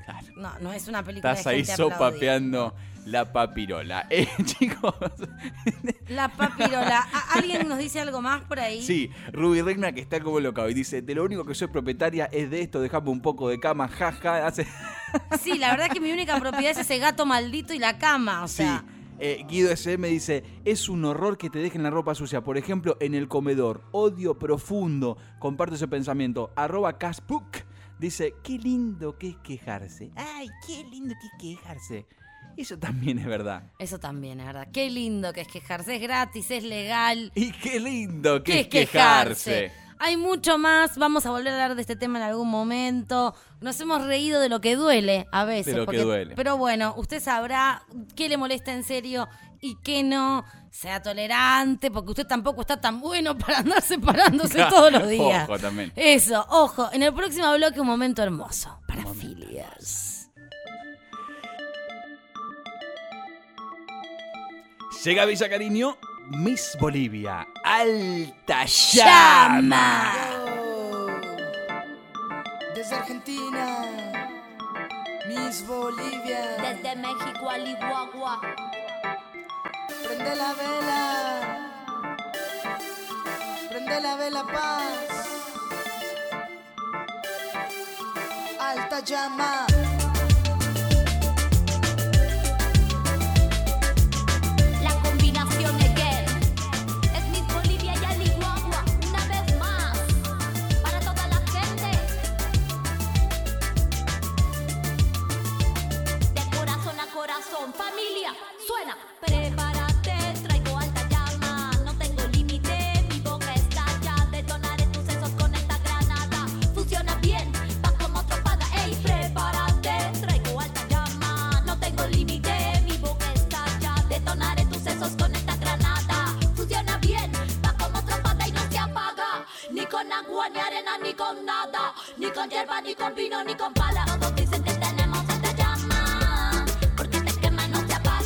No, no es una película Estás de ahí gente aplaudiendo. sopapeando la papirola. Eh, chicos. La papirola. ¿A- ¿Alguien nos dice algo más por ahí? Sí, Ruby Regna que está como loca y dice, de lo único que soy propietaria es de esto, dejame un poco de cama, jaja. Hace... Sí, la verdad que mi única propiedad es ese gato maldito y la cama, o sea... Sí. Eh, Guido S M dice, es un horror que te dejen la ropa sucia. Por ejemplo, en el comedor. Odio profundo. Comparto ese pensamiento. Arroba Casbook dice, qué lindo que es quejarse. Ay, qué lindo que es quejarse. Eso también es verdad. Eso también es verdad. Qué lindo que es quejarse. Es gratis, es legal. Y qué lindo que ¿Qué es quejarse. Hay mucho más. Vamos a volver a hablar de este tema en algún momento. Nos hemos reído de lo que duele a veces. De lo que duele. Pero bueno, usted sabrá qué le molesta en serio y qué no. Sea tolerante, porque usted tampoco está tan bueno para andar separándose Claro, todos los días. ojo también. Eso, ojo. En el próximo bloque un momento hermoso. Para filias. Llega Villa Cariño, Miss Bolivia, Alta Llama. Desde Argentina, Miss Bolivia. Desde México al Iguagua. Prende la vela, prende la vela paz. Alta llama. La combinación again. Es Miss Bolivia y al Iguagua. Una vez más. Para toda la gente. De corazón a corazón. Familia, suena. Prepárate, traigo alta llama. No tengo límite, mi boca estalla. Detonaré tus sesos con esta granada. Funciona bien, va como tropada. Ey, prepárate, traigo alta llama. No tengo límite, mi boca estalla. Detonaré tus sesos con esta granada. Funciona bien, va como tropada y no se apaga. Ni con agua, ni arena, ni con nada. Ni con hierba, ni con vino, ni con pala. Todos dicen que tenemos alta llama. Porque te quema, no se apaga.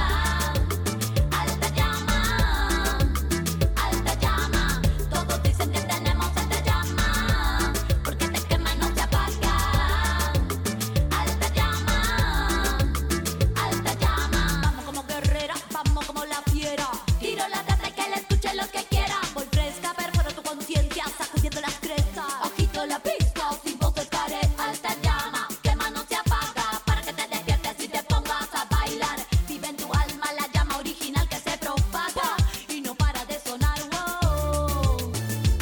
Alta llama, alta llama. Todos dicen que tenemos alta llama. Porque te quema, no se apaga. Alta llama, alta llama. Vamos como guerrera, vamos como la fiera. Tiro la data y que la escuche los que quieran. Voy fresca, perforo tu conciencia, sacudiendo las crestas. Agito la pista, sin voz estaré. Alta llama, quema, no se apaga. Para que te despiertes y te pongas a bailar. Vive en tu alma la llama original que se propaga y no para de sonar. Wow.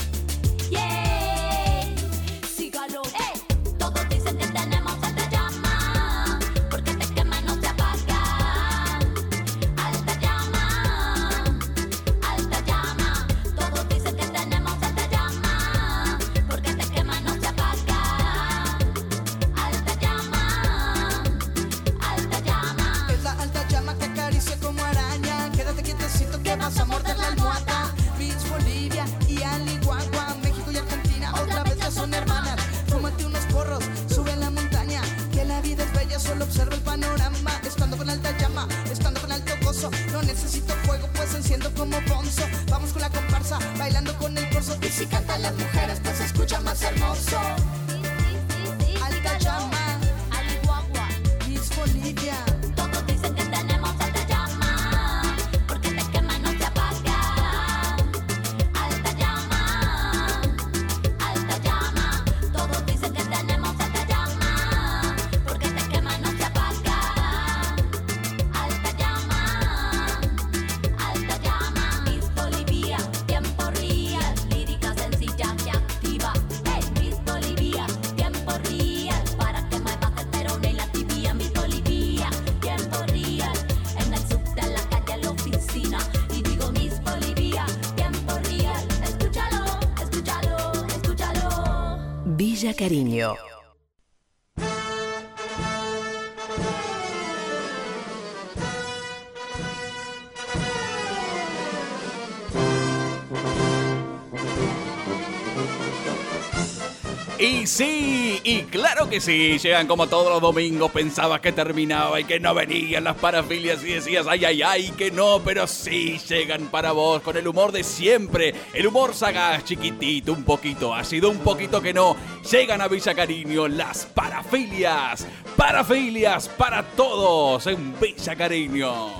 Yeah. Sígalo. Hey. Todos dicen que tenemos alta llama. Porque te quema, no se apaga. Alta llama, alta llama. Todos dicen que tenemos alta llama. Porque te quema, no se apaga. Alta llama, alta llama. Es la alta llama que acaricia como araña. Quédate quietecito que vas a morder la almohada. Miss Bolivia y Aligua, México y Argentina otra vez ya son hermanas. Fúmate unos porros, sube en la montaña. Que la vida es bella, solo observa el panorama. Estando con alta llama, estando con alto gozo. No necesito fuego, pues enciendo como bonzo. Vamos con la comparsa, bailando con el corso. Y si cantan las mujeres, pues se escucha más hermoso. Alta llama, Aligua. Miss Bolivia. Todos dicen que tenemos alta llama. Porque te quema, no se apaga. Alta llama, alta llama. Todos dicen que tenemos alta llama. Porque te quema, no se apaga. Alta llama, alta llama. Miss Bolivia, tiempo real. Lírica sencilla que activa. Hey, Miss Bolivia, tiempo real. Para que muevas el perón y la tibia. Miss Bolivia, tiempo real. En el subte, en la calle, en la oficina. Y digo Miss Bolivia, tiempo real. Escúchalo, escúchalo, escúchalo. Villa Cariño. Y sí, y claro que sí, llegan como todos los domingos, pensabas que terminaba y que no venían las parafilias y decías, ay, ay, ay, que no, pero sí llegan para vos con el humor de siempre, el humor sagaz, chiquitito, un poquito ácido, un poquito que no, llegan a Villa Cariño las parafilias, parafilias para todos en Villa Cariño.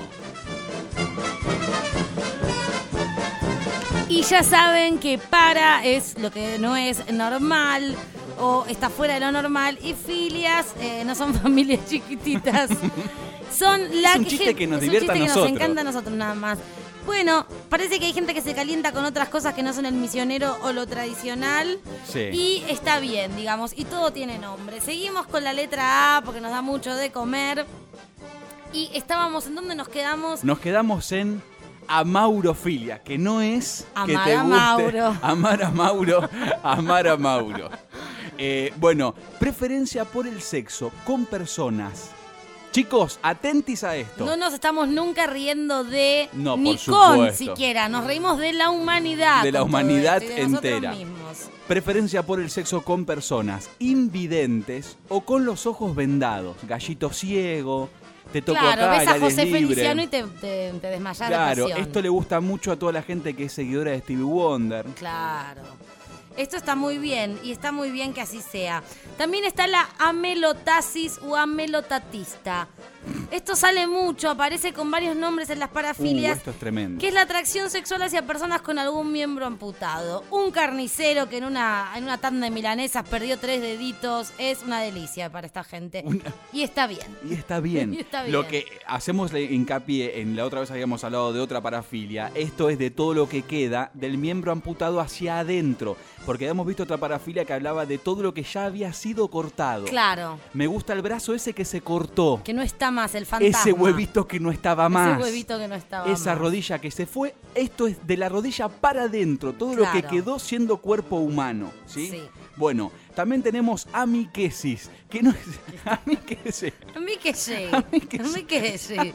Y ya saben que para es lo que no es normal o está fuera de lo normal y filias eh, no son familias chiquititas. Son la Es un chiste que nos es un divierte a chiste que nosotros. nos encanta a nosotros nada más. Bueno, parece que hay gente que se calienta con otras cosas que no son el misionero o lo tradicional. Sí. Y está bien, digamos, y todo tiene nombre. Seguimos con la letra A porque nos da mucho de comer. Y estábamos, ¿en dónde nos quedamos? Nos quedamos en amaurofilia, que no es que Amar te a guste Mauro. amar a Mauro, amar a Mauro. Eh, bueno, preferencia por el sexo con personas. Chicos, atentis a esto. No nos estamos nunca riendo de No, ni por con supuesto. siquiera. Nos reímos de la humanidad. De la con todo humanidad esto y de nosotros entera. mismos. Preferencia por el sexo con personas invidentes o con los ojos vendados. Gallito ciego, te toco Claro, acá, ves el a aire es José libre. Feliciano y te, te, te desmayás Claro, de pasión. esto le gusta mucho a toda la gente que es seguidora de Stevie Wonder. Claro. Esto está muy bien y está muy bien que así sea. También está la amelotasis o amelotatista. Esto sale mucho, aparece con varios nombres en las Uh, parafilias. esto es tremendo. Que es la atracción sexual hacia personas con algún miembro amputado. Un carnicero que en una, en una tanda de milanesas perdió tres deditos. Es una delicia para esta gente. Y está bien. Y está bien. Y está bien. Lo que hacemos le- hincapié, en la otra vez habíamos hablado de otra parafilia, esto es de todo lo que queda del miembro amputado hacia adentro. Porque habíamos visto otra parafilia que hablaba de todo lo que ya había sido cortado. Claro. Me gusta el brazo ese que se cortó. Que no está más, el fantasma. Ese huevito que no estaba más. Ese huevito que no estaba Esa más. rodilla que se fue. Esto es de la rodilla para adentro. Todo lo que Claro. quedó siendo cuerpo humano. ¿Sí? Sí. Bueno, también tenemos amiquesis. Que no es. Amiquesis. A mí que sí. A mí que sí.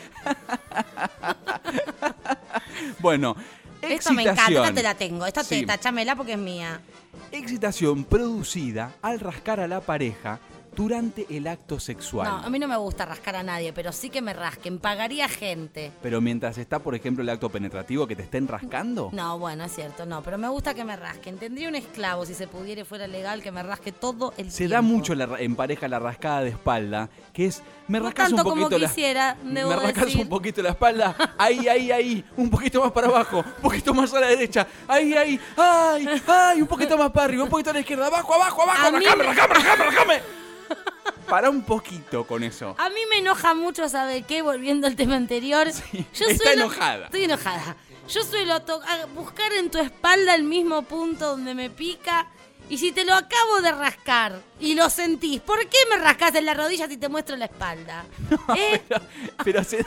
Bueno, Esto me excitación. encanta, esta te la tengo. Esta te Sí. tachámela porque es mía. Excitación producida al rascar a la pareja durante el acto sexual. No, a mí no me gusta rascar a nadie, pero sí que me rasquen. Pagaría gente. Pero mientras está, por ejemplo, el acto penetrativo, que te estén rascando. No, bueno, es cierto, no. Pero me gusta que me rasquen. Tendría un esclavo, si se pudiera y fuera legal, que me rasque todo el Se tiempo. da mucho la ra- en pareja la rascada de espalda, que es, me No rascas un tanto como poquito la, quisiera, debo me rascas decir. un poquito la espalda, ahí, ahí, ahí, un poquito más para abajo, un poquito más a la derecha, ahí, ahí, ay, ay, un poquito más para arriba, un poquito a la izquierda, abajo, abajo, abajo, A mí rascame, me- rascame, rascame, rascame. Para un poquito con eso. A mí me enoja mucho, ¿sabe qué? Volviendo al tema anterior. Yo está enojada. Estoy enojada. Yo suelo to- a- buscar en tu espalda el mismo punto donde me pica. Y si te lo acabo de rascar y lo sentís, ¿por qué me rascás en la rodilla si te muestro la espalda? ¿Eh? Pero se...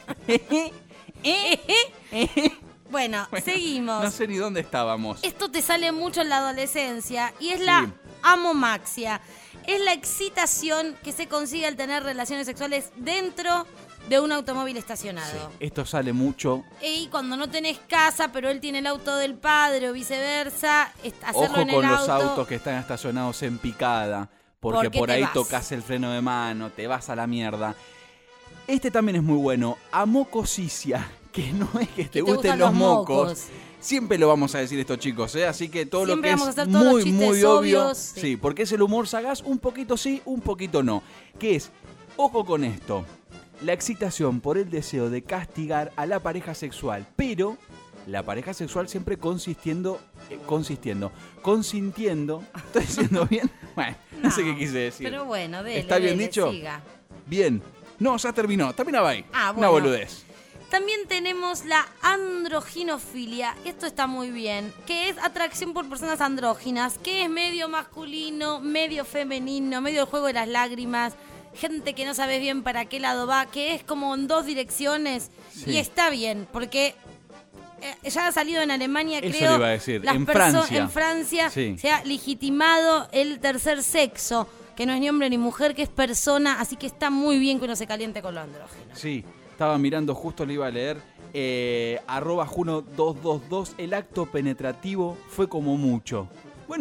Bueno, seguimos. No sé ni dónde estábamos. Esto te sale mucho en la adolescencia y es la amomaxia. Es la excitación que se consigue al tener relaciones sexuales dentro de un automóvil estacionado. Esto sale mucho. Y cuando no tenés casa, pero él tiene el auto del padre o viceversa, est- hacerlo Ojo en el con los auto. autos que están estacionados en picada, porque ¿Por qué por te ahí vas? tocas el freno de mano, te vas a la mierda. Este también es muy bueno, amocosicia, que no es que te, te gusten gustan los los mocos. mocos. Siempre lo vamos a decir estos chicos, ¿eh? Así que todo Siempre lo que vamos a es hacer todos los muy, chistes muy obvio, obvios, sí. sí. porque es el humor sagaz, un poquito sí, un poquito no. Que es, ojo con esto, la excitación por el deseo de castigar a la pareja sexual, pero la pareja sexual siempre consistiendo, eh, consistiendo, consintiendo, ¿estoy diciendo bien? Bueno, no, sé qué quise decir. Pero bueno, dele, ¿Está bien dele, dicho? siga. Bien. No, ya terminó, terminaba ahí. Ah, Una bueno. boludez. También tenemos la androginofilia, esto está muy bien, que es atracción por personas andróginas, que es medio masculino, medio femenino, medio el juego de las lágrimas, gente que no sabes bien para qué lado va, que es como en dos direcciones, Sí. y está bien, porque eh, ya ha salido en Alemania, Eso creo, le iba a decir, las en perso- Francia. en Francia Sí. se ha legitimado el tercer sexo, que no es ni hombre ni mujer, que es persona, así que está muy bien que uno se caliente con lo andrógeno. Sí, estaba mirando, justo le iba a leer, eh, arroba Juno dos dos dos, el acto penetrativo fue como mucho. Bueno,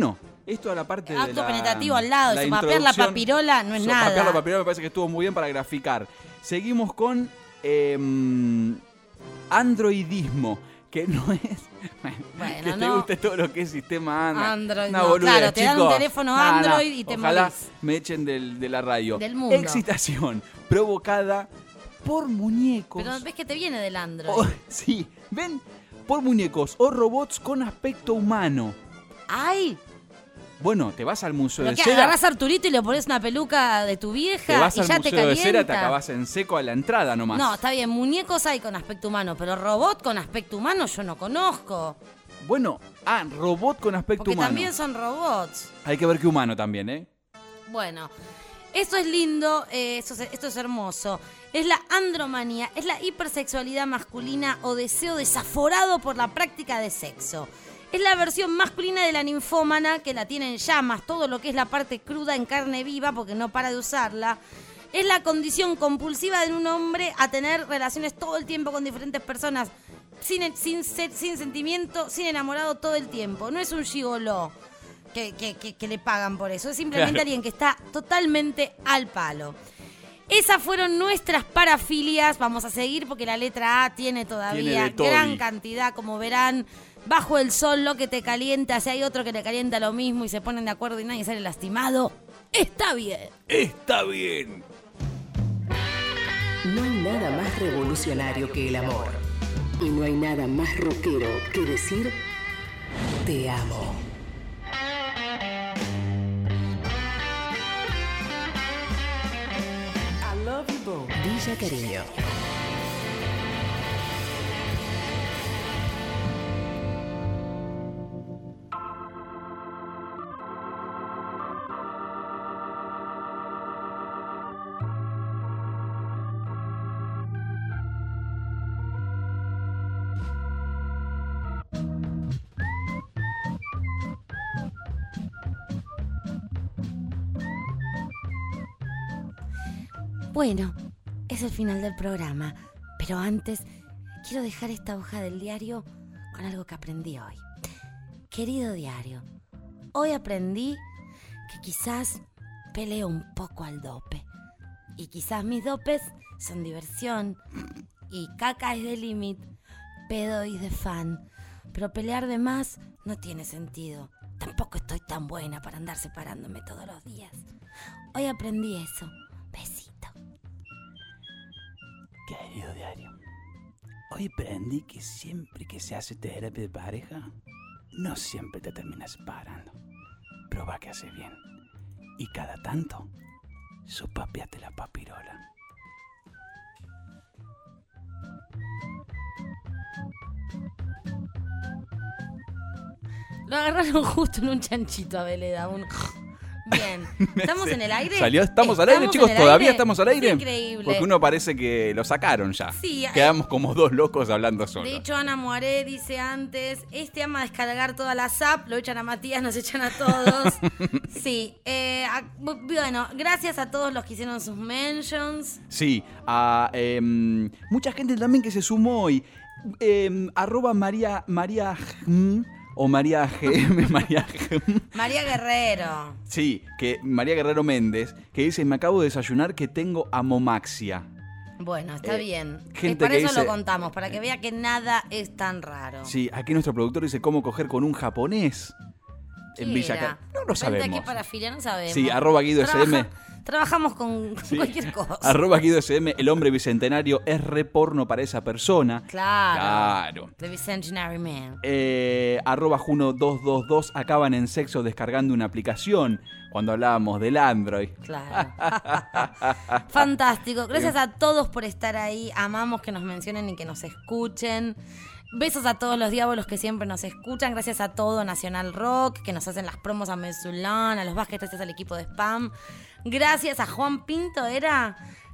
Esto a la parte de Acto la, penetrativo al lado, la eso, papear la introducción. papirola no es So- nada. Papear la papirola me parece que estuvo muy bien para graficar. Seguimos con eh, androidismo, que no es... Bueno, que te no. guste todo lo que es sistema Android. Android, Una no, boludez, claro, te dan un chicos. teléfono No, no, Android y te ojalá morís. me echen del- de la radio. Del mundo. Excitación provocada por muñecos. Pero ves que te viene del Android. o- sí, ven, por muñecos o robots con aspecto humano. ¡Ay! Bueno, te vas al Museo Pero de que Cera. agarrás a Arturito y le pones una peluca de tu vieja Te vas y al ya te Museo de calienta. Cera, te acabas en seco a la entrada nomás. No, está bien, muñecos hay con aspecto humano, pero robot con aspecto humano yo no conozco. Bueno, ah, robot con aspecto Porque humano. también son robots. Hay que ver que humano también, ¿eh? Bueno, esto es lindo, eh, esto, es, esto es hermoso. Es la andromanía, es la hipersexualidad masculina o deseo desaforado por la práctica de sexo. Es la versión masculina de la ninfómana que la tiene en llamas, todo lo que es la parte cruda en carne viva porque no para de usarla. Es la condición compulsiva de un hombre a tener relaciones todo el tiempo con diferentes personas, sin, sin, ser- sin sentimiento, sin enamorado todo el tiempo. No es un gigoló que, que, que, que le pagan por eso, es simplemente Claro. alguien que está totalmente al palo. Esas fueron nuestras parafilias. Vamos a seguir porque la letra A tiene todavía Tiene de todo. gran cantidad, como verán. Bajo el sol, lo que te calienta, si hay otro que le calienta lo mismo y se ponen de acuerdo y nadie sale lastimado, está bien. Está bien. No hay nada más revolucionario que el amor. Y no hay nada más rockero que decir te amo. I love you both. Villa Cariño. Bueno, es el final del programa, pero antes quiero dejar esta hoja del diario con algo que aprendí hoy. Querido diario, hoy aprendí que quizás peleo un poco al dope. Y quizás mis dopes son diversión y caca es de límite, pedo y de fan. Pero pelear de más no tiene sentido. Tampoco estoy tan buena para andar separándome todos los días. Hoy aprendí eso. Besito. Querido diario, hoy aprendí que siempre que se hace terapia de pareja, no siempre te terminas separando. Proba que hace bien. Y cada tanto, sopapeate la papirola. Lo agarraron justo en un chanchito a Veleda. Un... Bien. ¿Estamos en el aire? ¿Salió? ¿Estamos al aire, chicos? en el ¿Todavía aire? estamos al aire? Es increíble. Porque uno parece que lo sacaron ya. Sí, Quedamos como dos locos hablando solos. De hecho, Ana Moaré dice antes, este ama descargar todas las apps, lo echan a Matías, nos echan a todos. Sí, eh, a- bueno, gracias a todos los que hicieron sus mentions. Sí, a em, mucha gente también que se sumó hoy. Em, arroba María, María G- o María G M, María G- María Guerrero. Sí, que María Guerrero Méndez, que dice, me acabo de desayunar que tengo amomaxia. Bueno, está Eh, bien. gente Es para que eso dice- lo contamos, para que vea que nada es tan raro. Sí, aquí nuestro productor dice, ¿cómo coger con un japonés? En ¿Qué Villa era? Car- No lo Vente sabemos. aquí para filia, no sabemos. Sí, arroba Guido S M. Trabajamos con Sí. cualquier cosa. Arroba Guido S M, el hombre bicentenario es re porno para esa persona. Claro. Claro. The Bicentenary Man. Eh, arroba Juno dos dos dos acaban en sexo descargando una aplicación cuando hablábamos del Android. Claro. Fantástico. Gracias a todos por estar ahí. Amamos que nos mencionen y que nos escuchen. Besos a todos los diablos que siempre nos escuchan. Gracias a todo Nacional Rock, que nos hacen las promos a Mesulán, a los Vázquez, gracias al equipo de Spam. Gracias a Juan Pinto, ¿era?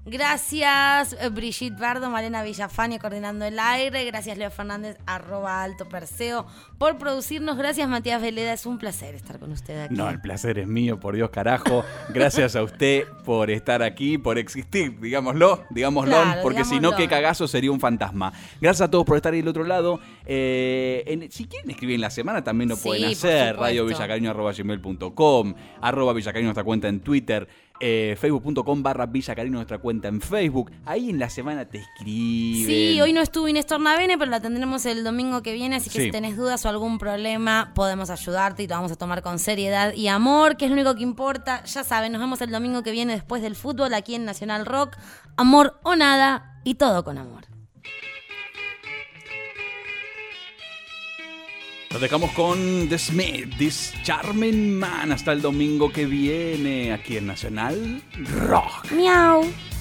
Gracias Brigitte Bardo, Malena Villafañe coordinando el aire. Gracias Leo Fernández, arroba alto perseo, por producirnos. Gracias Matías Veleda, es un placer estar con usted aquí. No, el placer es mío, por Dios carajo. Gracias a usted por estar aquí, por existir, digámoslo, digámoslo, Claro, porque si digámoslo. no, qué cagazo sería un fantasma. Gracias a todos por estar ahí del otro lado. Eh, en- si quieren escribir en la semana también lo Sí, pueden por hacer. supuesto. radio villacariño arroba gmail punto com, arroba villacariño nuestra cuenta en Twitter. Eh, facebook.com barra Villacarino nuestra cuenta en Facebook. Ahí en la semana te escriben. Sí, hoy no estuvo Inés Tornavene, pero la tendremos el domingo que viene, así que Sí. si tenés dudas o algún problema, podemos ayudarte y te vamos a tomar con seriedad y amor, que es lo único que importa. Ya saben, nos vemos el domingo que viene después del fútbol aquí en Nacional Rock. Amor o nada y todo con amor. Nos dejamos con The Smith, This Charming Man. Hasta el domingo que viene aquí en Nacional Rock. Miau.